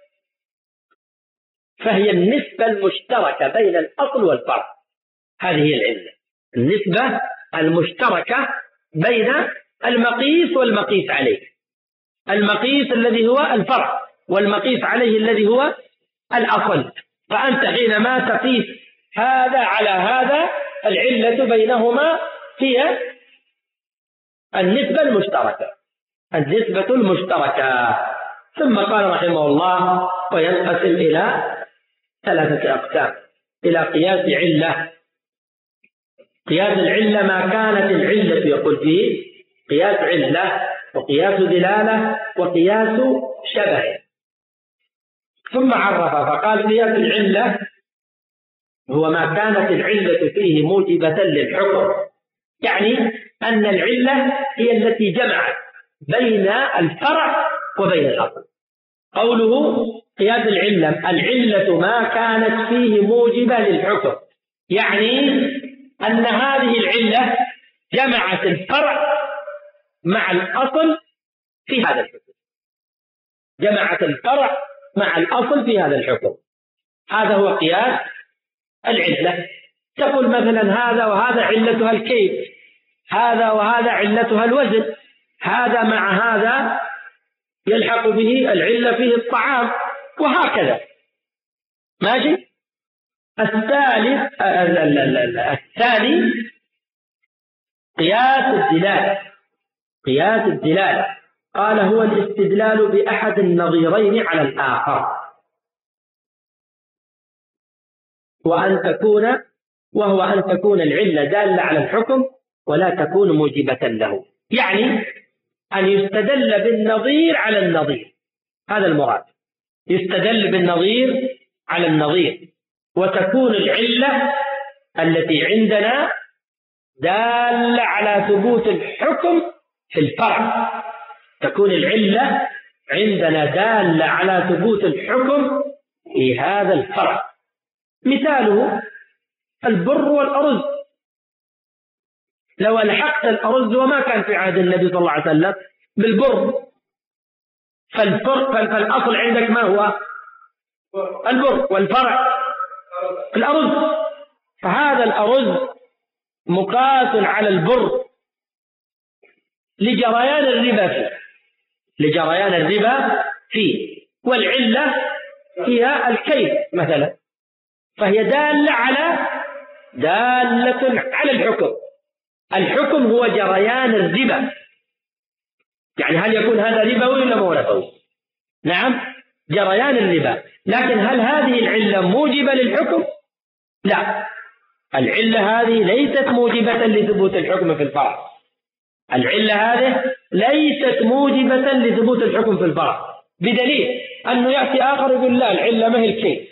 [SPEAKER 1] فهي النسبة المشتركة بين الأصل والفرع، هذه هي العلة، النسبة المشتركة بين المقيس والمقيس عليه، المقيس الذي هو الفرع والمقيس عليه الذي هو الأصل. فأنت حينما تقيس هذا على هذا العلة بينهما هي النسبة المشتركة، النسبة المشتركة. ثم قال رحمه الله: وينقسم إلى ثلاثة أقسام، إلى قياس علة. قياس العلة ما كانت العلة يقول فيه قياس علة وقياس دلالة وقياس شبه. ثم عرف فقال: قياس العلة هو ما كانت العلة فيه موجبة للحكم، يعني أن العلة هي التي جمعت بين الفرع وبين الأصل. قوله قياس العلة، العلة ما كانت فيه موجبة للحكم، يعني أن هذه العلة جمعت الفرع مع الأصل في هذا الحكم، جمعت الفرع مع الأصل في هذا الحكم. هذا هو قياس العلة. تقول مثلا هذا وهذا علتها الكيف، هذا وهذا علتها الوزن، هذا مع هذا يلحق به العلة فيه الطعام، وهكذا ماشي. الثالث الثاني قياس الدلالة. قياس الدلالة قال: هو الاستدلال بأحد النظيرين على الآخر، وأن تكون وهو أن تكون العلة دالة على الحكم ولا تكون موجبة له، يعني أن يستدل بالنظير على النظير، هذا المراد، يستدل بالنظير على النظير، وتكون العلة التي عندنا دالة على ثبوت الحكم في الفرع، تكون العلة عندنا دالة على ثبوت الحكم في هذا الفرع. مثاله البر والأرز، لو ألحقت الأرز وما كان في عهد النبي صلى الله عليه وسلم بالبر، فالفرق فالأصل عندك ما هو؟ البر، والفرع الأرز. فهذا الأرز مقاس على البر لجريان الربا فيه، لجريان الربا فيه، والعلة هي الكيل مثلا، فهي دالة على دالة على الحكم. الحكم هو جريان الربا، يعني هل يكون هذا ربوي ولا مو ربوي؟ نعم، جريان الربا. لكن هل هذه العلة موجبة للحكم؟ لا، العلة هذه ليست موجبة لثبوت الحكم في الفرع، العلة هذه ليست موجبة لثبوت الحكم في الفرع، بدليل أنه يأتي آخر يقول لا العلة ما هي الكيل،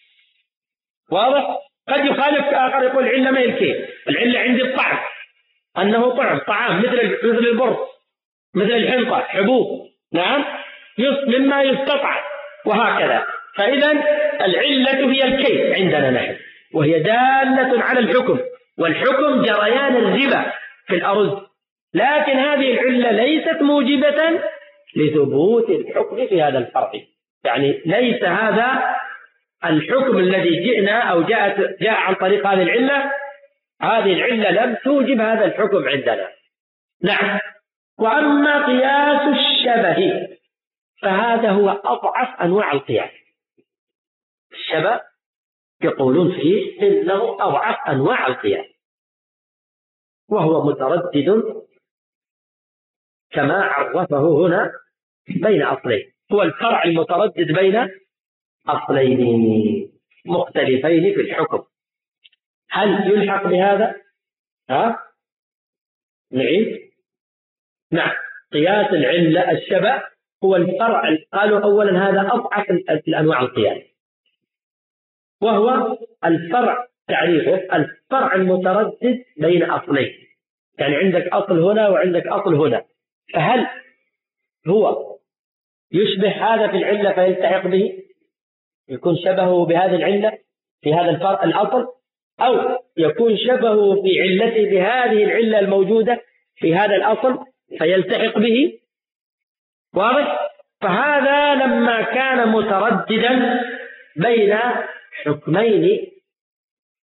[SPEAKER 1] واضح؟ قد يخالف آخر يقول العلة ما هي الكيل، العلة عندي الطعم، أنه طعم طعام مثل مثل البر، مثل الحنطة حبوب، نعم، مما يستطعم، وهكذا. فإذا العلة هي الكيل عندنا نحن، وهي دالة على الحكم، والحكم جريان الربا في الأرز، لكن هذه العلة ليست موجبة لثبوت الحكم في هذا الفرع، يعني ليس هذا الحكم الذي جئنا أو جاءت جاء عن طريق هذه العلة، هذه العلة لم توجب هذا الحكم عندنا. نعم. وأما قياس الشبه فهذا هو أضعف أنواع القياس. الشبه يقولون فيه إنه أضعف أنواع القياس، وهو متردد كما عرفه هنا بين أصلين، هو الفرع المتردد بين أصلين مختلفين في الحكم. هل يلحق بهذا؟ ها؟ نعيد. نعم. قياس العلة الشبه هو الفرع، قالوا أولا هذا أضعف الأنواع القياس، وهو الفرع تعريفه الفرع المتردد بين أصلين، يعني عندك أصل هنا وعندك أصل هنا، فهل هو يشبه هذا في العلة فيلتحق به، يكون شبهه بهذه العلة في هذا الفرع الأصل، أو يكون شبهه في علته بهذه العلة الموجودة في هذا الأصل فيلتحق به، واضح؟ فهذا لما كان مترددا بين حكمين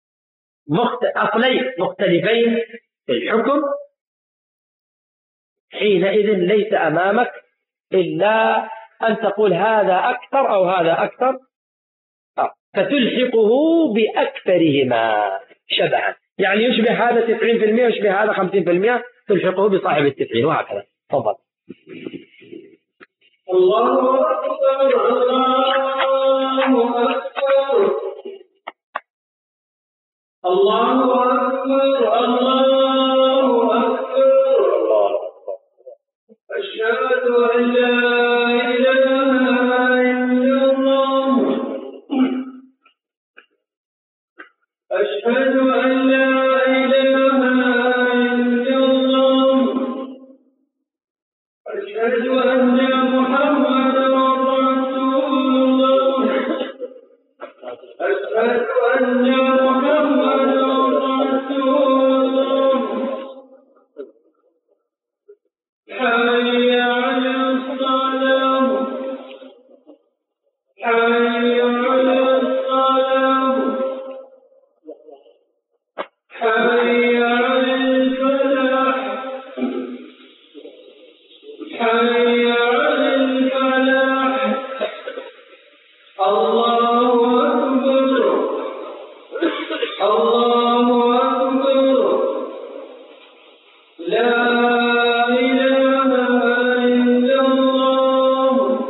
[SPEAKER 1] مخت... أصلين مختلفين في الحكم، حينئذ ليس أمامك إلا أن تقول هذا أكثر أو هذا أكثر، فتلحقه بأكثرهما شبها، يعني يشبه هذا تسعين بالمئة يشبه هذا خمسين بالمئة، تلحقه بصاحب التسعين، وهكذا. تفضل.
[SPEAKER 2] الله أكبر الله أكبر الله أكبر أشهد أن لا إله إلا الله أشهد أن لا إله إلا الله أشهد أن محمدا رسول الله أشهد أن محمدا رسول الله حي على الصلاة حي على الصلاة حي على الفلاح حي على الفلاح الله أكبر الله أكبر لا إله إلا الله.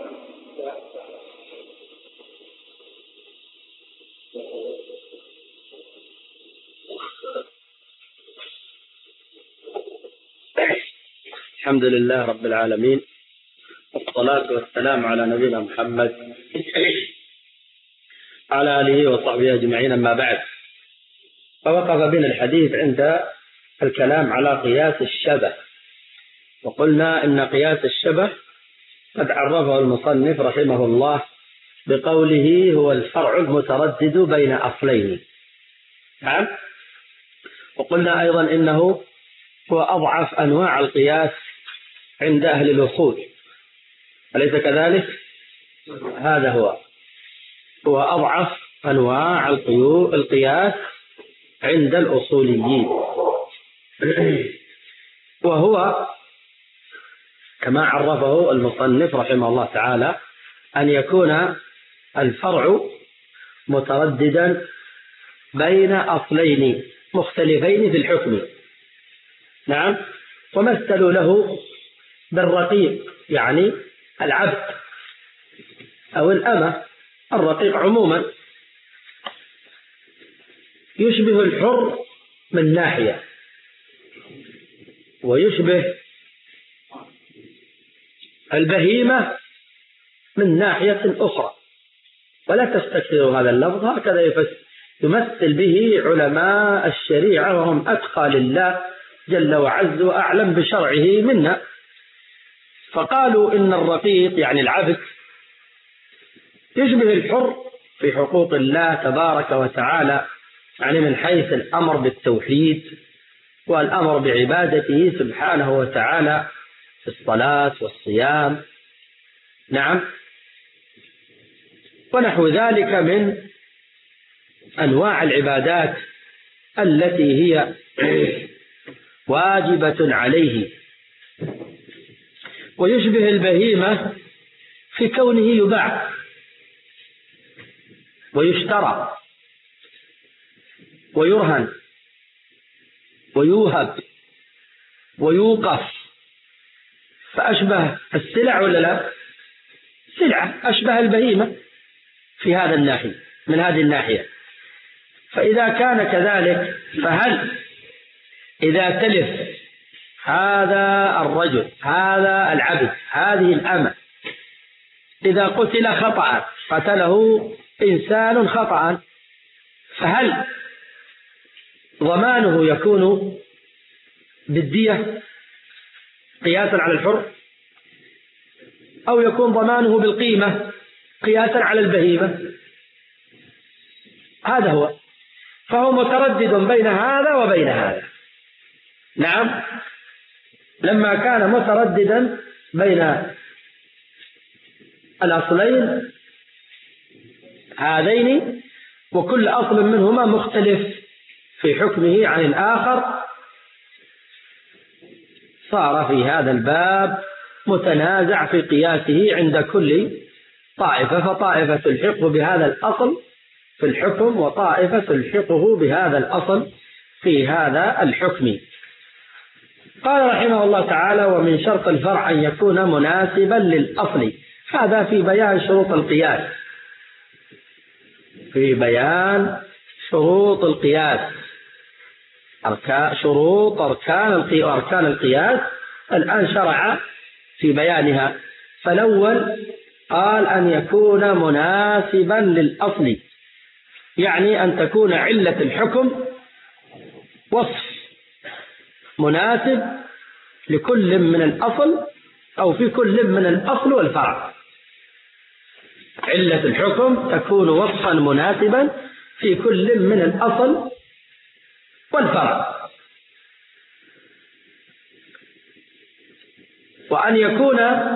[SPEAKER 1] الحمد لله رب العالمين، والصلاة والسلام على نبينا محمد على آله وصحبه أجمعين، أما بعد. فوقف بنا الحديث عند الكلام على قياس الشبه، وقلنا إن قياس الشبه قد عرفه المصنف رحمه الله بقوله هو الفرع المتردد بين أصلين. نعم. وقلنا أيضا إنه هو أضعف أنواع القياس عند أهل الأصول، أليس كذلك؟ هذا هو هو أضعف أنواع القياس عند الأصوليين، وهو كما عرفه المصنف رحمه الله تعالى أن يكون الفرع مترددا بين أصلين مختلفين في الحكم. نعم. ومثلوا له بالرقيق، يعني العبد أو الأمة. الرقيق عموما يشبه الحر من ناحية، ويشبه البهيمة من ناحية أخرى، ولا تستكثروا هذا اللفظ، هكذا يمثل به علماء الشريعة وهم أتقى لله جل وعز وأعلم بشرعه منا. فقالوا إن الرقيق يعني العبد يشبه الحر في حقوق الله تبارك وتعالى، يعني من حيث الأمر بالتوحيد والأمر بعبادته سبحانه وتعالى في الصلاة والصيام. نعم. ونحو ذلك من أنواع العبادات التي هي واجبة عليه. ويشبه البهيمة في كونه يباع ويشترى ويرهن ويوهب ويوقف، فأشبه السلع ولا لا؟ سلعة، أشبه البهيمة في هذا الناحية من هذه الناحية. فإذا كان كذلك، فهل إذا تلف هذا الرجل هذا العبد هذه الأمة إذا قتل خطأ، قتله إنسان خطأ، فهل ضمانه يكون بالدية قياسا على الحر، أو يكون ضمانه بالقيمة قياسا على البهيمة؟ هذا هو. فهو متردد بين هذا وبين هذا. نعم. لما كان مترددا بين الأصلين هذين، وكل أصل منهما مختلف في حكمه عن الآخر، صار في هذا الباب متنازع في قياسه عند كل طائفة، فطائفة تلحقه بهذا الأصل في الحكم، وطائفة تلحقه بهذا الأصل في هذا الحكم. قال رحمه الله تعالى: ومن شرط الفرع أن يكون مناسبا للأصل. هذا في بيان شروط القياس، في بيان شروط القياس، أركان شروط أركان أركان القياس الآن شرع في بيانها. فالأول قال أن يكون مناسبا للأصل، يعني أن تكون علة الحكم وصف مناسب لكل من الأصل أو في كل من الأصل والفرع. علة الحكم تكون وصفا مناسبا في كل من الأصل والفرع. وأن يكون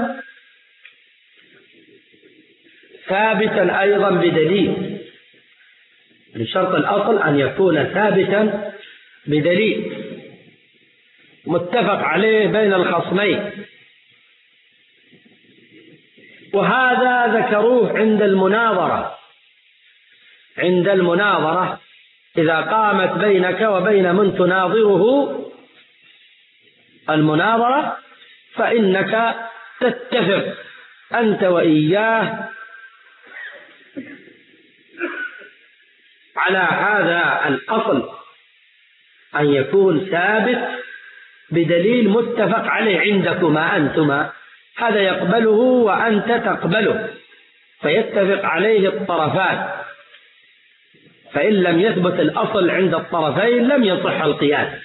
[SPEAKER 1] ثابتا أيضا بدليل، من شرط الأصل أن يكون ثابتا بدليل متفق عليه بين الخصمين. وهذا ذكروه عند المناظرة، عند المناظرة إذا قامت بينك وبين من تناظره المناظرة فإنك تتفق أنت وإياه على هذا الأصل أن يكون ثابت بدليل متفق عليه عندكما أنتما، هذا يقبله وأنت تقبله، فيتفق عليه الطرفان. فإن لم يثبت الأصل عند الطرفين لم يصح القياس.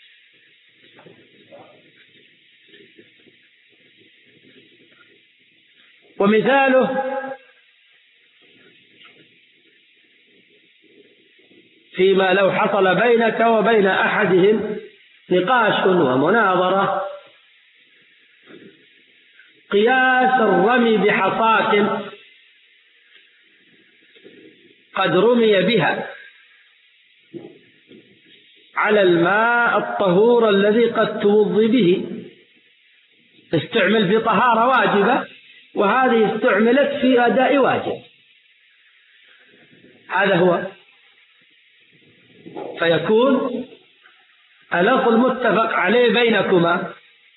[SPEAKER 1] ومثاله فيما لو حصل بينك وبين أحدهم نقاش ومناظرة، قياس الرمي بحصاة قد رمي بها على الماء الطهور الذي قد توضي به، استعمل في طهارة واجبة وهذه استعملت في أداء واجب، هذا هو. فيكون الأصل متفق عليه بينكما،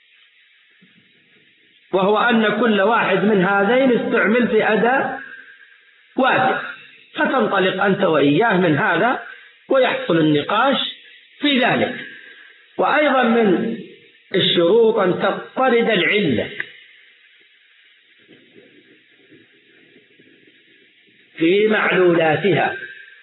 [SPEAKER 1] وهو أن كل واحد من هذين استعمل في أداء واجب، فتنطلق أنت وإياه من هذا ويحصل النقاش في ذلك. وأيضا من الشروط أن تضطرد العلة في معلولاتها،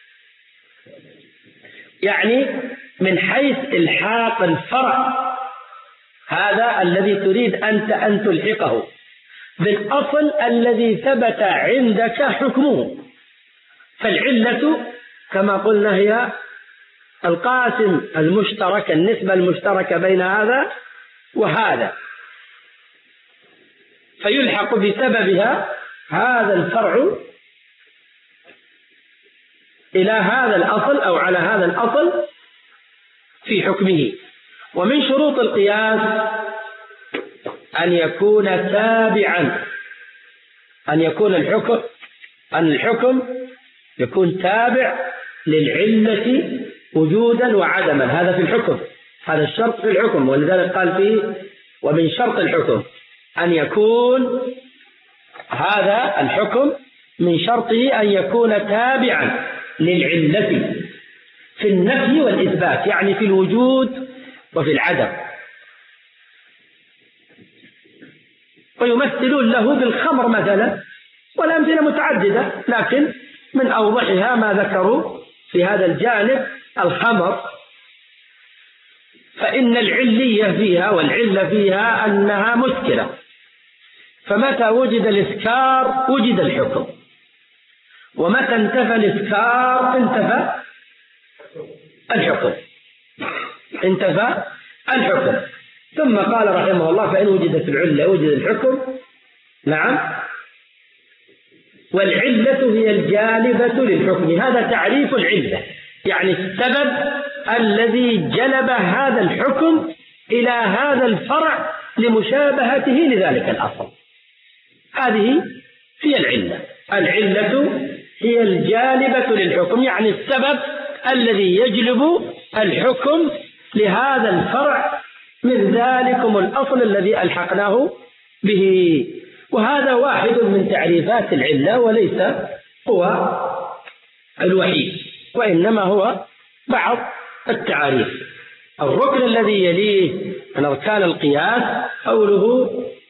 [SPEAKER 1] يعني من حيث إلحاق الفرع هذا الذي تريد أنت أن تلحقه بالأصل الذي ثبت عندك حكمه. فالعلة كما قلنا هي القاسم المشترك، النسبة المشتركة بين هذا وهذا، فيلحق بسببها هذا الفرع إلى هذا الأصل أو على هذا الأصل في حكمه. ومن شروط القياس أن يكون تابعا، أن يكون الحكم أن الحكم يكون تابع للعلة وجودا وعدما، هذا في الحكم، هذا الشرط في الحكم. ولذلك قال فيه: ومن شرط الحكم أن يكون هذا الحكم من شرطه أن يكون تابعا للعلة في النفي والإثبات، يعني في الوجود وفي العدم. ويمثلون له بالخمر مثلا، والأمثلة متعددة، لكن من أوضحها ما ذكروا في هذا الجانب الخمر، فإن العلية فيها والعلة فيها أنها مسكرة، فمتى وجد الإسكار وجد الحكم، ومتى انتفى الإسكار انتفى الحكم انتفى الحكم. ثم قال رحمه الله: فإن وجدت العلة وجد الحكم. نعم. والعلة هي الجالبة للحكم، هذا تعريف العلة، يعني السبب الذي جلب هذا الحكم إلى هذا الفرع لمشابهته لذلك الأصل. هذه هي العلة. العلة هي الجالبة للحكم، يعني السبب الذي يجلب الحكم لهذا الفرع من ذلكم الأصل الذي ألحقناه به. وهذا واحد من تعريفات العلة، وليس هو الوحيد، وإنما هو بعض التعاريف. الركن الذي يليه من أركان القياس قوله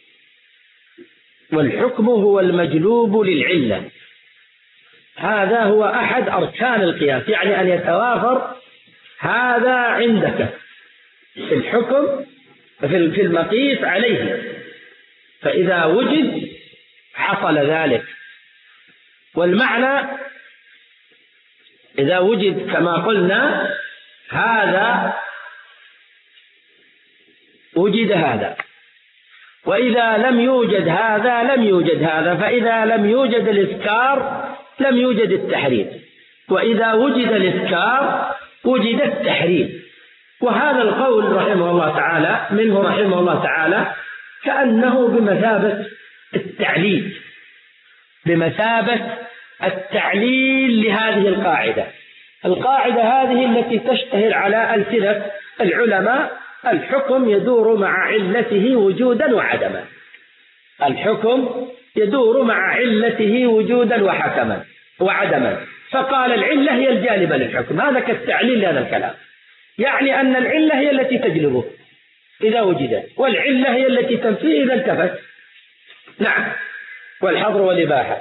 [SPEAKER 1] والحكم هو المجلوب للعلة. هذا هو أحد أركان القياس، يعني أن يتوافر هذا عندك في الحكم في المقيس عليه، فإذا وجد حصل ذلك. والمعنى إذا وجد كما قلنا هذا وجد هذا، وإذا لم يوجد هذا لم يوجد هذا، فإذا لم يوجد الإذكار لم يوجد التحريم، وإذا وجد الإذكار وجد التحريم. وهذا القول رحمه الله تعالى منه رحمه الله تعالى كأنه بمثابة التعليل بمثابة التعليل لهذه القاعدة. القاعدة هذه التي تشتهر على ألسنة العلماء: الحكم يدور مع علته وجودا وعدما. الحكم يدور مع علته وجودا وحكما وعدما، فقال العلة هي الجالبة للحكم. هذا كالتعليل لهذا الكلام، يعني أن العلة هي التي تجلبه إذا وجدت، والعلة هي التي تنفيه إذا التفت. نعم. والحظر والإباحة.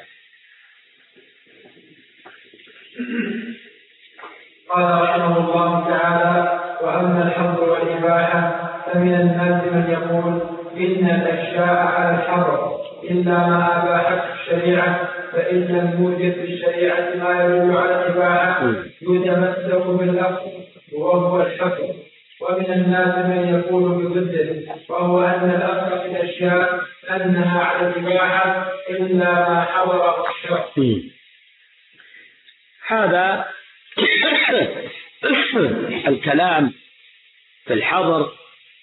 [SPEAKER 2] قال رحمه الله تعالى: وأما الحظر والإباحة فمن الناس من يقول إن الأشياء على الحظر إلا ما أباحته الشريعة، فإن لم يوجد في الشريعة ما يدل على الإباحة يتمسك بالأصل وهو الحظر. ومن الناس من يقول بضده، وهو أن الأصل في الأشياء أنها على الإباحة إلا ما حضره الشرع.
[SPEAKER 1] هذا الكلام في الحظر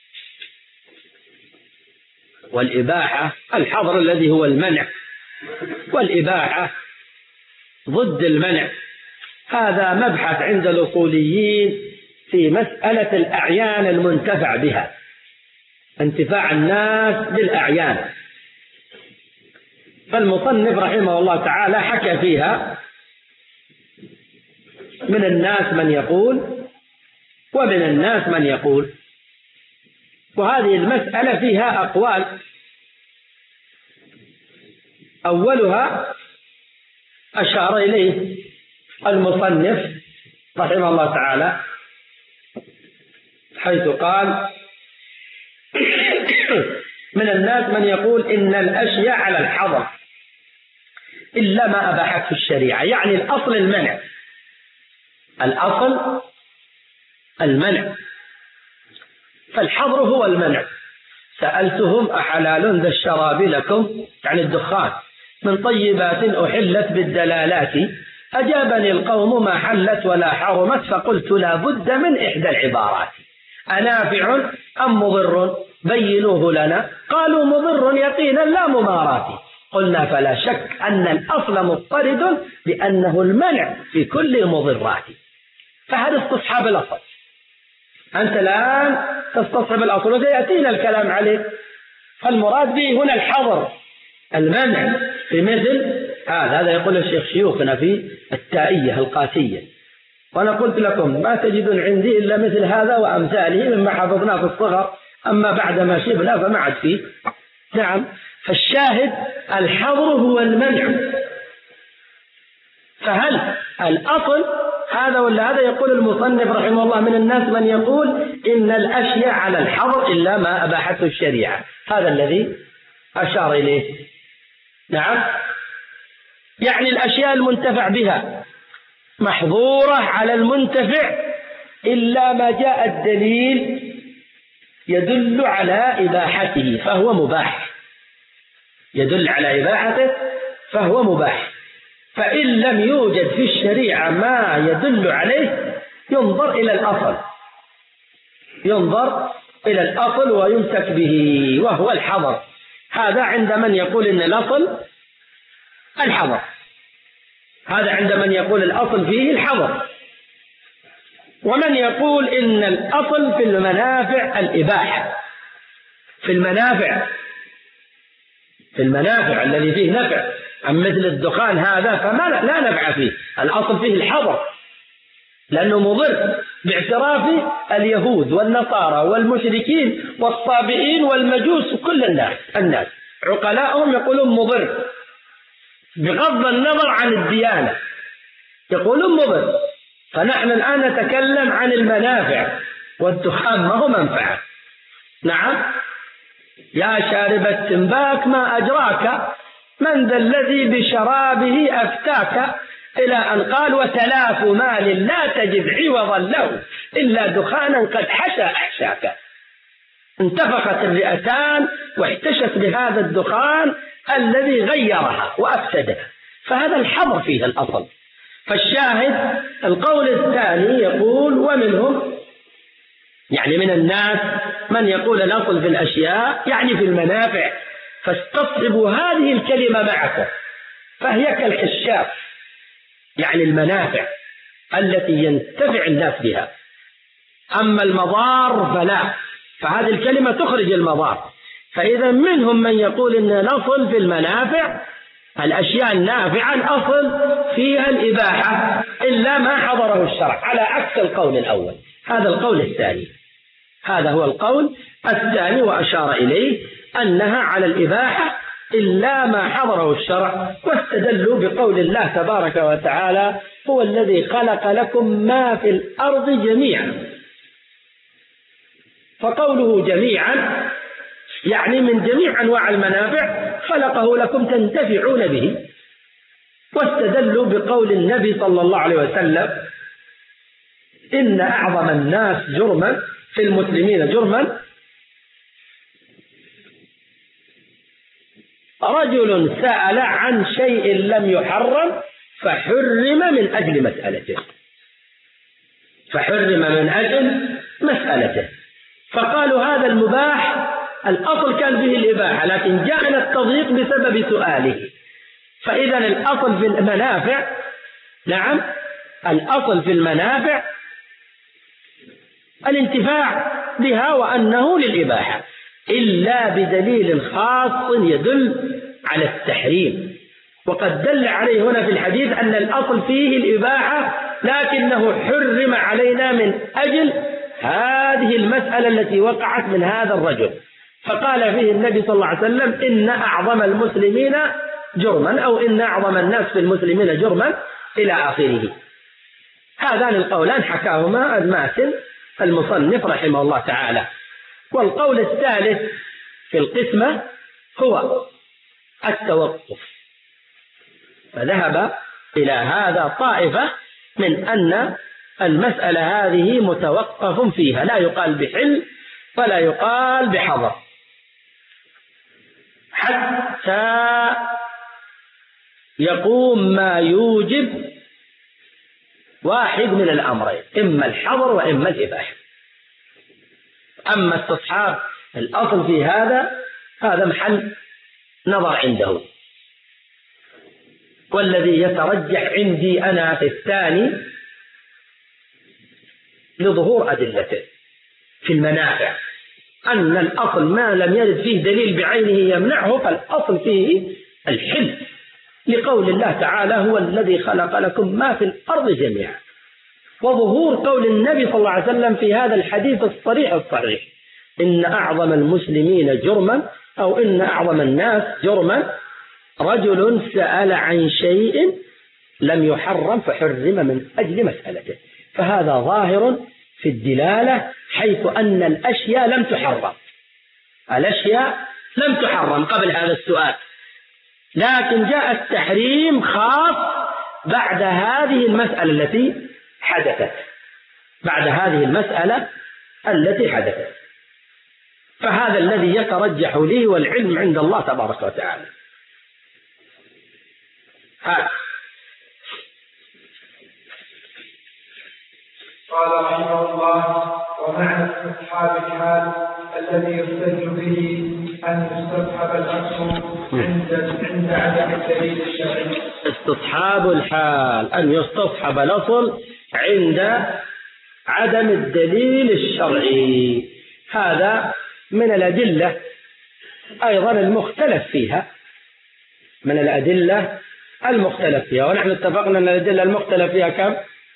[SPEAKER 1] والإباحة. الحظر الذي هو المنع، والإباحة ضد المنع. هذا مبحث عند الأصوليين في مسألة الأعيان المنتفع بها، انتفاع الناس بالأعيان. فالمصنف رحمه الله تعالى حكى فيها من الناس من يقول ومن الناس من يقول، وهذه المسألة فيها أقوال. أولها أشار إليه المصنف رحمه الله تعالى حيث قال: من الناس من يقول إن الأشياء على الحظر إلا ما أباحته الشريعة، يعني الأصل المنع. الأصل المنع، فالحظر هو المنع. سألتهم أحلال ذا الشراب لكم، يعني الدخان، من طيبات أحلت بالدلالات، أجابني القوم ما حلت ولا حرمت، فقلت لا بد من إحدى العبارات، أنافع أم مضر بينوه لنا. قالوا مضر يقينا لا ممارات. قلنا فلا شك أن الأصل مضطرد بأنه المنع في كل المضرات. فهذا استصحاب الأصل. أنت الآن تستصحب الأصل وسيأتينا الكلام عليه. فالمراد به هنا الحظر، المنع في مثل هذا. هذا يقول الشيخ شيوخنا في التائية القاسية، وأنا قلت لكم ما تجدون عندي إلا مثل هذا وأمثاله مما حفظناه في الصغر، أما بعد ما شبنا فما عاد فيه. نعم. فالشاهد الحظر هو المنع. فهل الأصل هذا ولا هذا؟ يقول المصنف رحمه الله: من الناس من يقول إن الأشياء على الحظر إلا ما أباحته الشريعة. هذا الذي أشار إليه. نعم. يعني الأشياء المنتفع بها محظورة على المنتفع إلا ما جاء الدليل يدل على إباحته فهو مباح، يدل على إباحته فهو مباح. فإن لم يوجد في الشريعة ما يدل عليه ينظر إلى الأصل، ينظر إلى الأصل ويمسك به وهو الحظر. هذا عند من يقول إن الأصل الحظر، هذا عند من يقول الأصل فيه الحظر. ومن يقول إن الأصل في المنافع الإباحة، في المنافع في المنافع الذي فيه نفع، أم مثل الدخان هذا فما لا نفع فيه، الأصل فيه الحظر لأنه مضر باعتراف اليهود والنصارى والمشركين والصابئين والمجوس وكل الناس الناس عقلاءهم يقولون مضر بغض النظر عن الديانة، يقولون مضر. فنحن الآن نتكلم عن المنافع، والدخان ما هو منفعة. نعم، يا شارب التنباك ما أجراك، من ذا الذي بشرابه أفتاك، إلى أن قال وتلاف مال لا تجد عوضا له إلا دخانا قد حشى أحشاك. انتفخت الرئتان واحتشت بهذا الدخان الذي غيرها وأفسدها، فهذا الحظر فيه الأصل. فالشاهد القول الثاني يقول ومنهم يعني من الناس من يقول الأصل في الأشياء يعني في المنافع، فاستصحبوا هذه الكلمة معكم، فهي كالكشاف يعني المنافع التي ينتفع الناس بها. أما المضار فلا، فهذه الكلمة تخرج المضار. فإذا منهم من يقول إن الأصل في المنافع الأشياء النافعة الأصل فيها الإباحة إلا ما حضره الشرع، على عكس القول الأول. هذا القول الثاني، هذا هو القول الثاني وأشار إليه أنها على الإباحة إلا ما حضره الشرع، واستدلوا بقول الله تبارك وتعالى هو الذي خلق لكم ما في الأرض جميعا. فقوله جميعا يعني من جميع أنواع المنافع خلقه لكم تنتفعون به. واستدلوا بقول النبي صلى الله عليه وسلم إن أعظم الناس جرما في المسلمين جرما رجل سأل عن شيء لم يحرم فحرم من أجل مسألته، فحرم من أجل مسألته. فقالوا هذا المباح الأصل كان فيه الإباحة، لكن جاءنا التضييق بسبب سؤاله. فإذا الأصل في المنافع، نعم الأصل في المنافع الانتفاع بها وأنه للإباحة، إلا بدليل خاص يدل على التحريم. وقد دل عليه هنا في الحديث أن الأصل فيه الإباحة لكنه حرم علينا من أجل هذه المسألة التي وقعت من هذا الرجل. فقال فيه النبي صلى الله عليه وسلم إن أعظم المسلمين جرما، أو إن أعظم الناس في المسلمين جرما إلى آخره. هذان القولان حكاهما الماتن المصنف رحمه الله تعالى. والقول الثالث في القسمة هو التوقف، فذهب إلى هذا طائفة من أن المسألة هذه متوقف فيها، لا يقال بحل ولا يقال بحظر حتى يقوم ما يوجب واحد من الأمرين، إما الحظر وإما الإباحة. أما استصحاب الأصل في هذا هذا محل نظر عنده، والذي يترجح عندي أنا في الثاني لظهور أدلته في المنافع، أن الأصل ما لم يرد فيه دليل بعينه يمنعه فالأصل فيه الحل، لقول الله تعالى هو الذي خلق لكم ما في الأرض جميعا، وظهور قول النبي صلى الله عليه وسلم في هذا الحديث الصريح الصريح إن أعظم المسلمين جرما، أو إن أعظم الناس جرما رجل سأل عن شيء لم يحرم فحرم من أجل مسألته. فهذا ظاهر في الدلالة، حيث أن الأشياء لم تحرم، الأشياء لم تحرم قبل هذا السؤال، لكن جاء التحريم خاص بعد هذه المسألة التي حدثت، بعد هذه المسألة التي حدثت. فهذا الذي يترجح لي، والعلم عند الله تبارك وتعالى. هذا
[SPEAKER 2] قال رحمه الله ومعنى استصحاب الحال الذي يحتج به أن يستصحب الأصل عند عند عدم الدليل الشرعي.
[SPEAKER 1] استصحاب الحال أن يستصحب الأصل عند عدم الدليل الشرعي، هذا من الأدلة أيضا المختلف فيها، من الأدلة المختلف فيها. ونحن اتفقنا أن الأدلة المختلف فيها كم؟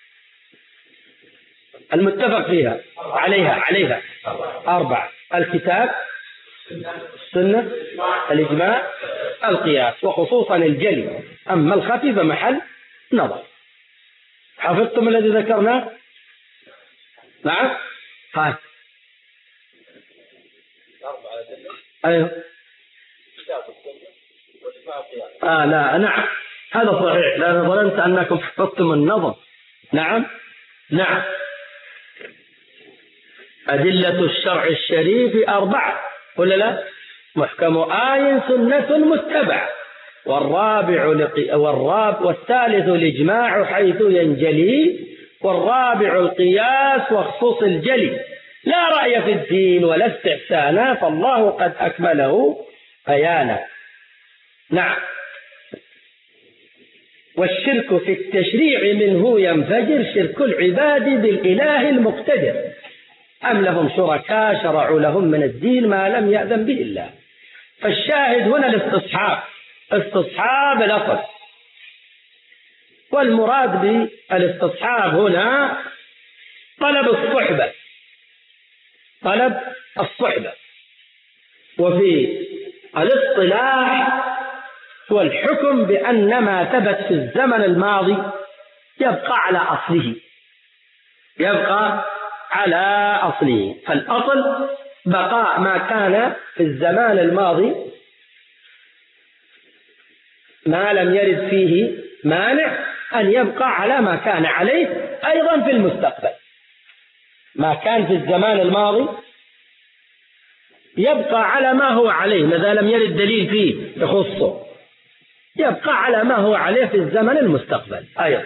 [SPEAKER 1] المتفق فيها عليها عليها أربعة: الكتاب، السنة، الإجماع، القياس، وخصوصا الجلي. أما الخفي فمحل نظر. حفظتم الذي ذكرناه؟ نعم؟ هاي أيوه. آه لا نعم هذا صحيح، لأن ظننت أنكم حفظتم النظر. نعم نعم أدلة الشرع الشريف أربعة ولا لا؟ محكم آي سنة متبع، والرابع لقي... والراب... والثالث الإجماع حيث ينجلي، والرابع القياس وخصوص الجلي. لا رأي في الدين ولا استحسانا، فالله قد أكمله بيانا. نعم. والشرك في التشريع منه ينفجر شرك العباد بالإله المقتدر، أم لهم شركاء شرعوا لهم من الدين ما لم يأذن به الله. فالشاهد هنا الاستصحاب، استصحاب الأصل. والمراد بالاستصحاب هنا طلب الصحبة، طلب الصحبة. وفي الاصطلاح هو الحكم بأن ما ثبت في الزمن الماضي يبقى على أصله، يبقى على أصله. فالأصل بقاء ما كان في الزمان الماضي ما لم يرد فيه مانع أن يبقى على ما كان عليه أيضا في المستقبل. ما كان في الزمان الماضي يبقى على ما هو عليه، ماذا لم يرد دليل فيه يخصه، يبقى على ما هو عليه في الزمن المستقبل أيضا.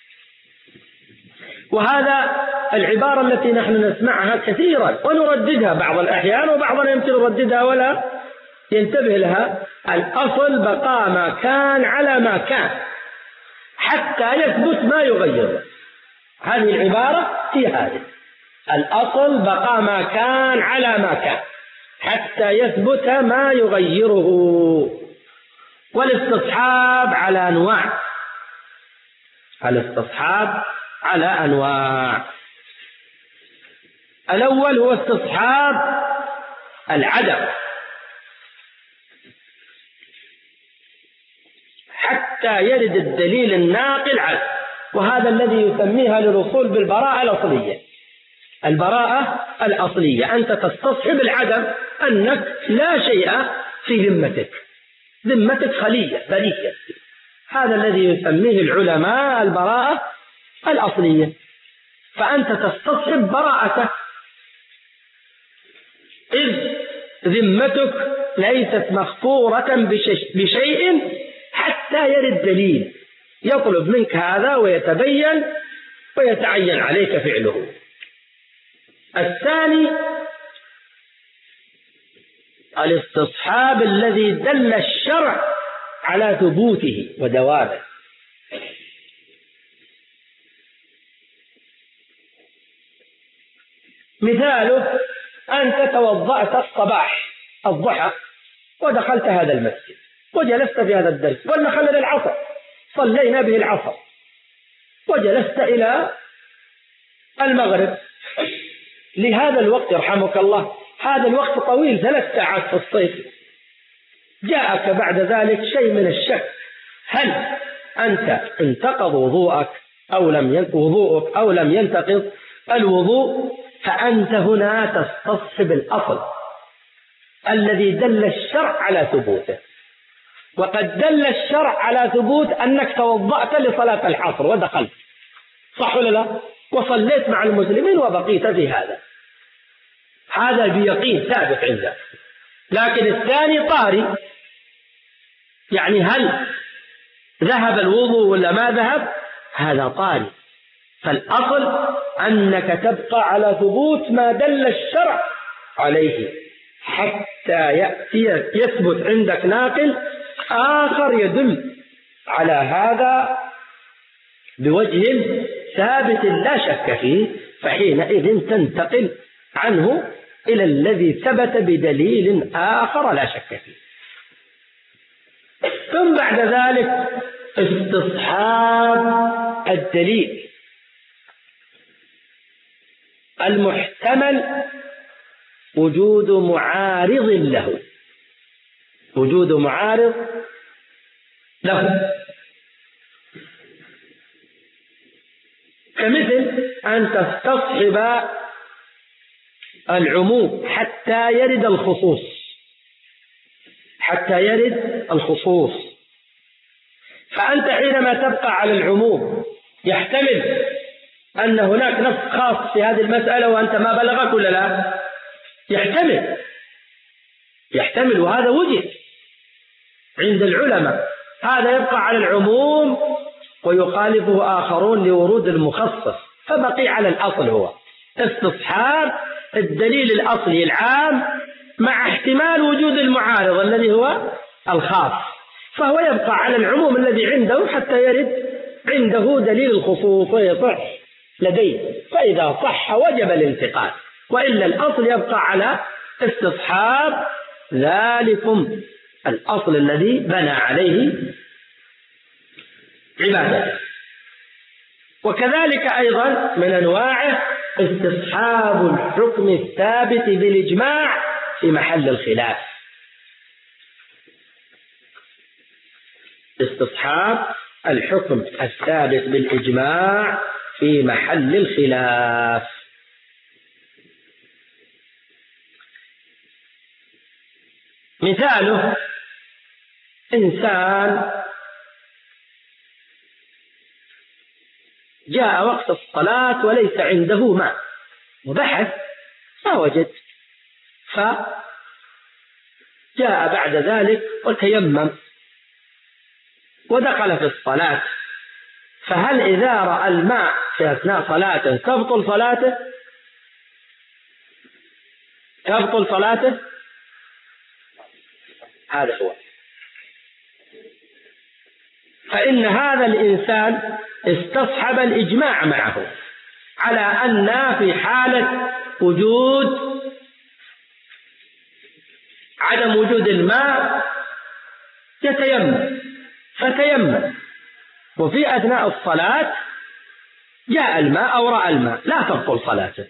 [SPEAKER 1] وهذا العبارة التي نحن نسمعها كثيرا ونرددها بعض الأحيان، وبعضنا يمكن نرددها ولا ينتبه لها: الأصل بقاء ما كان على ما كان حتى يثبت ما يغيره. هذه العبارة هي هذه: الأصل بقاء ما كان على ما كان حتى يثبت ما يغيره. والاستصحاب على أنواع، الاستصحاب على أنواع. الأول هو استصحاب العدم حتى يرد الدليل الناقل عنه، وهذا الذي يسميها للوصول بالبراءة الأصلية. البراءة الأصلية أنت تستصحب العدم، أنك لا شيء في ذمتك، ذمتك خلية بريئة. هذا الذي يسميه العلماء البراءة الأصلية. فأنت تستصحب براءته، إذ ذمتك ليست مغفورة بشيء حتى يرد دليل يطلب منك هذا ويتبين ويتعين عليك فعله. الثاني الاستصحاب الذي دل الشرع على ثبوته ودوامه. مثاله: أنت توضأت الصباح الضحى ودخلت هذا المسجد وجلست في هذا الدرس، ودخلنا العصر صلينا به العصر، وجلست إلى المغرب لهذا الوقت يرحمك الله، هذا الوقت طويل، ثلاث ساعات في الصيف. جاءك بعد ذلك شيء من الشك، هل أنت انتقض وضوءك أو لم وضوءك أو لم ينتقض الوضوء؟ فأنت هنا تستصحب الأصل الذي دل الشرع على ثبوته. وقد دل الشرع على ثبوت أنك توضأت لصلاة العصر ودخلت، صح ولا لا؟ وصليت مع المسلمين وبقيت في هذا، هذا بيقين ثابت عندك. لكن الثاني طاري، يعني هل ذهب الوضوء ولا ما ذهب؟ هذا طاري. فالأصل أنك تبقى على ثبوت ما دل الشرع عليه. حتى يأتي يثبت عندك ناقل آخر يدل على هذا بوجه ثابت لا شك فيه، فحينئذ تنتقل عنه إلى الذي ثبت بدليل آخر لا شك فيه. ثم بعد ذلك استصحاب الدليل المحتمل وجود معارض له، وجود معارض له، كمثل أن تستصحب العموم حتى يرد الخصوص، حتى يرد الخصوص. فأنت حينما تبقى على العموم يحتمل أن هناك نص خاص في هذه المسألة وأنت ما بلغك ولا لا؟ يحتمل يحتمل وهذا وجد عند العلماء، هذا يبقى على العموم ويخالفه آخرون لورود المخصص، فبقي على الأصل هو استصحاب الدليل الأصلي العام مع احتمال وجود المعارض الذي هو الخاص، فهو يبقى على العموم الذي عنده حتى يرد عنده دليل الخصوص ويصح لديه، فإذا صح وجب الانتقال، وإلا الأصل يبقى على استصحاب ذلكم الأصل الذي بنى عليه عبادته. وكذلك أيضا من أنواعه استصحاب الحكم الثابت بالإجماع في محل الخلاف، استصحاب الحكم الثابت بالإجماع في محل الخلاف. مثاله إنسان جاء وقت الصلاة وليس عنده ماء وبحث ما وجد، فجاء بعد ذلك وتيمم ودخل في الصلاة، فهل إذا رأى الماء في أثناء صلاته تبطل صلاته؟ تبطل صلاته؟ هذا هو. فإن هذا الإنسان استصحب الإجماع معه على أن في حالة وجود عدم وجود الماء يتيمم، فتيمم، وفي أثناء الصلاة جاء الماء أو رأى الماء لا تبطل صلاته.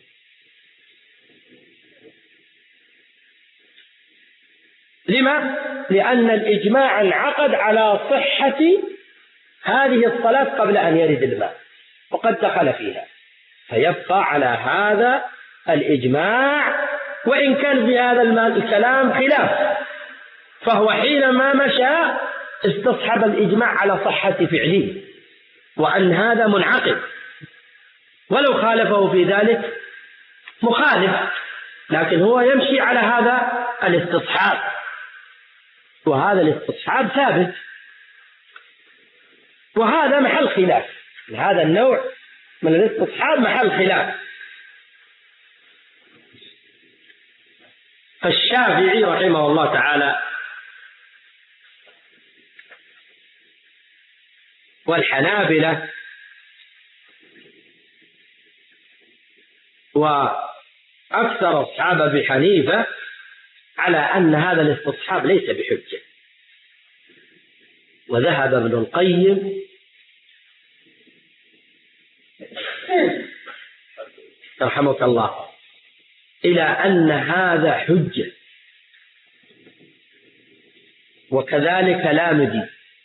[SPEAKER 1] لما؟ لأن الإجماع انعقد على صحة هذه الصلاة قبل أن يرد الماء وقد دخل فيها، فيبقى على هذا الإجماع وإن كان في هذا الكلام خلاف، فهو حينما مشى استصحب الإجماع على صحة فعله وأن هذا منعقد، ولو خالفه في ذلك مخالف، لكن هو يمشي على هذا الاستصحاب، وهذا الاستصحاب ثابت، وهذا محل خلاف، هذا النوع من الاستصحاب محل خلاف. فالشافعي رحمه الله تعالى والحنابلة وأكثر أصحاب أبي حنيفة على أن هذا الاستصحاب ليس بحجة، وذهب ابن القيم رحمك الله إلى أن هذا حجة، وكذلك لامدي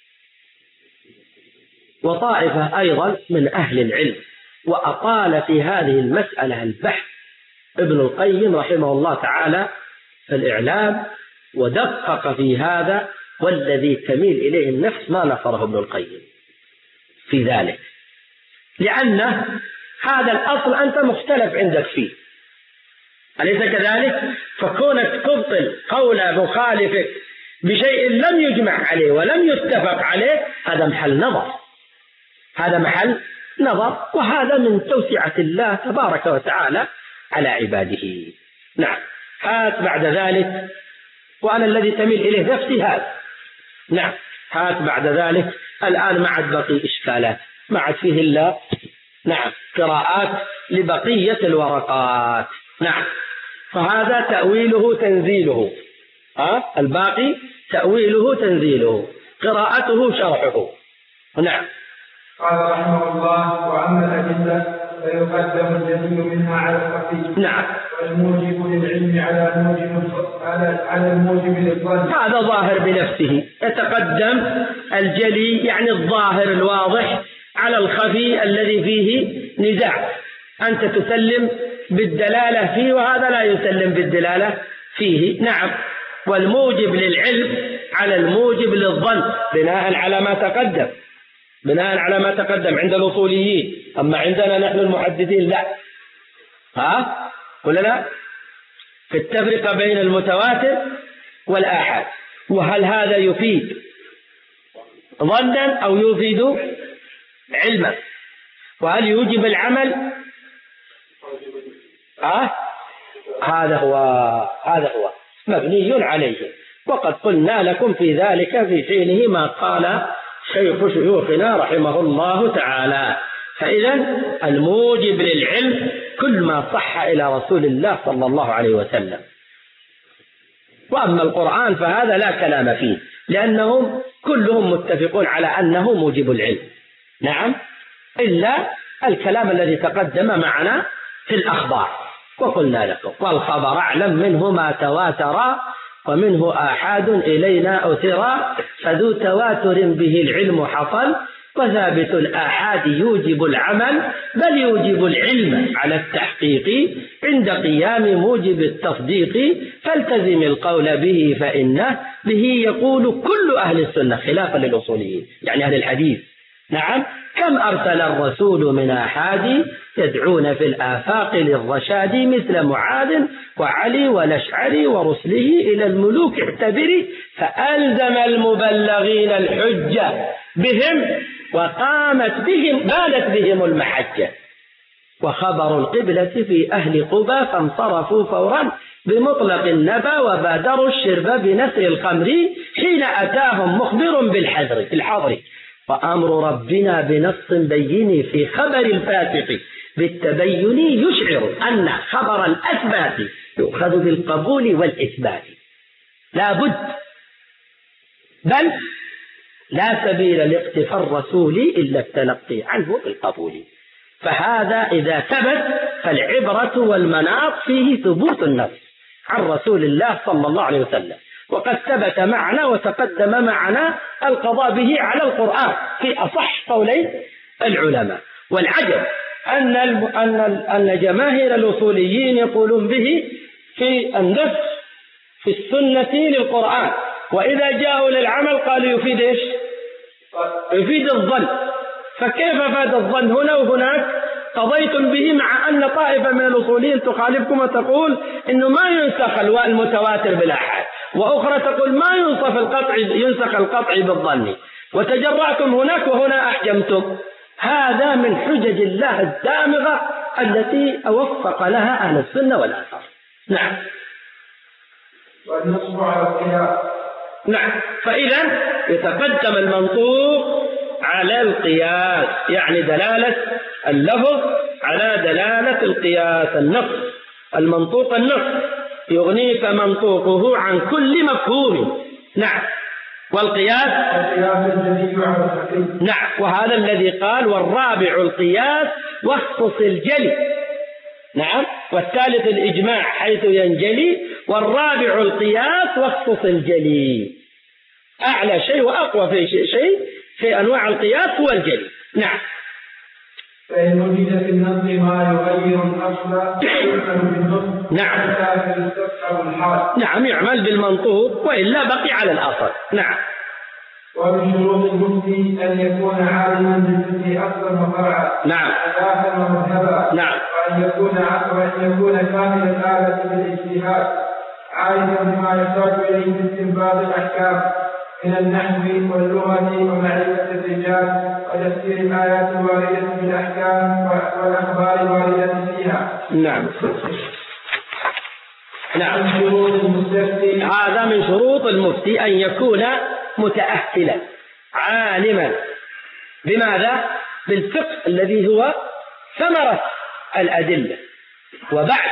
[SPEAKER 1] وطائفة أيضا من أهل العلم، وأطال في هذه المسألة البحث ابن القيم رحمه الله تعالى في الإعلام ودقق في هذا، والذي تميل إليه النفس ما نصره ابن القيم في ذلك، لأن هذا الأصل أنت مختلف عندك فيه، أليس كذلك؟ فكونك تبطل قول مخالفك بشيء لم يجمع عليه ولم يتفق عليه هذا محل نظر، هذا محل نظر، وهذا من توسعة الله تبارك وتعالى على عباده. نعم. هات بعد ذلك، وأنا الذي تميل إليه نفسي هذا. نعم، هات بعد ذلك. الآن ما عاد بقي إشكالات، ما عاد فيه إلا نعم قراءات لبقية الورقات. نعم، فهذا تأويله تنزيله، ها الباقي تأويله تنزيله، قراءته شرحه. نعم.
[SPEAKER 2] قال رحمه الله: وأما الأدلة فيقدم الجلي منها على الخفي.
[SPEAKER 1] نعم.
[SPEAKER 2] والموجب للعلم على الموجب على على الموجب للظن.
[SPEAKER 1] هذا ظاهر بنفسه، يتقدم الجلي يعني الظاهر الواضح على الخفي الذي فيه نزاع. أنت تسلم بالدلالة فيه وهذا لا يسلم بالدلالة فيه. نعم. والموجب للعلم على الموجب للظن بناء على ما تقدم، بناء على ما تقدم عند الأصوليين. أما عندنا نحن المحدثين لا. ها ولا لا؟ في التفرقة بين المتواتر والآحاد، وهل هذا يفيد ظنا أو يفيد علما؟ وهل يوجب العمل؟ ها هذا هو هذا هو مبني عليه. وقد قلنا لكم في ذلك في حينه ما قال شيخ شيوخنا رحمه الله تعالى. فإذا الموجب للعلم كل ما صح إلى رسول الله صلى الله عليه وسلم. وأما القرآن فهذا لا كلام فيه، لأنهم كلهم متفقون على أنه موجب العلم. نعم، إلا الكلام الذي تقدم معنا في الأخبار. وقلنا لكم: والخبر أعلم منه ما تواتر، ومنه آحاد إلينا أثرا، فذو تواتر به العلم حصل، وثابت الآحاد يوجب العمل، بل يوجب العلم على التحقيق عند قيام موجب التصديق، فالتزم القول به فإنه به يقول كل أهل السنة خلافا للأصوليين يعني أهل الحديث. نعم. كم أرسل الرسول من آحاد يدعون في الآفاق للرشاد، مثل معاذ وعلي والأشعري ورسله إلى الملوك اعتبري، فألزم المبلغين الحجة بهم، وقامت بهم بالت بهم المحجة. وخبر القبلة في أهل قبى فانصرفوا فورا بمطلق النبى، وبادروا الشرب بنسر الخمر حين أتاهم مخبر بالحذر الحظر. وأمر ربنا بنص بين في خبر الفاسق بالتبين يشعر أن خبر الأثبات يؤخذ بالقبول والإثبات، لا بد، بل لا سبيل لاقتفاء الرسول إلا التلقي عنه بالقبول. فهذا إذا ثبت فالعبرة والمناط فيه ثبوت النص عن رسول الله صلى الله عليه وسلم. وقد ثبت معنا وتقدم معنا القضاء به على القرآن في أصح قولي العلماء. والعجب أن أن أن جماهير الأصوليين يقولون به في النص في السنة للقرآن، وإذا جاءوا للعمل قالوا يفيد إيش؟ يفيد الظن. فكيف فاد الظن هنا وهناك؟ قضيتم به مع أن طائفة من الأصوليين تخالفكم وتقول إنه ما ينسخ المتواتر بالآحاد، وأخرى تقول ما ينسخ القطع ينسخ القطع بالظن، وتجرعتم هناك وهنا أحجمتم. هذا من حجج الله الدامغة التي أوفق لها أهل السنة والآثار. نعم.
[SPEAKER 2] والنصب على القياس.
[SPEAKER 1] نعم. فإذا يتقدم المنطوق على القياس، يعني دلالة اللفظ على دلالة القياس. النص المنطوق النص يغنيك منطوقه عن كل مفهوم. نعم. والقياس نعم. وهذا الذي قال: والرابع القياس واخصص الجلي. نعم. والثالث الإجماع حيث ينجلي، والرابع القياس واخصص الجلي. أعلى شيء وأقوى في شيء في أنواع القياس هو الجلي. نعم.
[SPEAKER 2] فإن وجد في النص ما يغير الأصل يعمل بالنص.
[SPEAKER 1] نعم. نعم، يعمل بالمنطوق وإلا بقي على الأصل. نعم.
[SPEAKER 2] ومن شروط المفتي أن يكون عالما بالفقه أصلا وفرعا.
[SPEAKER 1] نعم.
[SPEAKER 2] أساسا ومذهبا.
[SPEAKER 1] نعم.
[SPEAKER 2] وأن يكون وأن يكون كامل الآلة بالاجتهاد، عالما بما يحتاج إليه في استنباط الأحكام من النحو واللغة ومعرفة الرجال وتفسير الآيات الواردة في الأحكام والأخبار الواردة فيها.
[SPEAKER 1] نعم. نعم. هذا من شروط المفتي أن يكون متأهلا عالما بماذا؟ بالفقه الذي هو ثمرة الأدلة. وبعد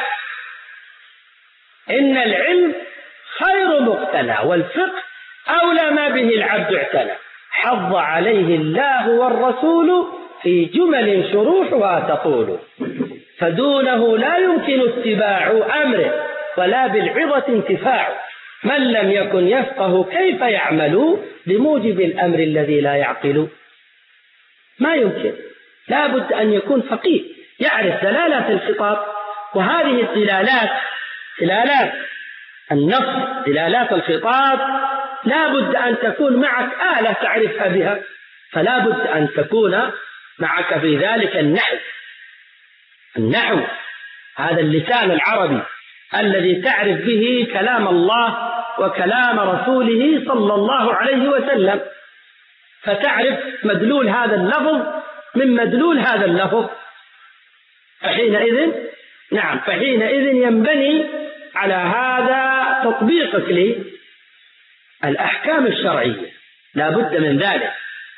[SPEAKER 1] إن العلم خير مقتنى، والفقه أولى ما به العبد اعتنى، حض عليه الله والرسول في جمل شروحها تطول، فدونه لا يمكن اتباع أمره ولا بالعظة انتفاع، من لم يكن يفقه كيف يعمل بموجب الأمر الذي لا يعقل. ما يمكن، لا بد أن يكون فقيه يعرف دلالات الخطاب، وهذه الدلالات دلالات النص دلالات الخطاب لا بد أن تكون معك آلة تعرفها بها، فلا بد أن تكون معك في ذلك النحو النحو هذا اللسان العربي الذي تعرف به كلام الله وكلام رسوله صلى الله عليه وسلم، فتعرف مدلول هذا اللفظ من مدلول هذا اللفظ، فحينئذ نعم فحينئذ ينبني على هذا تطبيقك للأحكام الشرعية، لا بد من ذلك.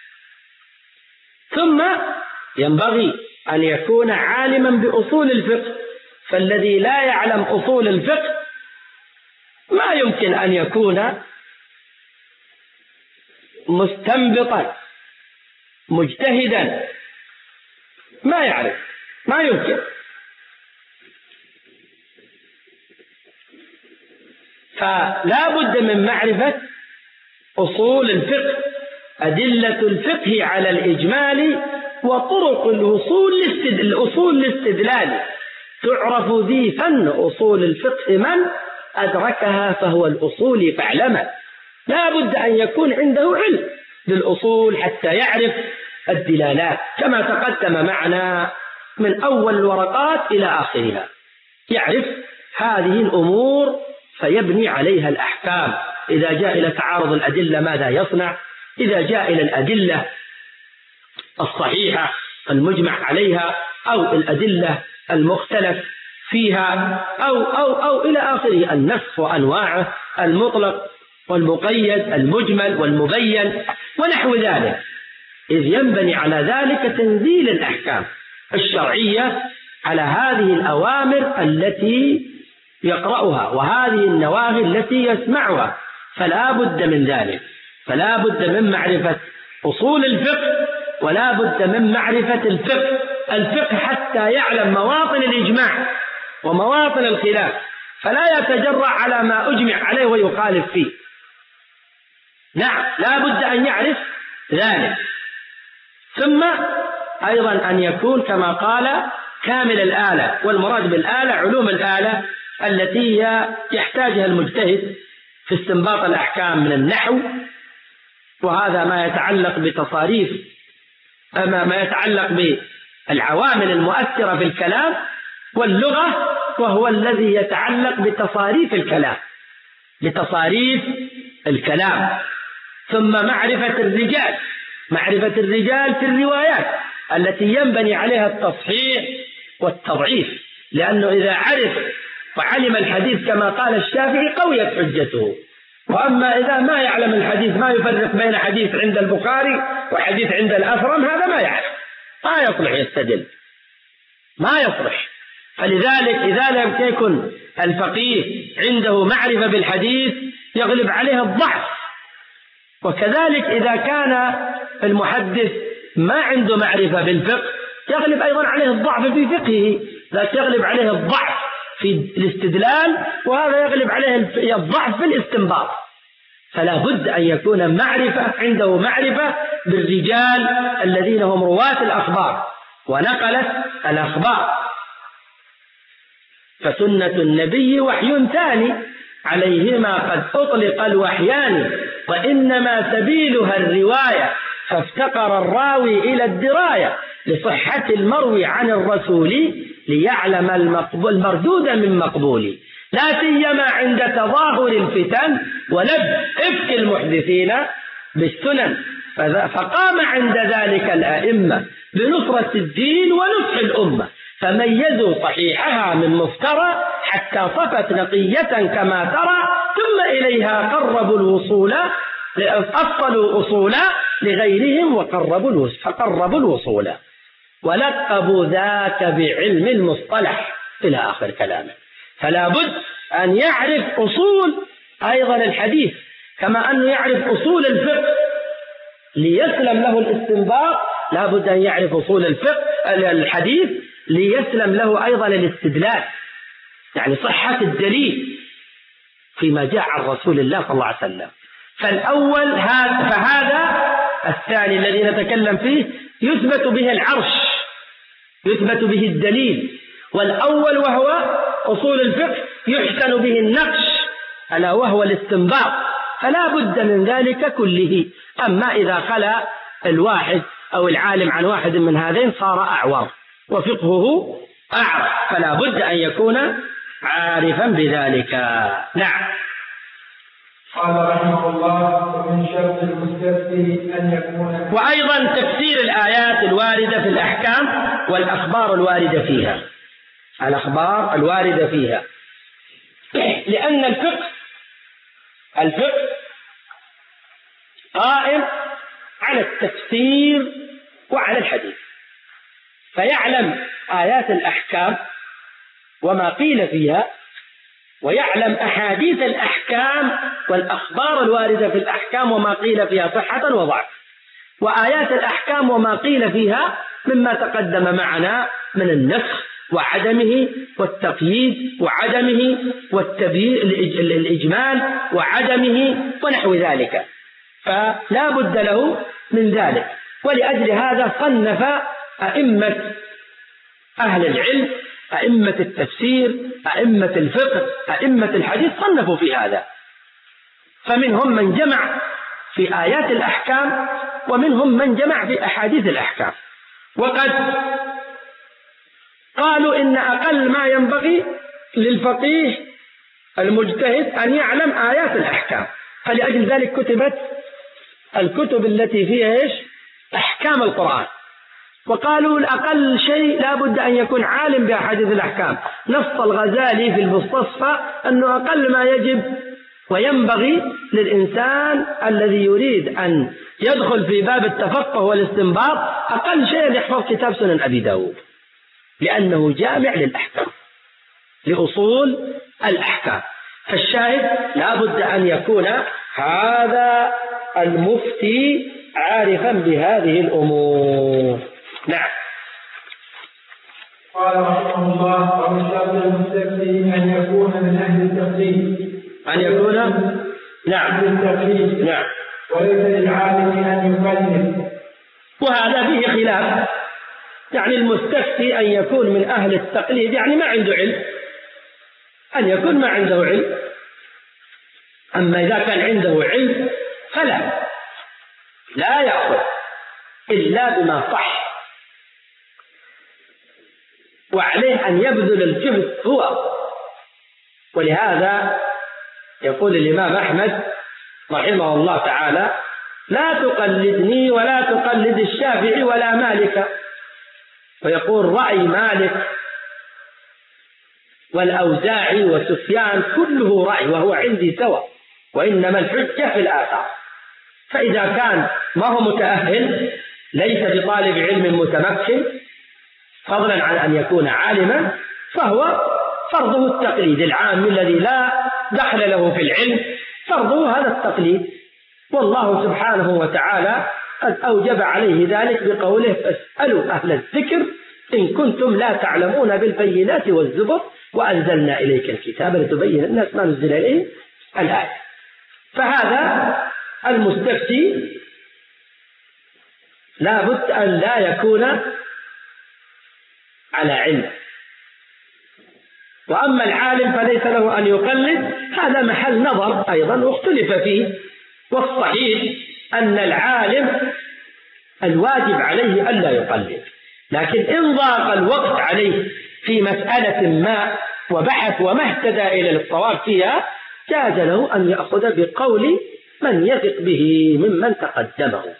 [SPEAKER 1] ثم ينبغي أن يكون عالما بأصول الفقه، فالذي لا يعلم أصول الفقه ما يمكن أن يكون مستنبطا مجتهدا، ما يعرف، ما يمكن. فلا بد من معرفة أصول الفقه، أدلة الفقه على الإجمال وطرق الوصول الأصول الاستدلال، تعرف ذي فن أصول الفقه من أدركها فهو الأصول فاعلم. لا بد أن يكون عنده علم بالأصول حتى يعرف الدلالات كما تقدم معنا من أول الورقات إلى آخرها، يعرف هذه الأمور فيبني عليها الأحكام. إذا جاء إلى تعارض الأدلة ماذا يصنع؟ إذا جاء إلى الأدلة الصحيحة المجمع عليها أو الأدلة المختلف فيها أو أو أو إلى آخره، النسخ وأنواعه، المطلق والمقيد، المجمل والمبين ونحو ذلك، إذ ينبني على ذلك تنزيل الأحكام الشرعية على هذه الأوامر التي يقرأها وهذه النواهي التي يسمعها، فلا بد من ذلك. فلا بد من معرفة أصول الفقه ولا بد من معرفة الفقه الفقه حتى يعلم مواطن الإجماع ومواطن الخلاف، فلا يتجرأ على ما أجمع عليه ويخالف فيه. نعم، لا بد أن يعرف ذلك. ثم أيضا أن يكون كما قال كامل الآلة، والمراد بالآلة علوم الآلة التي يحتاجها المجتهد في استنباط الأحكام من النحو، وهذا ما يتعلق بتصاريف أما ما يتعلق بالعوامل المؤثرة في الكلام، واللغة وهو الذي يتعلق بتصاريف الكلام بتصاريف الكلام ثم معرفة الرجال معرفة الرجال في الروايات التي ينبني عليها التصحيح والتضعيف، لأنه إذا عرف وعلم الحديث كما قال الشافعي قويت حجته. وأما إذا ما يعلم الحديث، ما يفرق بين حديث عند البخاري وحديث عند الأثرم، هذا ما يعرف، ما يصلح يستدل، ما يصلح. فلذلك إذا لم يكن الفقيه عنده معرفة بالحديث يغلب عليه الضعف، وكذلك إذا كان المحدث ما عنده معرفة بالفقه يغلب أيضا عليه الضعف في فقهه، ذاك يغلب عليه الضعف في الاستدلال وهذا يغلب عليه الضعف في الاستنباط. فلا بد أن يكون معرفة عنده معرفة بالرجال الذين هم رواة الأخبار ونقلت الأخبار. فسنة النبي وحي ثاني عليهما قد أطلق الوحيان، وإنما سبيلها الرواية، فافتقر الراوي إلى الدراية لصحة المروي عن الرسول ليعلم المردود من مقبول، لا سيما عند تظاهر الفتن ولب إفك المحدثين بالسنن، فقام عند ذلك الأئمة بنصرة الدين ونصح الأمة، فميزوا صحيحها من مفترى حتى صفت نقية كما ترى، ثم إليها قربوا الوصول، أصلوا أصولا لغيرهم وقربوا الوصول فقربوا الوصول ولقبوا ذاك بعلم المصطلح إلى آخر كلامه. فلا بد أن يعرف أصول أيضا الحديث كما أنه يعرف أصول الفقه ليسلم له الاستنباط، لا بد أن يعرف أصول الفقه الحديث ليسلم له أيضا الاستدلال، يعني صحة الدليل فيما جاء عن رسول الله صلى الله عليه وسلم. فالأول هذا فهذا الثاني الذي نتكلم فيه يثبت به العرش، يثبت به الدليل. والأول وهو أصول الفقه يحسن به النقش ألا وهو الاستنباط، فلا بد من ذلك كله. أما إذا خلا الواحد أو العالم عن واحد من هذين صار أعور وفقهه أعرف، فلا بد أن يكون عارفا بذلك. نعم.
[SPEAKER 2] قال رحمه الله: ومن شرط المستفتي أن يكون.
[SPEAKER 1] وأيضا تفسير الآيات الواردة في الأحكام والأخبار الواردة فيها، الأخبار الواردة فيها، لأن الفقه الفقه قائم على التفسير وعلى الحديث، فيعلم آيات الأحكام وما قيل فيها، ويعلم أحاديث الأحكام والأخبار الواردة في الأحكام وما قيل فيها صحة وضعف، وآيات الأحكام وما قيل فيها مما تقدم معنا من النسخ وعدمه والتقييد وعدمه والإجمال وعدمه ونحو ذلك، فلا بد له من ذلك. ولأجل هذا صنف أئمة أهل العلم، أئمة التفسير، أئمة الفقه، أئمة الحديث، صنفوا في هذا، فمنهم من جمع في آيات الأحكام ومنهم من جمع في أحاديث الأحكام. وقد قالوا إن أقل ما ينبغي للفقيه المجتهد أن يعلم آيات الأحكام، فلأجل ذلك كتبت الكتب التي فيها إيش؟ أحكام القرآن. وقالوا الأقل شيء لا بد أن يكون عالم بأحاديث الأحكام. نص الغزالي في المستصفى أنه أقل ما يجب وينبغي للإنسان الذي يريد أن يدخل في باب التفقه والاستنباط أقل شيء يحفظ كتاب سنن أبي داود، لأنه جامع للأحكام، لأصول الأحكام. فالشاهد لا بد أن يكون هذا المفتي عارفا بهذه الأمور. نعم.
[SPEAKER 2] قال رحمه الله: ومن شرط المستفتي أن يكون من أهل التقليد،
[SPEAKER 1] أن يكون نعم
[SPEAKER 2] التقليد
[SPEAKER 1] نعم
[SPEAKER 2] وليس للعالم أن يقلد.
[SPEAKER 1] وهذا فيه خلاف، يعني المستفتي أن يكون من أهل التقليد يعني ما عنده علم، أن يكون ما عنده علم. أما إذا كان عنده علم فلا لا يأخذ إلا بما صح، وعليه أن يبذل الجهد هو. ولهذا يقول الإمام أحمد رحمه الله تعالى: لا تقلدني ولا تقلد الشافعي ولا مالك. ويقول: رأي مالك والأوزاعي وسفيان كله رأي وهو عندي سوى، وإنما الحجة في الآثار. فإذا كان ما هو متأهل ليس بطالب علم متمكن فضلا عن أن يكون عالما، فهو فرضه التقليد العام الذي لا دخل له في العلم، فرضه هذا التقليد. والله سبحانه وتعالى قد أوجب عليه ذلك بقوله: فاسألوا أهل الذكر إن كنتم لا تعلمون بالبينات والزبر وأنزلنا إليك الكتاب لتبين الناس ما نزل إليه الآية. فهذا المستفتي لا بد أن لا يكون على علم. وأما العالم فليس له أن يقلد، هذا محل نظر أيضا واختلف فيه. والصحيح أن العالم الواجب عليه ألا يقلد، لكن إن ضاق الوقت عليه في مسألة ما وبحث وما اهتدى إلى الصواب فيها جاز له أن يأخذ بقول من يثق به ممن تقدمه.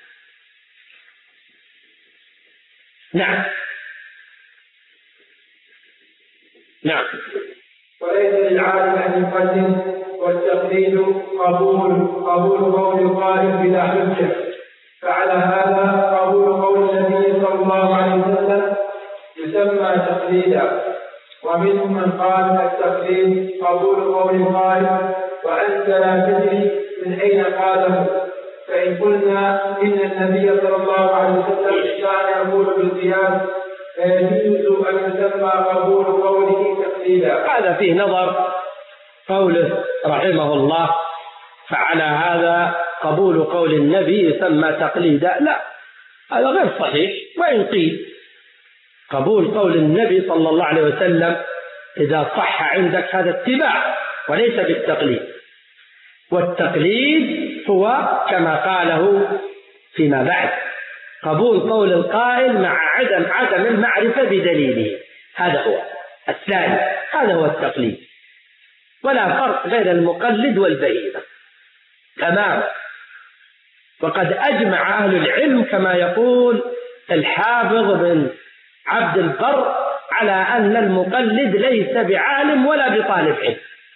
[SPEAKER 1] نعم نعم
[SPEAKER 2] وليس للعالم أن يقلد، والتقليد قبول قبول قول القائل بلا حجة. فعلى هذا قبول قول النبي صلى الله عليه وسلم يسمى تقليدا. ومنهم من قال التقليد قبول قول القائل وأنت لا تدري من أين قاله. فإن قلنا إن النبي صلى الله عليه وسلم كان يقول بالقياس فيجوز أن يسمى قبول قوله تقليدا.
[SPEAKER 1] هذا فيه نظر قوله رحمه الله فعلى هذا قبول قول النبي يسمى تقليدا. لا، هذا غير صحيح. وإن قيل قبول قول النبي صلى الله عليه وسلم إذا صح عندك هذا اتباع وليس بالتقليد، والتقليد هو كما قاله فيما بعد قبول قول القائل مع عدم عدم المعرفة بدليله. هذا هو الثاني، هذا هو التقليد، ولا فرق بين المقلد والبهيمة تماما. وقد أجمع أهل العلم كما يقول الحافظ بن عبد البر على أن المقلد ليس بعالم ولا بطالب علم،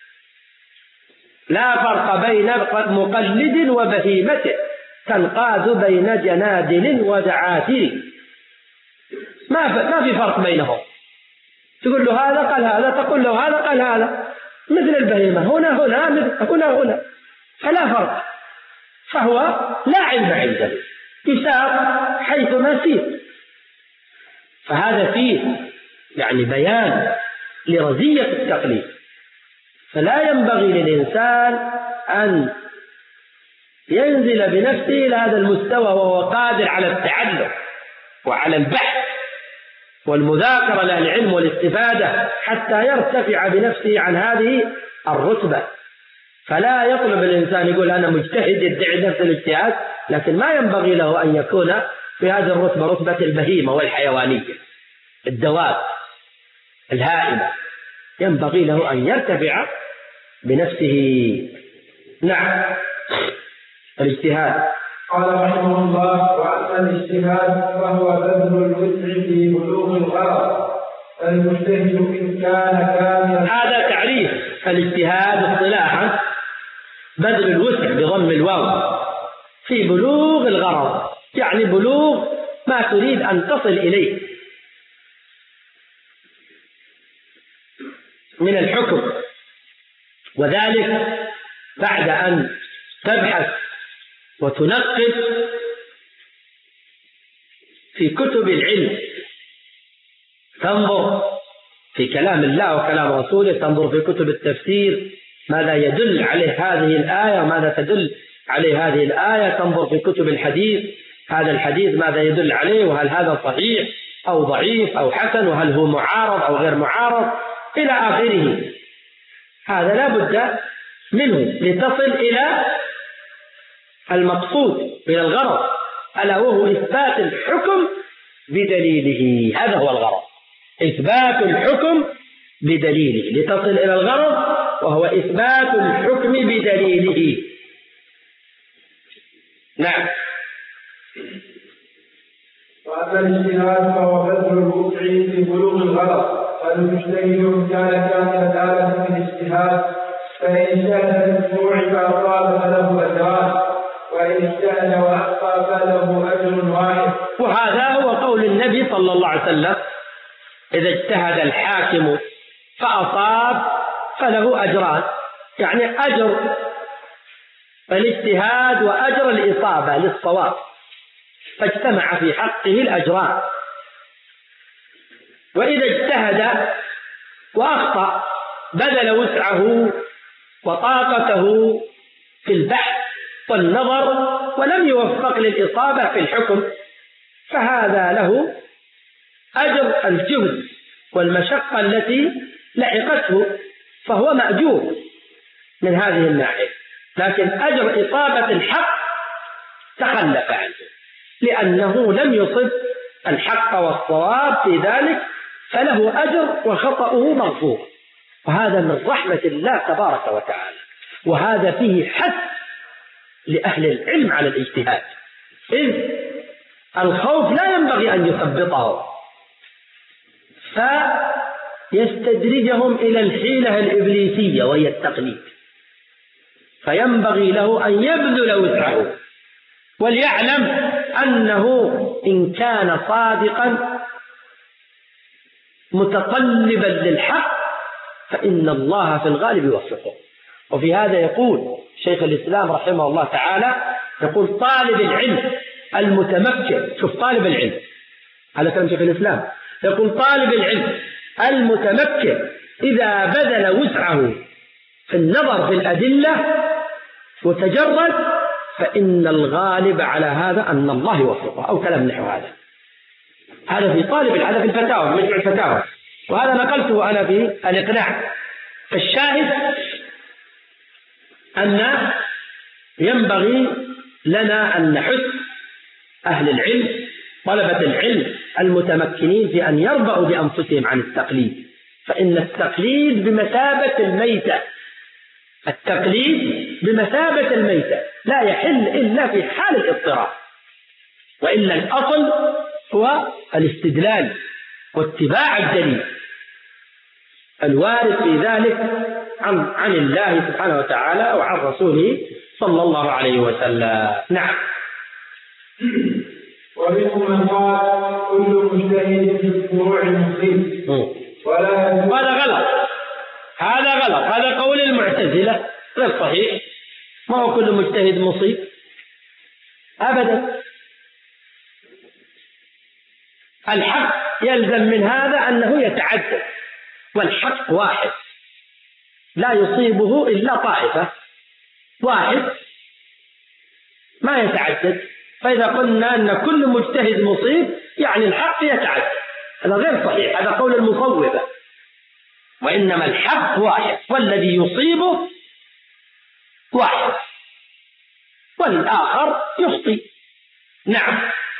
[SPEAKER 1] لا فرق بين مقلد وبهيمته تنقاد بين جنادل ودعاتر. ما ما في فرق بينهم. تقول له هذا قال هذا، تقول له هذا قال هذا، مثل البهيمة هنا هنا هنا هنا، فلا فرق. فهو لا علم عنده، يسار حيثما سير. فهذا فيه يعني بيان لرزية التقليد. فلا ينبغي للإنسان أن ينزل بنفسه إلى هذا المستوى وهو قادر على التعلم وعلى البحث والمذاكرة للعلم والاستفادة حتى يرتفع بنفسه عن هذه الرتبة. فلا يطلب الإنسان يقول أنا مجتهد يدعي نفس الاجتهاد، لكن ما ينبغي له أن يكون في هذه الرتبة رتبة البهيمة والحيوانية الدواب الهائمة. ينبغي له أن يرتفع بنفسه. نعم. الاجتهاد.
[SPEAKER 2] قال رحمه الله: وأما الاجتهاد فهو بذل الوسع في بلوغ الغرض، فالمجتهد إن كان كاملا.
[SPEAKER 1] هذا تعريف الاجتهاد اصطلاحا: بذل الوسع بضم الواو في بلوغ الغرض، يعني بلوغ ما تريد أن تصل إليه من الحكم، وذلك بعد أن تبحث وتنقب في كتب العلم، تنظر في كلام الله وكلام رسوله، تنظر في كتب التفسير ماذا يدل عليه هذه الآية وماذا تدل عليه هذه الآية، تنظر في كتب الحديث هذا الحديث ماذا يدل عليه، وهل هذا صحيح أو ضعيف أو حسن، وهل هو معارض أو غير معارض إلى آخره. هذا لا بد منه لتصل إلى المقصود من الغرض، ألا وهو إثبات الحكم بدليله. هذا هو الغرض، إثبات الحكم بدليله، لتصل إلى الغرض وهو إثبات الحكم بدليله. نعم.
[SPEAKER 2] وأما الاجتهاد فهو بذل الوسع في بلوغ الغرض، فالمجتهد كان كامل الآلة من الاجتهاد، فإن اجتهد بالمشروع فأصاب فله أجران، وإن اجتهد وأخطأ فله أجر واحد.
[SPEAKER 1] وهذا هو قول النبي صلى الله عليه وسلم: إذا اجتهد الحاكم فأصاب فله أجران، يعني أجر الاجتهاد وأجر الإصابة للصواب، فاجتمع في حقه الأجران. وإذا اجتهد وأخطأ بذل وسعه وطاقته في البحث والنظر ولم يوفق للإصابة في الحكم، فهذا له أجر الجهد والمشقة التي لحقته، فهو مأجور من هذه الناحية. لكن أجر إصابة الحق تخلف عنه، لأنه لم يصب الحق والصواب في ذلك، فله أجر وخطأه مغفور. وهذا من رحمة الله تبارك وتعالى، وهذا فيه حث لأهل العلم على الاجتهاد، إذ الخوف لا ينبغي أن يثبطه. يستدرجهم إلى الحيلة الإبليسية وهي التقليد، فينبغي له أن يبذل وسعه وليعلم أنه إن كان صادقا متطلبا للحق فإن الله في الغالب يوفقه. وفي هذا يقول شيخ الإسلام رحمه الله تعالى، يقول طالب العلم المتمكن، شوف طالب العلم على كلام شيخ الإسلام، يقول طالب العلم المتمكن إذا بذل وسعه في النظر في الأدلة وتجرد فإن الغالب على هذا أن الله يوفقه، أو كلام نحو هذا. هذا في طالب هذا في الفتاوى، في مجموع الفتاوى، وهذا نقلته أنا في الإقناع. فالشاهد أن ينبغي لنا أن نحث أهل العلم طلبة العلم المتمكنين في أن يربأوا بأنفسهم عن التقليد، فإن التقليد بمثابة الميتة، التقليد بمثابة الميتة لا يحل إلا في حال الاضطرار، وإلا الأصل هو الاستدلال واتباع الدليل الوارد في ذلك عن, عن الله سبحانه وتعالى وعن رسوله صلى الله عليه وسلم. نعم.
[SPEAKER 2] ومنهم من قال كل مجتهد في الفروع مصيب ولا
[SPEAKER 1] هذا غلط، هذا غلط، هذا قول المعتزلة غير صحيح. ما هو كل مجتهد مصيب أبدا. الحق يلزم من هذا أنه يتعدد، والحق واحد لا يصيبه إلا طائفة، واحد ما يتعدد. فإذا قلنا أن كل مجتهد مصيب يعني الحق يتعدد، هذا غير صحيح، هذا قول المصوبة. وإنما الحق واحد والذي يصيبه واحد والآخر يخطئ. نعم.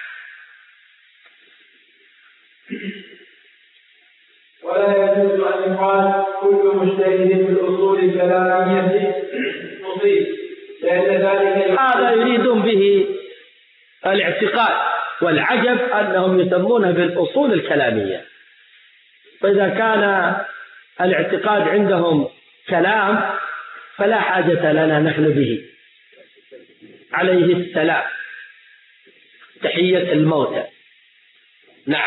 [SPEAKER 2] ولا يجوز أن يقال كل مجتهد في الأصول الكلامية مصيب، لأن ذلك
[SPEAKER 1] هذا يريدون به الاعتقاد، والعجب أنهم يسمونه بالأصول الكلامية. فإذا كان الاعتقاد عندهم كلام فلا حاجة لنا نحن به. عليه السلام تحية الموتى. نعم.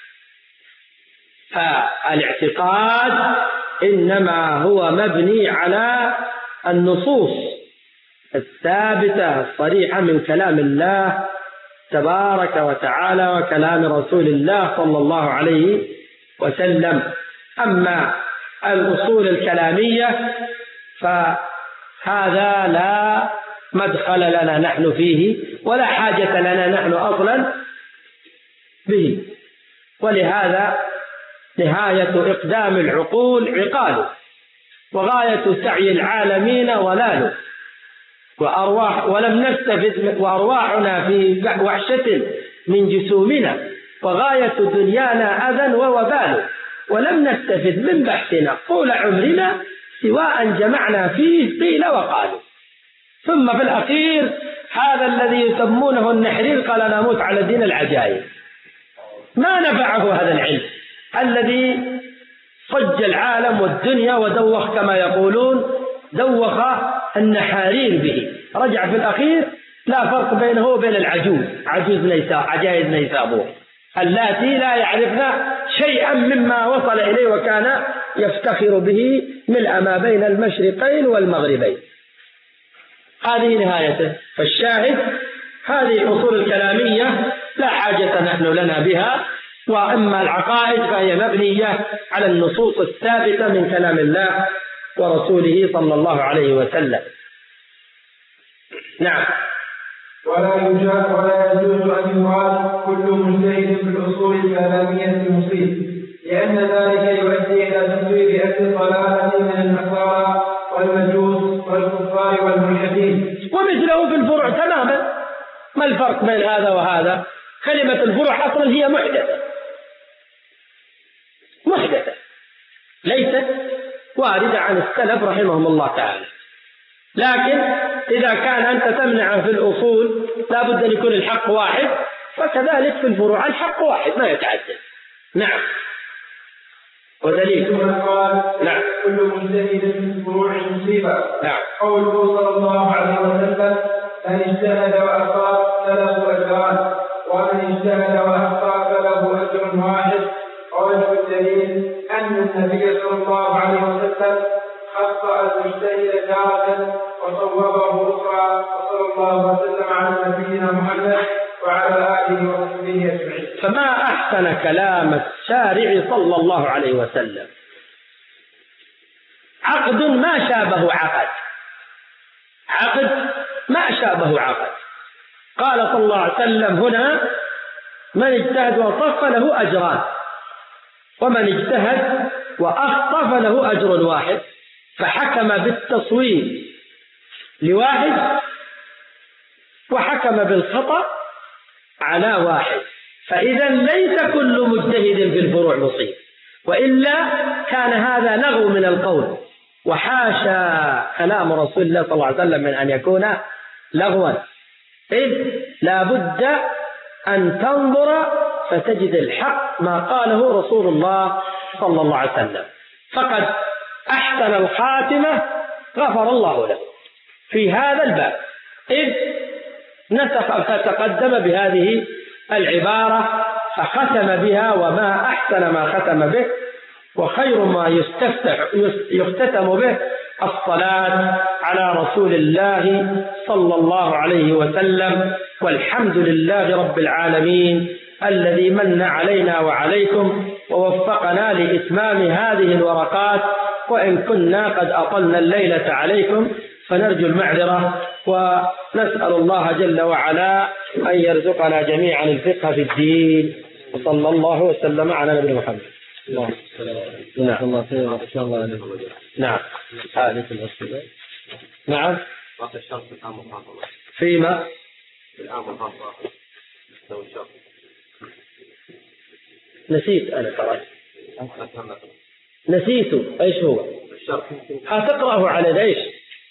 [SPEAKER 1] فالاعتقاد إنما هو مبني على النصوص الثابتة الصريحة من كلام الله تبارك وتعالى وكلام رسول الله صلى الله عليه وسلم. أما الأصول الكلامية فهذا لا مدخل لنا نحن فيه ولا حاجة لنا نحن أصلا به. ولهذا نهاية إقدام العقول عقال، وغاية سعي العالمين ولال، وأرواح ولم نستفد وأرواحنا في وحشة من جسومنا، وغاية دنيانا أذى ووبال، ولم نستفد من بحثنا طول عمرنا سواء جمعنا فيه قيل وقالوا. ثم في الأخير هذا الذي يسمونه النحرير قال نموت على دين العجائب. ما نفعه هذا العلم الذي صج العالم والدنيا ودوخ كما يقولون، دوخ النحارير به، رجع في الأخير لا فرق بينه وبين العجوز، عجوز نيسا عجائز نيسابور اللاتي لا يعرفن شيئا مما وصل إليه وكان يفتخر به ملء ما بين المشرقين والمغربين. هذه نهايته. فالشاهد هذه الأصول الكلامية لا حاجة نحن لنا بها، وأما العقائد فهي مبنية على النصوص الثابتة من كلام الله ورسوله صلى الله عليه وسلم. نعم.
[SPEAKER 2] ولا يجوز ولا يجوز أن يقال كل مجتهد في الأصول الكلامية مصيب، لأن ذلك يؤدي إلى تفسير أهل الضلالة من النصارى والمجوس والكفار والملحدين.
[SPEAKER 1] ومثله في الفروع تماما. ما الفرق بين هذا وهذا؟ كلمة الفروع أصلا هي محدثة، محدثة ليست واردة عن السلف رحمهم الله تعالى. لكن إذا كان أنت تمنع في الأصول لا بد أن يكون الحق واحد، فكذلك في الفروع الحق واحد ما يتعدد. نعم. ودليل
[SPEAKER 2] قال
[SPEAKER 1] نعم
[SPEAKER 2] كل مجتهد من فروع مصيبة.
[SPEAKER 1] نعم.
[SPEAKER 2] قوله صلى الله عليه وسلم من اجتهد وأصاب فله أجران ومن اجتهد وأخطأ فله أجر واحد. ووجه الدليل أن النبي صلى الله عليه وسلم خطأ المجتهد تارة وصوبه أخرى. وصلى الله وسلم على نبينا محمد وعلى آله وصحبه أجمعين.
[SPEAKER 1] فما أحسن كلام الشارع صلى الله عليه وسلم. عقد ما شابه عقد، عقد ما شابه عقد. قال صلى الله عليه وسلم هنا من اجتهد وصف له أجران ومن اجتهد وأخطأ فله أجر واحد، فحكم بالتصويب لواحد وحكم بالخطأ على واحد. فإذا ليس كل مجتهد في الفروع مصيب، وإلا كان هذا لغو من القول، وحاشا كلام رسول الله صلى الله عليه وسلم من أن يكون لغوا، إذ لا بد أن تنظر فتجد الحق ما قاله رسول الله صلى الله عليه وسلم. فقد أحسن الخاتمة غفر الله له في هذا الباب، إذ نسخ فتقدم بهذه العبارة فختم بها، وما أحسن ما ختم به، وخير ما يستفتح يختتم به الصلاة على رسول الله صلى الله عليه وسلم. والحمد لله رب العالمين الذي من علينا وعليكم ووفقنا لإتمام هذه الورقات، وإن كنا قد أطلنا الليلة عليكم فنرجو المعذرة، ونسأل الله جل وعلا أن يرزقنا جميعا الفقه في الدين. وصلى الله وسلم على نبينا محمد.
[SPEAKER 3] الله نعم الله خير إن شاء الله.
[SPEAKER 1] نعم
[SPEAKER 3] حالة الأسئلة.
[SPEAKER 1] نعم
[SPEAKER 3] وقت الشرط في الآن محافظة
[SPEAKER 1] فيما
[SPEAKER 3] في الآن محافظة لو الشرط
[SPEAKER 1] نسيت أنا ترى نسيته إيش هو
[SPEAKER 3] الشرط
[SPEAKER 1] هتقرأه على إيش؟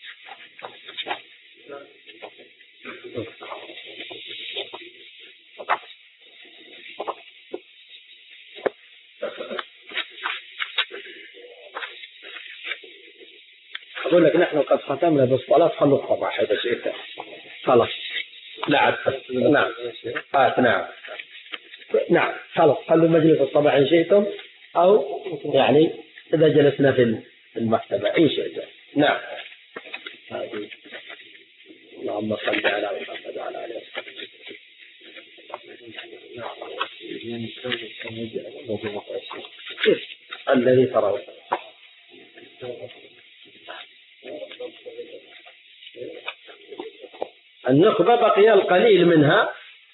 [SPEAKER 1] أقول لك نحن قد ختمنا بالصلاة، خلوا الطبع هذا شيء خلاص. لا عاد نعم آه نعم نعم خلاص خلوا مجلس الطبع إن شئتم، أو يعني إذا جلسنا في المكتبة إن شئتم. نعم اللهم صل على محمد وعلى آله وصحبه الذي ترون. النخبة بقي القليل منها،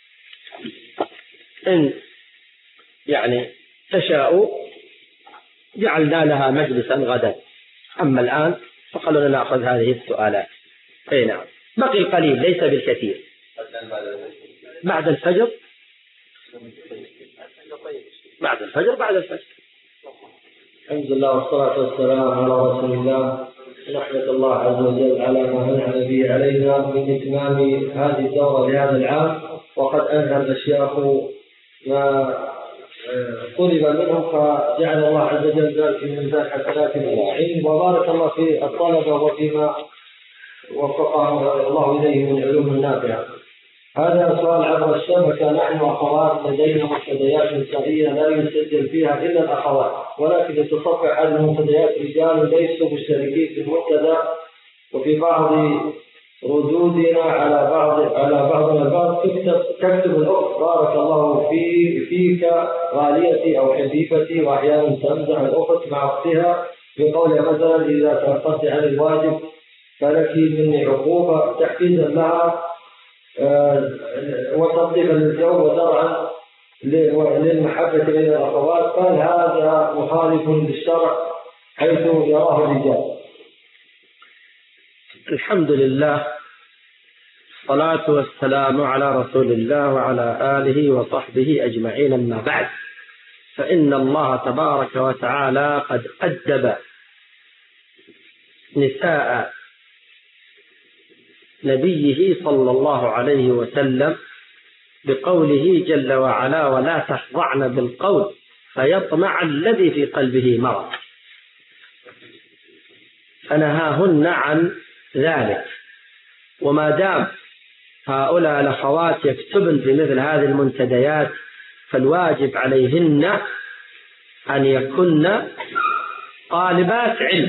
[SPEAKER 1] إن يعني تشاءوا جعلنا لها مجلسا غدا، أما الآن فخلونا نأخذ هذه السؤالات. أي نعم بقي القليل ليس بالكثير. بعد الفجر بعد الفجر بعد الفجر
[SPEAKER 3] الحمد لله والصلاة والسلام على رسول الله. نحمد الله عز وجل على ما منع به علينا من إتمام هذه الدورة لهذا العام، وقد أنهى الأشياخ ما طلب منهم، فجعل الله عز وجل ذلك في ميزان حسنات العلم، وبارك الله في الطلبة وفيما وفقهم الله إليه من علوم نافعة. هذا سؤال عبر الشبكة. نحن أخوات لدينا منتديات نسائية لا يسجل فيها إلا الأخوات، ولكن يتصفح هذه المنتديات رجال ليسوا مشتركين في المنتدى، وفي بعض ردودنا على بعض على بعضنا البعض تكتب تكتب الأخت بارك الله في فيك غاليتي أو حبيبتي، وأحيانا تمزح الأخت مع أختها بقولها مثلا إذا تأخرت عن الواجب فلك مني عقوبة تحفيزا لها وتطيبا للجو ودرعا للمحبة بين الأخوات. قال هذا مخالف للشرع حيث يراه الرجال.
[SPEAKER 1] الحمد لله الصلاة والسلام على رسول الله وعلى آله وصحبه أجمعين. أما بعد، فإن الله تبارك وتعالى قد أدب نساء نبيه صلى الله عليه وسلم بقوله جل وعلا: ولا تخضعن بالقول فيطمع الذي في قلبه مرض، فنهاهن عن ذلك. وما دام هؤلاء الأخوات يكتبن في مثل هذه المنتديات فالواجب عليهن أن يكن طالبات علم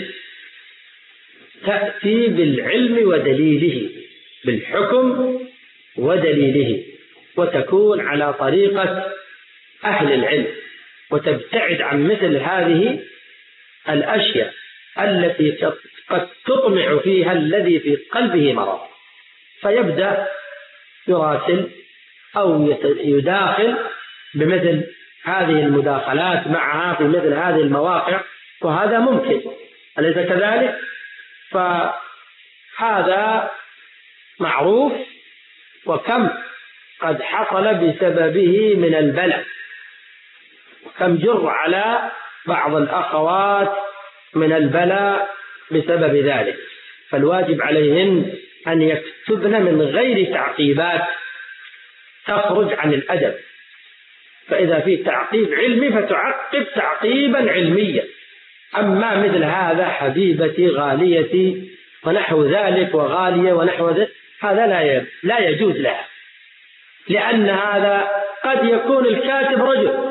[SPEAKER 1] تأتي بالعلم ودليله، بالحكم ودليله، وتكون على طريقة أهل العلم، وتبتعد عن مثل هذه الأشياء التي قد تطمع فيها الذي في قلبه مرض، فيبدأ يراسل أو يداخل بمثل هذه المداخلات معها في مثل هذه المواقع، وهذا ممكن، أليس كذلك؟ فهذا معروف، وكم قد حصل بسببه من البلاء، وكم جر على بعض الأخوات من البلاء بسبب ذلك. فالواجب عليهن أن يكتبن من غير تعقيبات تخرج عن الأدب، فإذا في تعقيب علمي فتعقب تعقيبا علميا، أما مثل هذا حبيبتي غاليتي ونحو ذلك وغالية ونحو ذلك، هذا لا لا يجوز لها، لأن هذا قد يكون الكاتب رجل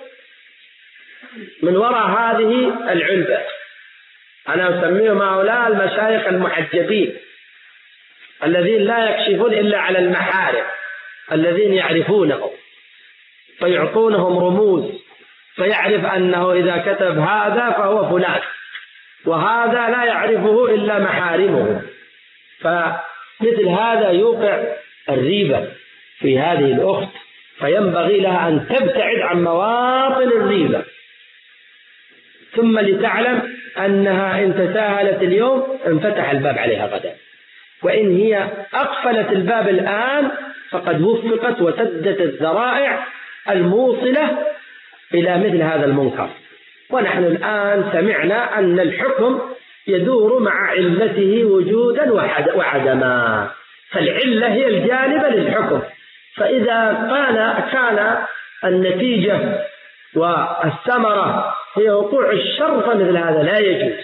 [SPEAKER 1] من وراء هذه العلبة. أنا أسميهم هؤلاء المشايخ المحجبين الذين لا يكشفون إلا على المحارم، الذين يعرفونهم فيعطونهم رموز، فيعرف أنه إذا كتب هذا فهو فلان، وهذا لا يعرفه إلا محارمه. فمثل هذا يوقع الريبة في هذه الأخت، فينبغي لها أن تبتعد عن مواطن الريبة، ثم لتعلم أنها إن تساهلت اليوم انفتح الباب عليها غدا، وإن هي أقفلت الباب الآن فقد وفقت وسدت الذرائع الموصلة إلى مثل هذا المنكر. ونحن الآن سمعنا أن الحكم يدور مع علته وجودا وعدما، فالعلة هي الجانبة للحكم، فإذا كان كان النتيجة والثمرة هي وقوع الشر فمثل هذا لا يجوز،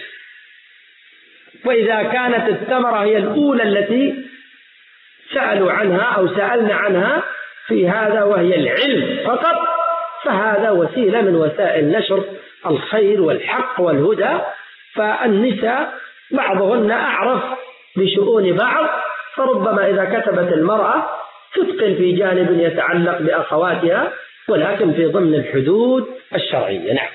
[SPEAKER 1] وإذا كانت الثمرة هي الأولى التي سألوا عنها أو سألنا عنها في هذا وهي العلم فقط، فهذا وسيلة من وسائل نشر الخير والحق والهدى. فالنساء بعضهن أعرف بشؤون بعض، فربما إذا كتبت المرأة تتقن في جانب يتعلق بأخواتها، ولكن في ضمن الحدود الشرعية. نعم.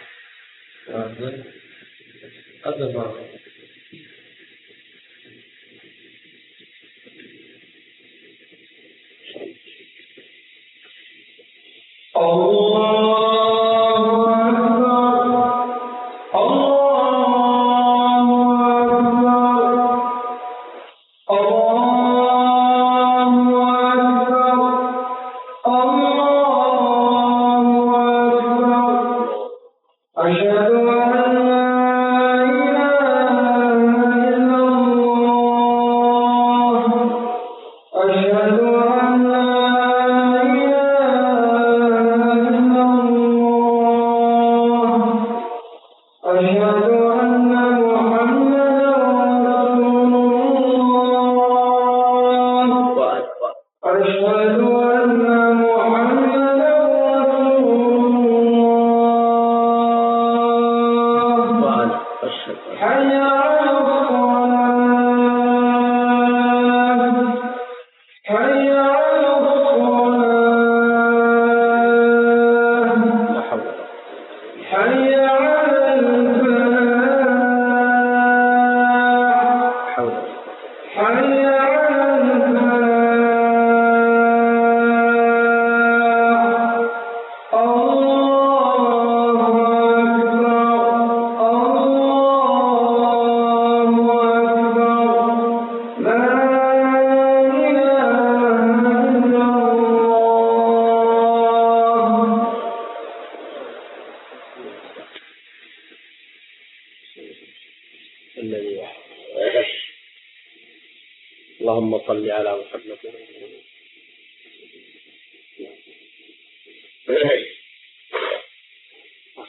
[SPEAKER 1] اللهم صل على محمد.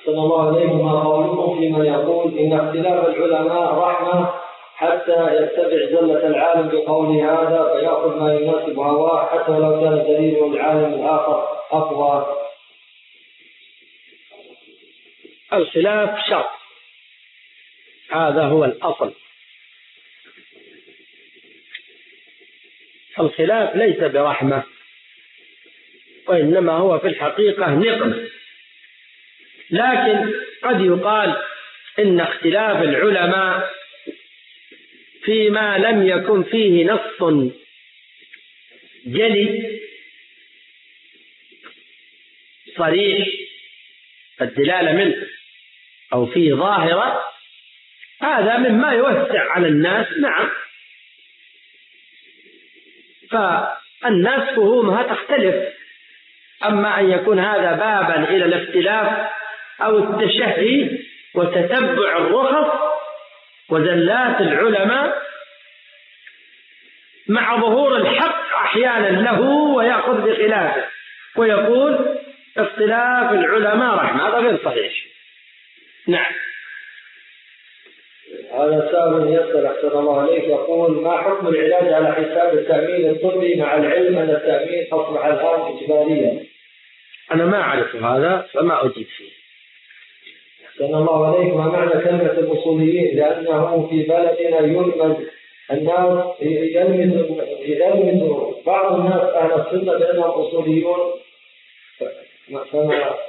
[SPEAKER 3] صلى الله عليه وسلم قولكم في من يقول إن اختلاف العلماء رحمة حتى يتبع زلة العالم بقول هذا فيأخذ ما يناسب هواه حتى لو كان دليل العالم الآخر أقوى.
[SPEAKER 1] الخلاف شر، هذا هو الأصل. الخلاف ليس برحمة، وإنما هو في الحقيقة نقمة. لكن قد يقال إن اختلاف العلماء فيما لم يكن فيه نص جلي صريح الدلالة منه أو فيه ظاهرة، هذا مما يوسع على الناس. نعم، فالناس فهومها تختلف. أما أن يكون هذا بابا إلى الاختلاف أو التشهي وتتبع الرخص وزلات العلماء مع ظهور الحق أحيانا له ويأخذ بخلافه ويقول اختلاف العلماء رحمة، هذا غير صحيح. نعم.
[SPEAKER 3] هذا سائل يسأل أحسن الله عليك يقول: ما حكم العلاج على حساب التأمين الطبي مع العلم أن التأمين أصبح الآن إجباريا؟
[SPEAKER 1] أنا ما أعرف هذا فما أجيب فيه.
[SPEAKER 3] أحسن الله عليك، ما معنى كلمة الأصوليين؟ لأنه في بلدنا يلمز الناس يلمز يلمز بعض الناس أهل السنة بأنهم أصوليون، فما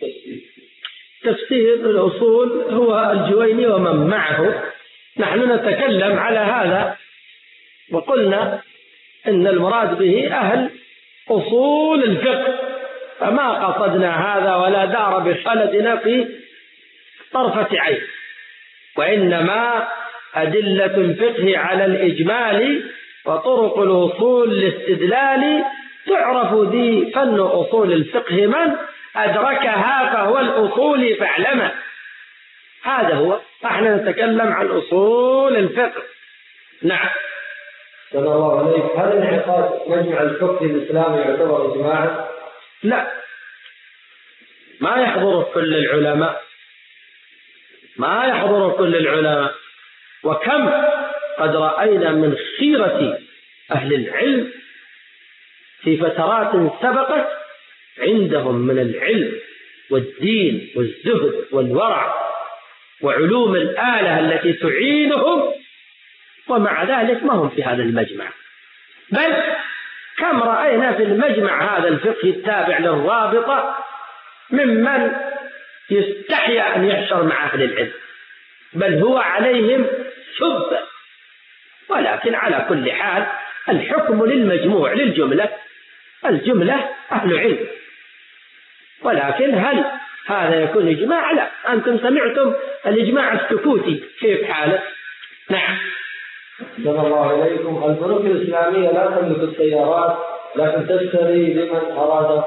[SPEAKER 1] تفسير الأصول هو الجويني ومن معه. نحن نتكلم على هذا وقلنا إن المراد به أهل أصول الفقه، فما قصدنا هذا ولا دار بخلدنا في طرفة عين، وإنما أدلة الفقه على الإجمال وطرق الوصول للاستدلال تعرف ذي فن أصول الفقه من أدركها فهو الأصول فاعلمه. هذا هو، احنا نتكلم عن أصول الفقه. نعم.
[SPEAKER 3] صلى الله عليه، هل انعقاد مجمع الفقه الإسلامي يعتبر إجماعا؟
[SPEAKER 1] لا، ما يحضره كل العلماء، ما يحضره كل العلماء. وكم قد رأينا من خيرة أهل العلم في فترات سبقت عندهم من العلم والدين والزهد والورع وعلوم الآلة التي تعينهم، ومع ذلك ما هم في هذا المجمع. بل كم رأينا في المجمع هذا الفقه التابع للرابطة ممن يستحي أن يحشر مع أهل العلم، بل هو عليهم سبة. ولكن على كل حال الحكم للمجموع للجملة، الجملة أهل علم. ولكن هل هذا يكون إجماع؟ لا. أنتم سمعتم الإجماع السكوتي كيف حاله. نعم.
[SPEAKER 3] صلى الله عليكم، البنوك الإسلامية لا تملك السيارات لكن تشتري لمن أراد.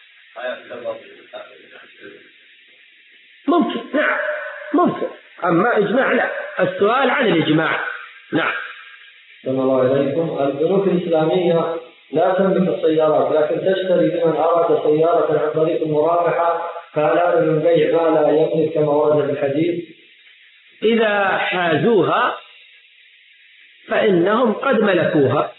[SPEAKER 1] ممكن. نعم ممكن، أما إجماع لا. السؤال عن الإجماع. نعم.
[SPEAKER 3] صلى الله عليكم، البنوك الإسلامية لا تملك السيارات لكن تشتري لمن أراد سيارة عن طريق المرابحة، فلا من بيع ما لا يملك كما ورد في الحديث؟
[SPEAKER 1] إذا حازوها فإنهم قد ملكوها،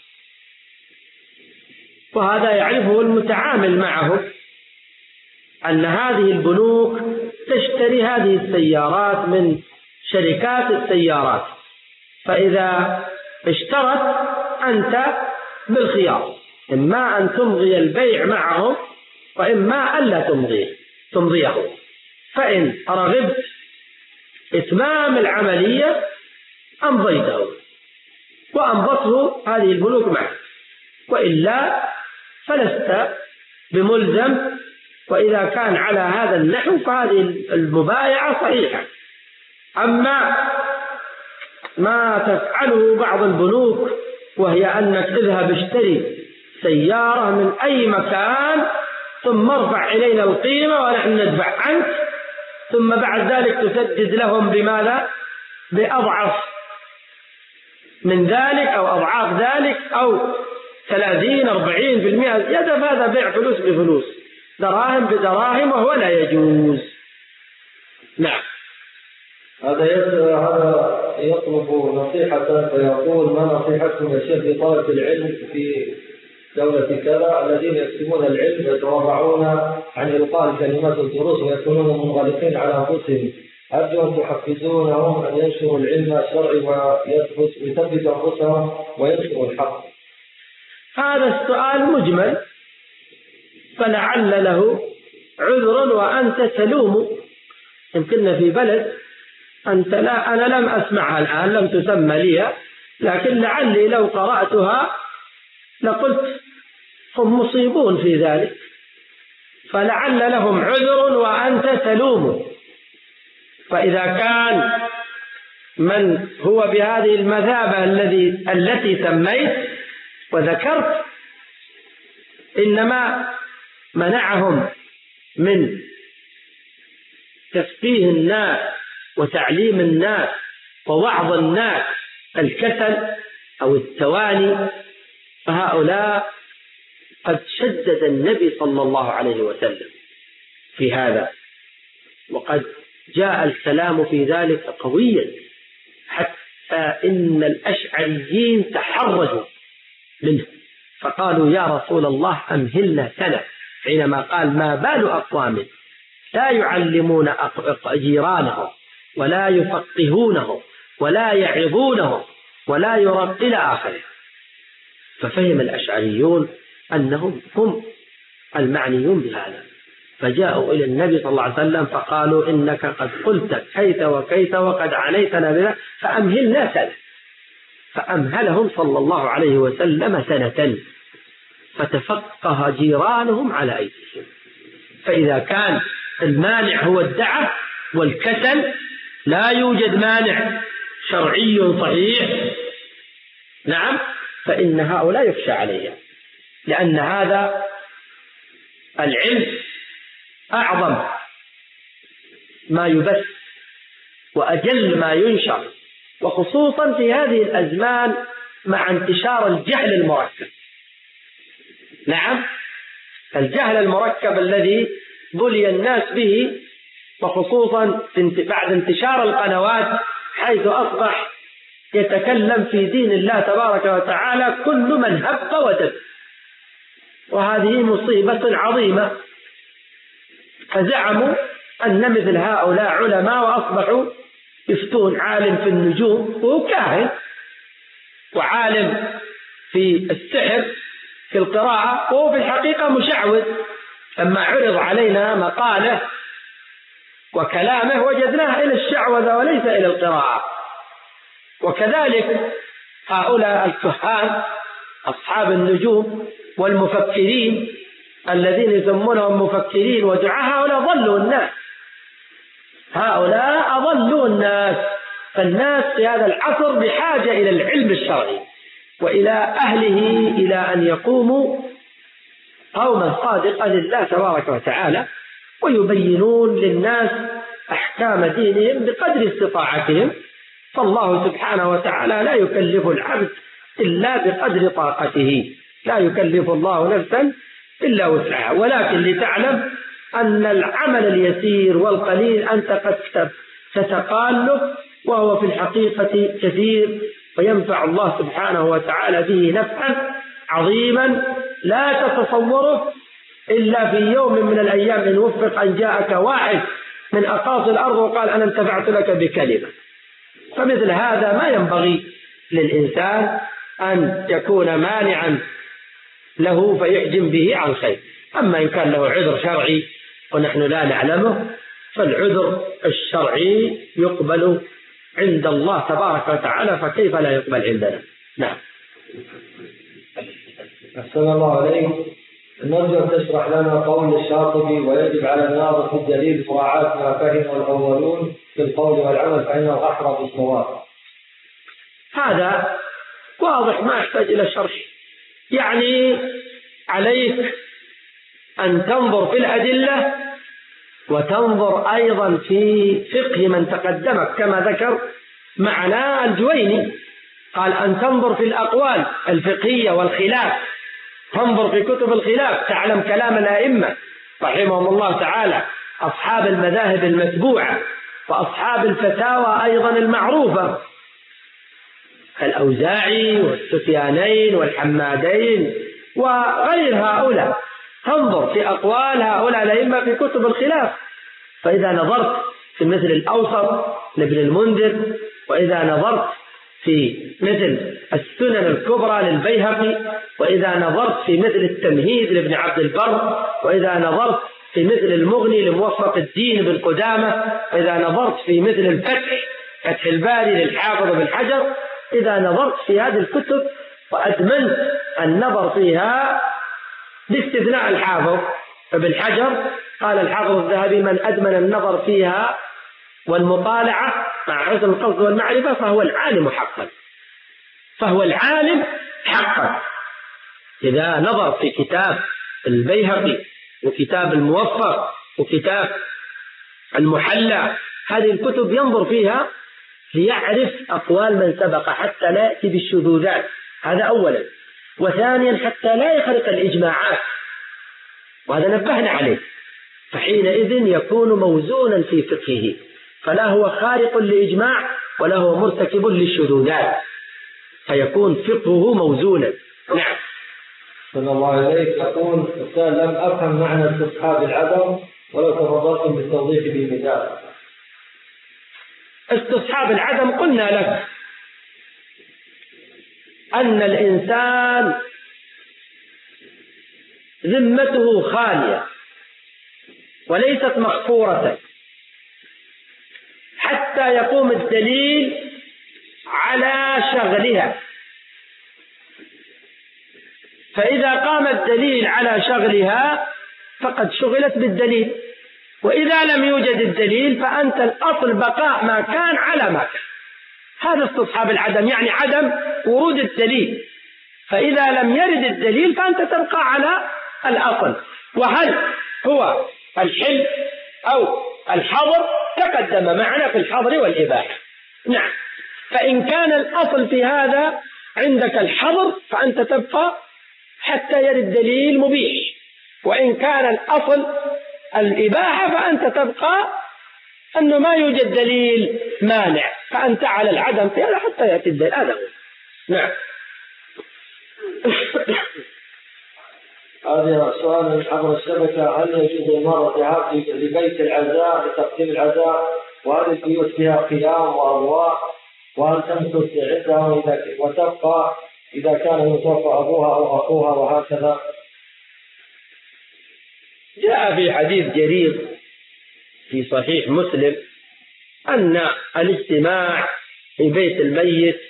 [SPEAKER 1] وهذا يعرفه المتعامل معه، أن هذه البنوك تشتري هذه السيارات من شركات السيارات، فإذا اشترت أنت بالخيار، إما أن تمضي البيع معهم وإما ألا تمضيه تمضيه. فإن رغبت إتمام العملية أمضيته وأنبطه هذه البنوك معك، وإلا فلست بملزم. وإذا كان على هذا النحو فهذه المبايعة صحيحة. أما ما تفعله بعض البنوك وهي أنك تذهب اشتري سيارة من أي مكان ثم ارفع إلينا القيمة ونحن ندفع عنك، ثم بعد ذلك تسدد لهم بماذا؟ بأضعف من ذلك أو أضعاف ذلك أو ثلاثين أربعين بالمئة زيادة، هذا بيع فلوس بفلوس، دراهم بدراهم، وهو لا يجوز. نعم.
[SPEAKER 3] هذا هذا يطلب نصيحة فيقول: ما نصيحتكم يا شيخ لطلبة العلم في دولة كذا الذين يكتمون العلم ويتورعون عن إلقاء كلمات الدروس ويكونون منغلقين على أنفسهم، أرجو أن تحفزونهم أن ينشروا العلم الشرعي ويثبتوا أنفسهم وينشروا الحق.
[SPEAKER 1] هذا السؤال مجمل، فلعل له عذر وأنت تلوم. يمكن في بلد أنت لا أنا لم أسمعها الآن، لم تسمى لي، لكن لعلي لو قرأتها لقلت هم مصيبون في ذلك، فلعل لهم عذر وأنت تلوم. فإذا كان من هو بهذه المثابة الذي التي سميت وذكرت إنما منعهم من تفقيه الناس وتعليم الناس ووعظ الناس الكسل أو التواني، فهؤلاء قد شدد النبي صلى الله عليه وسلم في هذا، وقد جاء الكلام في ذلك قويا، حتى إن الأشعريين تحرجوا منه فقالوا: يا رسول الله أمهلنا سنة، حينما قال: ما بال أقوام لا يعلمون جيرانهم ولا يفقهونهم ولا يعظونهم ولا يرق إلى آخره. ففهم الأشعريون أنهم هم المعنيون بهذا، فجاءوا إلى النبي صلى الله عليه وسلم فقالوا: إنك قد قلت كيت وكيت وقد عنيتنا بذلك فأمهلنا سنة. فأمهلهم صلى الله عليه وسلم سنة، فتفقه جيرانهم على أيديهم. فإذا كان المانع هو الدعة والكسل، لا يوجد مانع شرعي صحيح، نعم، فإن هؤلاء يخشى عليهم، لأن هذا العلم أعظم ما يبث وأجل ما ينشر، وخصوصا في هذه الأزمان مع انتشار الجهل المركب. نعم، الجهل المركب الذي بلي الناس به، وخصوصا بعد انتشار القنوات، حيث أصبح يتكلم في دين الله تبارك وتعالى كل من هب ودب، وهذه مصيبة عظيمة. فزعموا أن مثل هؤلاء علماء وأصبحوا يفتون عالم في النجوم وهو كاهن، وعالم في السحر في القراءة وهو في الحقيقة مشعوذ. لما عرض علينا مقاله وكلامه وجدناه إلى الشعوذة وليس إلى القراءة. وكذلك هؤلاء الكهان أصحاب النجوم والمفكرين الذين يسمونهم مفكرين ودعاء، هؤلاء ضلوا الناس، هؤلاء أضلوا الناس. فالناس في هذا العصر بحاجة إلى العلم الشرعي وإلى أهله، إلى أن يقوموا قوما صادقا لله تبارك وتعالى ويبينون للناس أحكام دينهم بقدر استطاعتهم. فالله سبحانه وتعالى لا يكلف العبد إلا بقدر طاقته، لا يكلف الله نفسا إلا وسعها. ولكن لتعلم أن العمل اليسير والقليل أنت قد تتقاله، وهو في الحقيقة كثير، وينفع الله سبحانه وتعالى به نفعا عظيما لا تتصوره إلا في يوم من الأيام إن وفق أن جاءك واحد من أقاصي الأرض وقال: أنا انتفعت لك بكلمة. فمثل هذا ما ينبغي للإنسان أن يكون مانعا له فيحجم به عن خير. أما إن كان له عذر شرعي ونحن لا نعلمه، فالعذر الشرعي يقبل عند الله تبارك وتعالى، فكيف لا يقبل عندنا؟ نعم.
[SPEAKER 3] أحسن الله عليك. نرجو أن تشرح لنا قول الشاطبي: ويجب على الناظر في الدليل مراعاة ما فهم الأولون في القول والعمل فإنه أحرى بالصواب.
[SPEAKER 1] هذا واضح ما يحتاج إلى شرح. يعني عليك أن تنظر في الأدلة وتنظر أيضا في فقه من تقدمك، كما ذكر معنا الجويني قال أن تنظر في الأقوال الفقهية والخلاف، تنظر في كتب الخلاف تعلم كلام الأئمة رحمهم الله تعالى أصحاب المذاهب المتبوعة وأصحاب الفتاوى أيضا المعروفة الأوزاعي والسفيانين والحمادين وغير هؤلاء، تنظر في أقوال هؤلاء الأئمة في كتب الخلاف. فإذا نظرت في مثل الأوسط لابن المنذر، وإذا نظرت في مثل السنن الكبرى للبيهقي، وإذا نظرت في مثل التمهيد لابن عبد البر، وإذا نظرت في مثل المغني لموفق الدين بن قدامة، وإذا نظرت في مثل الفتح فتح الباري للحافظ بن حجر، إذا نظرت في هذه الكتب وأدمنت النظر فيها باستثناء الحافظ ابن حجر، قال الحافظ الذهبي: من أدمن النظر فيها والمطالعة مع حسن القصد والمعرفة فهو العالم حقا، فهو العالم حقا. إذا نظر في كتاب البيهقي وكتاب الموفق وكتاب المحلى، هذه الكتب ينظر فيها ليعرف أقوال من سبق حتى لا يأتي بالشذوذات، هذا أولا. وثانيا حتى لا يخرق الإجماعات، وهذا نبهنا عليه، فحينئذ يكون موزونا في فقهه، فلا هو خارق لإجماع ولا هو مرتكب للشذوذات، فيكون فقهه موزونا. نعم.
[SPEAKER 3] صلى الله عليه يقول: أستاذ لم أفهم معنى استصحاب العدم ولو تفضلتم بالتوضيح بمثال.
[SPEAKER 1] استصحاب العدم قلنا لك أن الإنسان ذمته خالية وليست مغفورة حتى يقوم الدليل على شغلها، فإذا قام الدليل على شغلها فقد شغلت بالدليل، وإذا لم يوجد الدليل فأنت الأصل بقاء ما كان على ما كان. هذا استصحاب العدم، يعني عدم ورود الدليل، فإذا لم يرد الدليل فأنت تبقى على الأصل. وهل هو الحل أو الحظر؟ تقدم معنا في الحظر والإباحة. نعم. فإن كان الأصل في هذا عندك الحظر فأنت تبقى حتى يرد دليل مبيح، وإن كان الأصل الإباحة فأنت تبقى أنه ما يوجد دليل مانع، فأنت على العدم في هذا حتى يأتي الدليل. هذا نعم.
[SPEAKER 3] هذا سؤال عبر الشبكة: هل يجوز المرأة الذهاب لبيت العزاء لتقديم العزاء؟ وهل البيوت فيها قيام وأضواء؟ وهل تمكث عندها وتبقى إذا كان يتوفى أبوها أو أخوها وهكذا؟
[SPEAKER 1] جاء في حديث جرير في صحيح مسلم أن الاجتماع في بيت الميت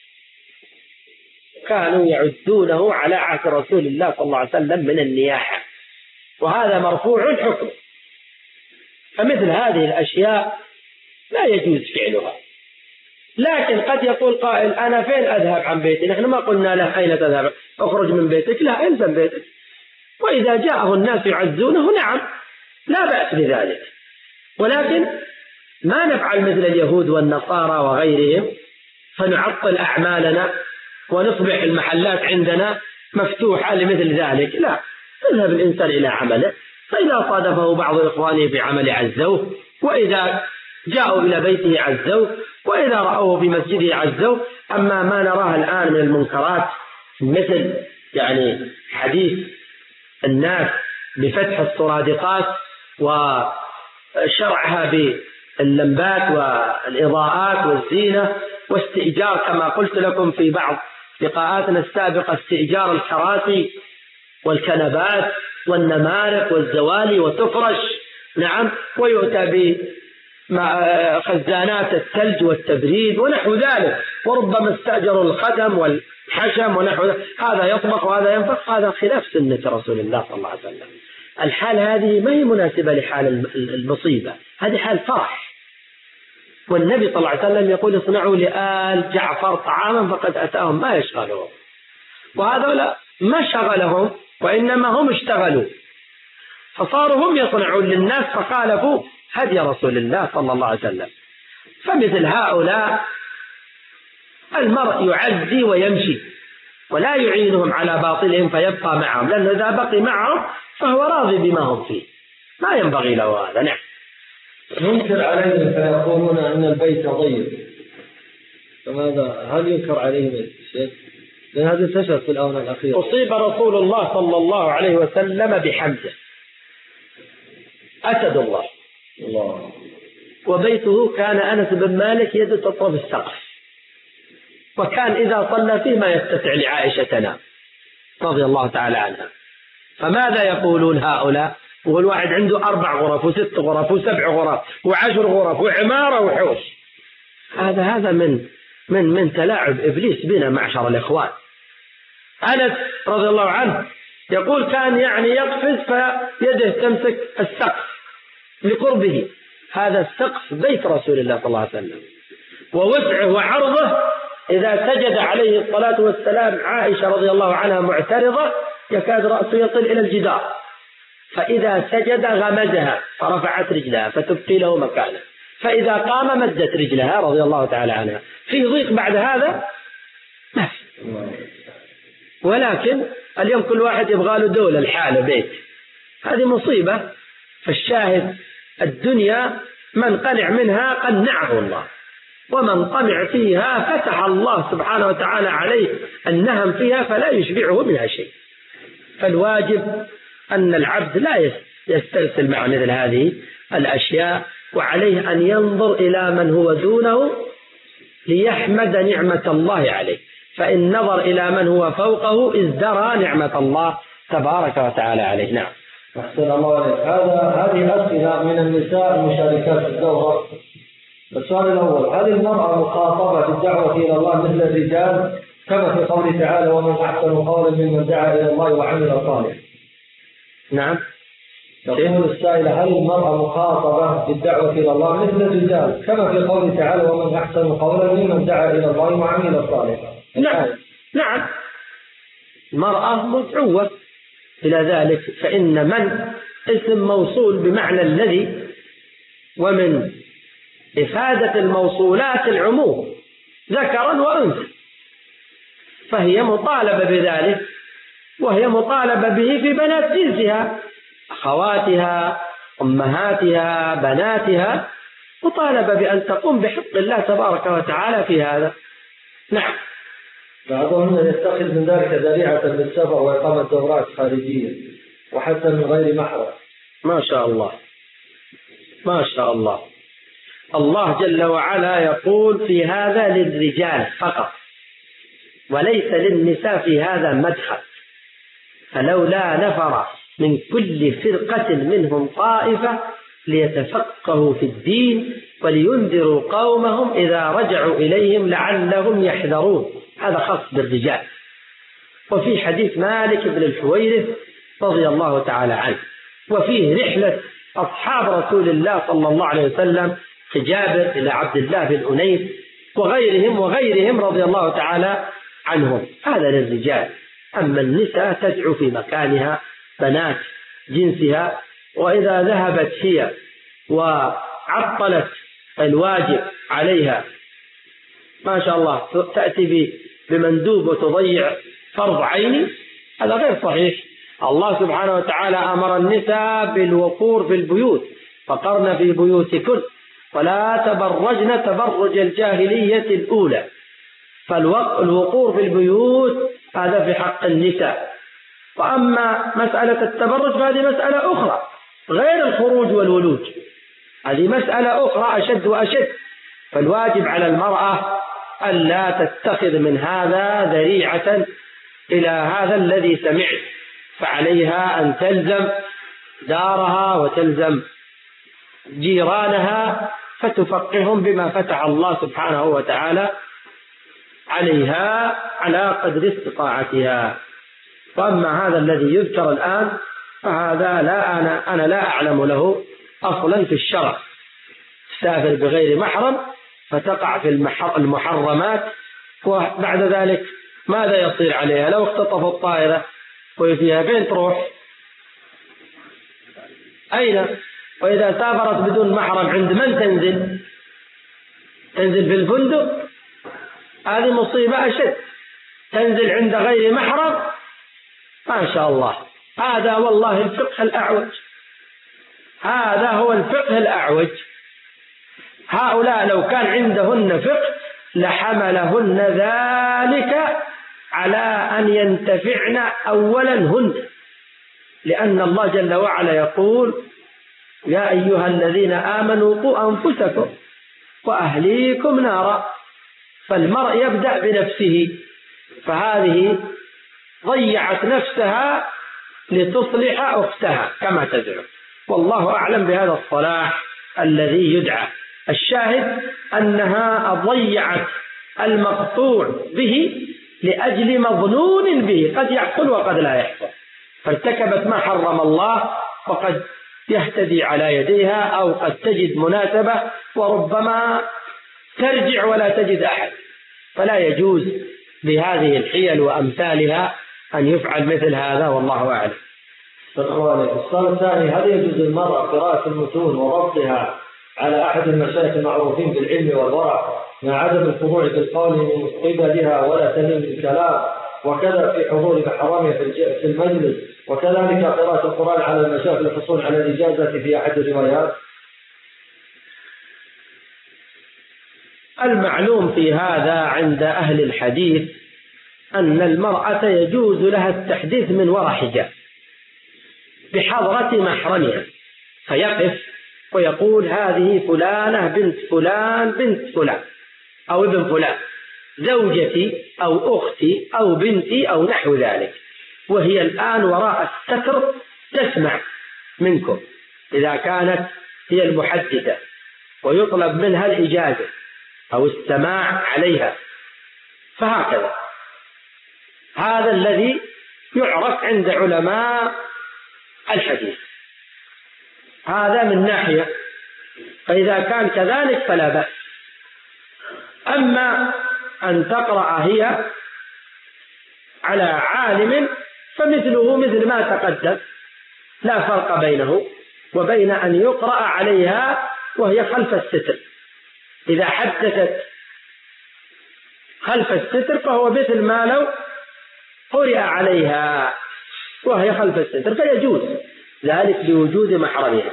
[SPEAKER 1] كانوا يعدونه على عهد رسول الله صلى الله عليه وسلم من النياحة، وهذا مرفوع الحكم. فمثل هذه الأشياء لا يجوز فعلها. لكن قد يقول قائل: أنا فين أذهب عن بيتي؟ نحن ما قلنا له أين تذهب، أخرج من بيتك. لا، إلزم بيتك، وإذا جاءه الناس يعزونه نعم لا بأس بذلك، ولكن ما نفعل مثل اليهود والنصارى وغيرهم فنعطل أعمالنا ونصبح المحلات عندنا مفتوحة لمثل ذلك. لا، يذهب الإنسان إلى عمله، فإذا صادفه بعض إخوانه في عمل عزوه، وإذا جاءوا إلى بيته عزوه، وإذا رأوه في مسجده عزوه. أما ما نراه الآن من المنكرات مثل يعني حديث الناس بفتح الصرادقات وشرعها باللمبات والإضاءات والزينة، واستئجار كما قلت لكم في بعض لقاءاتنا السابقة استئجار الكراسي والكنبات والنمارق والزوالي وتفرش. نعم. ويؤتى بخزانات الثلج والتبريد ونحو ذلك، وربما استأجروا الخدم والحشم ونحو ذلك. هذا يطبخ وهذا ينفخ، هذا خلاف سنة رسول الله صلى الله عليه وسلم. الحال هذه ما هي مناسبة لحال المصيبة، هذه حال فرح. والنبي صلى الله عليه وسلم يقول: اصنعوا لآل جعفر طعاما فقد أتاهم ما يشغلهم. وهذا ما شغلهم، وإنما هم اشتغلوا، فصاروا هم يصنعون للناس فخالفوا هدي رسول الله صلى الله عليه وسلم. فمثل هؤلاء المرء يعزي ويمشي ولا يعينهم على باطلهم فيبقى معهم، لأنه إذا بقي معهم فهو راضي بما هم فيه، ما ينبغي له هذا. نعم.
[SPEAKER 3] ننكر عليهم فيقولون أن البيت ضيق، فماذا هل ينكر عليهم الشيء؟ لأن هذا انتشر في الآونة الأخيرة.
[SPEAKER 1] أصيب رسول الله صلى الله عليه وسلم بحمزة أسد الله
[SPEAKER 3] الله،
[SPEAKER 1] وبيته كان أنس بن مالك يده تطرب السقف، وكان إذا صلى فيه ما يتسع لعائشة تنام رضي الله تعالى عنها. فماذا يقولون هؤلاء؟ والواحد عنده أربع غرف وست غرف وسبع غرف وعشر غرف وعمارة وحوش. هذا هذا من من من تلاعب إبليس بنا معشر الإخوان. أنس رضي الله عنه يقول كان يعني يقفز فيده تمسك السقف لقربه، هذا السقف بيت رسول الله صلى الله عليه وسلم، ووسعه وعرضه إذا سجد عليه الصلاة والسلام عائشة رضي الله عنها معترضة يكاد رأسه يصل إلى الجدار، فإذا سجد غمزها فرفعت رجلها فتبقي له مكانه، فإذا قام مدت رجلها رضي الله تعالى عنها. في ضيق بعد هذا ما في. ولكن اليوم كل واحد يبغى له دولة الحالة بيت، هذه مصيبة. فالشاهد الدنيا من قنع منها قنعه الله، ومن طمع فيها فتح الله سبحانه وتعالى عليه النهم فيها فلا يشبعه منها شيء. فالواجب أن العبد لا يسترسل مع مثل هذه الأشياء، وعليه أن ينظر إلى من هو دونه ليحمد نعمة الله عليه، فإن نظر إلى من هو فوقه ازدرى نعمة الله تبارك وتعالى عليه. نعم.
[SPEAKER 3] أحسن الله عليك. هذا هذه أسئلة من النساء المشاركات في الدورة. السؤال الأول: هل المرأة مخاطبة في الدعوة إلى الله مثل الرجال كما في قوله تعالى: ومن أحسن قولا ممن دعا إلى الله وعمل صالحا؟
[SPEAKER 1] نعم.
[SPEAKER 3] يقول السائلة: هل المرأة مخاطبة في الدعوة إلى الله مثل الرجال كما في قوله تعالى: ومن أحسن قولا ممن دعا إلى الله وعمل صالحا؟
[SPEAKER 1] نعم نعم، المرأة مدعوة إلى ذلك، فإن من اسم موصول بمعنى الذي، ومن إفادة الموصولات العموم ذكرا وأنثى، فهي مطالبة بذلك، وهي مطالبة به في بنات جنسها، أخواتها، أمهاتها، بناتها، مطالبة بأن تقوم بحق الله تبارك وتعالى في هذا. نعم.
[SPEAKER 3] بعضهم يتخذ من ذلك ذريعة للسفر وإقامة دورات خارجية وحتى من غير محرم.
[SPEAKER 1] ما شاء الله ما شاء الله. الله جل وعلا يقول في هذا للرجال فقط وليس للنساء في هذا مدخل، فلولا نفر من كل فرقة منهم طائفة ليتفقهوا في الدين ولينذروا قومهم إذا رجعوا إليهم لعلهم يحذرون. هذا خاص بالرجال. وفي حديث مالك بن الحويرث رضي الله تعالى عنه، وفيه رحلة أصحاب رسول الله صلى الله عليه وسلم كجابر إلى عبد الله بن أنيس وغيرهم وغيرهم رضي الله تعالى عنهم. هذا للرجال. أما النساء تدعو في مكانها بنات جنسها، وإذا ذهبت هي وعطلت الواجب عليها ما شاء الله تأتي بمندوب وتضيع فرض عيني، هذا غير صحيح. الله سبحانه وتعالى أمر النساء بالوقور في البيوت، فقرن في بيوتكن ولا تبرجن تبرج الجاهلية الأولى. فالوقور في البيوت هذا في حق النساء. وأما مسألة التبرج فهذه مسألة أخرى غير الخروج والولوج، هذه مسألة أخرى أشد وأشد. فالواجب على المرأة ألا تتخذ من هذا ذريعة إلى هذا الذي سمعت، فعليها أن تلزم دارها وتلزم جيرانها فتفقههم بما فتح الله سبحانه وتعالى عليها على قدر استطاعتها. وأما هذا الذي يذكر الآن فهذا لا أنا, أنا لا أعلم له أصلا في الشرع. تسافر بغير محرم فتقع في المحرمات، وبعد ذلك ماذا يصير عليها؟ لو اختطفوا الطائرة وفيها فين تروح؟ أين؟ وإذا سافرت بدون محرم عند من تنزل؟ تنزل في الفندق؟ هذه مصيبة أشد. تنزل عند غير محرم؟ ما شاء الله. هذا والله الفقه الأعوج، هذا هو الفقه الأعوج. هؤلاء لو كان عندهن فقه لحملهن ذلك على أن ينتفعن أولا هن، لأن الله جل وعلا يقول يا أيها الذين آمنوا قوا أنفسكم وأهليكم نارا، فالمرء يبدأ بنفسه، فهذه ضيعت نفسها لتصلح أختها كما تزعم، والله أعلم بهذا الصلاح الذي يدعى. الشاهد أنها ضيعت المقطوع به لأجل مظنون به قد يحصل وقد لا يحصل، فارتكبت ما حرم الله وقد يهتدي على يديها أو قد تجد مناسبة وربما ترجع ولا تجد أحد، فلا يجوز بهذه الحيل وأمثالها أن يفعل مثل هذا، والله أعلم.
[SPEAKER 3] السؤال الثاني: هل يجوز للمرأة قراءة المتون وربطها على أحد المشايخ المعروفين بالعلم والورع مع عدم الخضوع بالقول من قبلها ولا تلين بالكلام، وكذا في حضور محرمها في المجلس، وكذلك قراءة القرآن على المشايخ للحصول على الإجازة في أحد الروايات؟
[SPEAKER 1] المعلوم في هذا عند أهل الحديث أن المرأة يجوز لها التحديث من وراء حجاب بحضرة محرمها، فيقف ويقول هذه فلانة بنت فلان بنت فلان أو ابن فلان زوجتي أو أختي أو بنتي أو نحو ذلك، وهي الآن وراء الستر تسمع منكم إذا كانت هي المحدثة، ويطلب منها الإجازة أو السماع عليها، فهكذا هذا الذي يعرف عند علماء الحديث، هذا من ناحية، فإذا كان كذلك فلا بأس. أما أن تقرأ هي على عالم فمثله مثل ما تقدم، لا فرق بينه وبين أن يقرأ عليها وهي خلف الستر. إذا حدثت خلف الستر فهو مثل ما لو قرأ عليها وهي خلف الستر، فيجوز ذلك لوجود محرمها.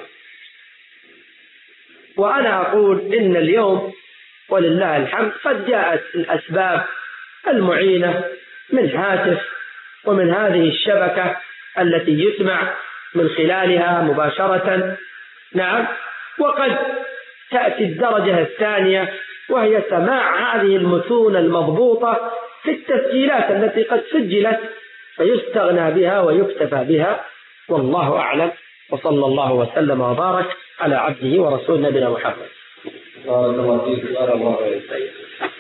[SPEAKER 1] وأنا أقول إن اليوم ولله الحمد قد جاءت الأسباب المعينة من هاتف ومن هذه الشبكة التي يسمع من خلالها مباشرة، نعم، وقد تأتي الدرجة الثانية وهي سماع هذه المتون المضبوطة في التسجيلات التي قد سجلت، فيستغنى بها ويكتفى بها، والله أعلم. وصلى الله وسلم وبارك على عبده ورسول نبينا محمد.
[SPEAKER 3] بارك الله فيك.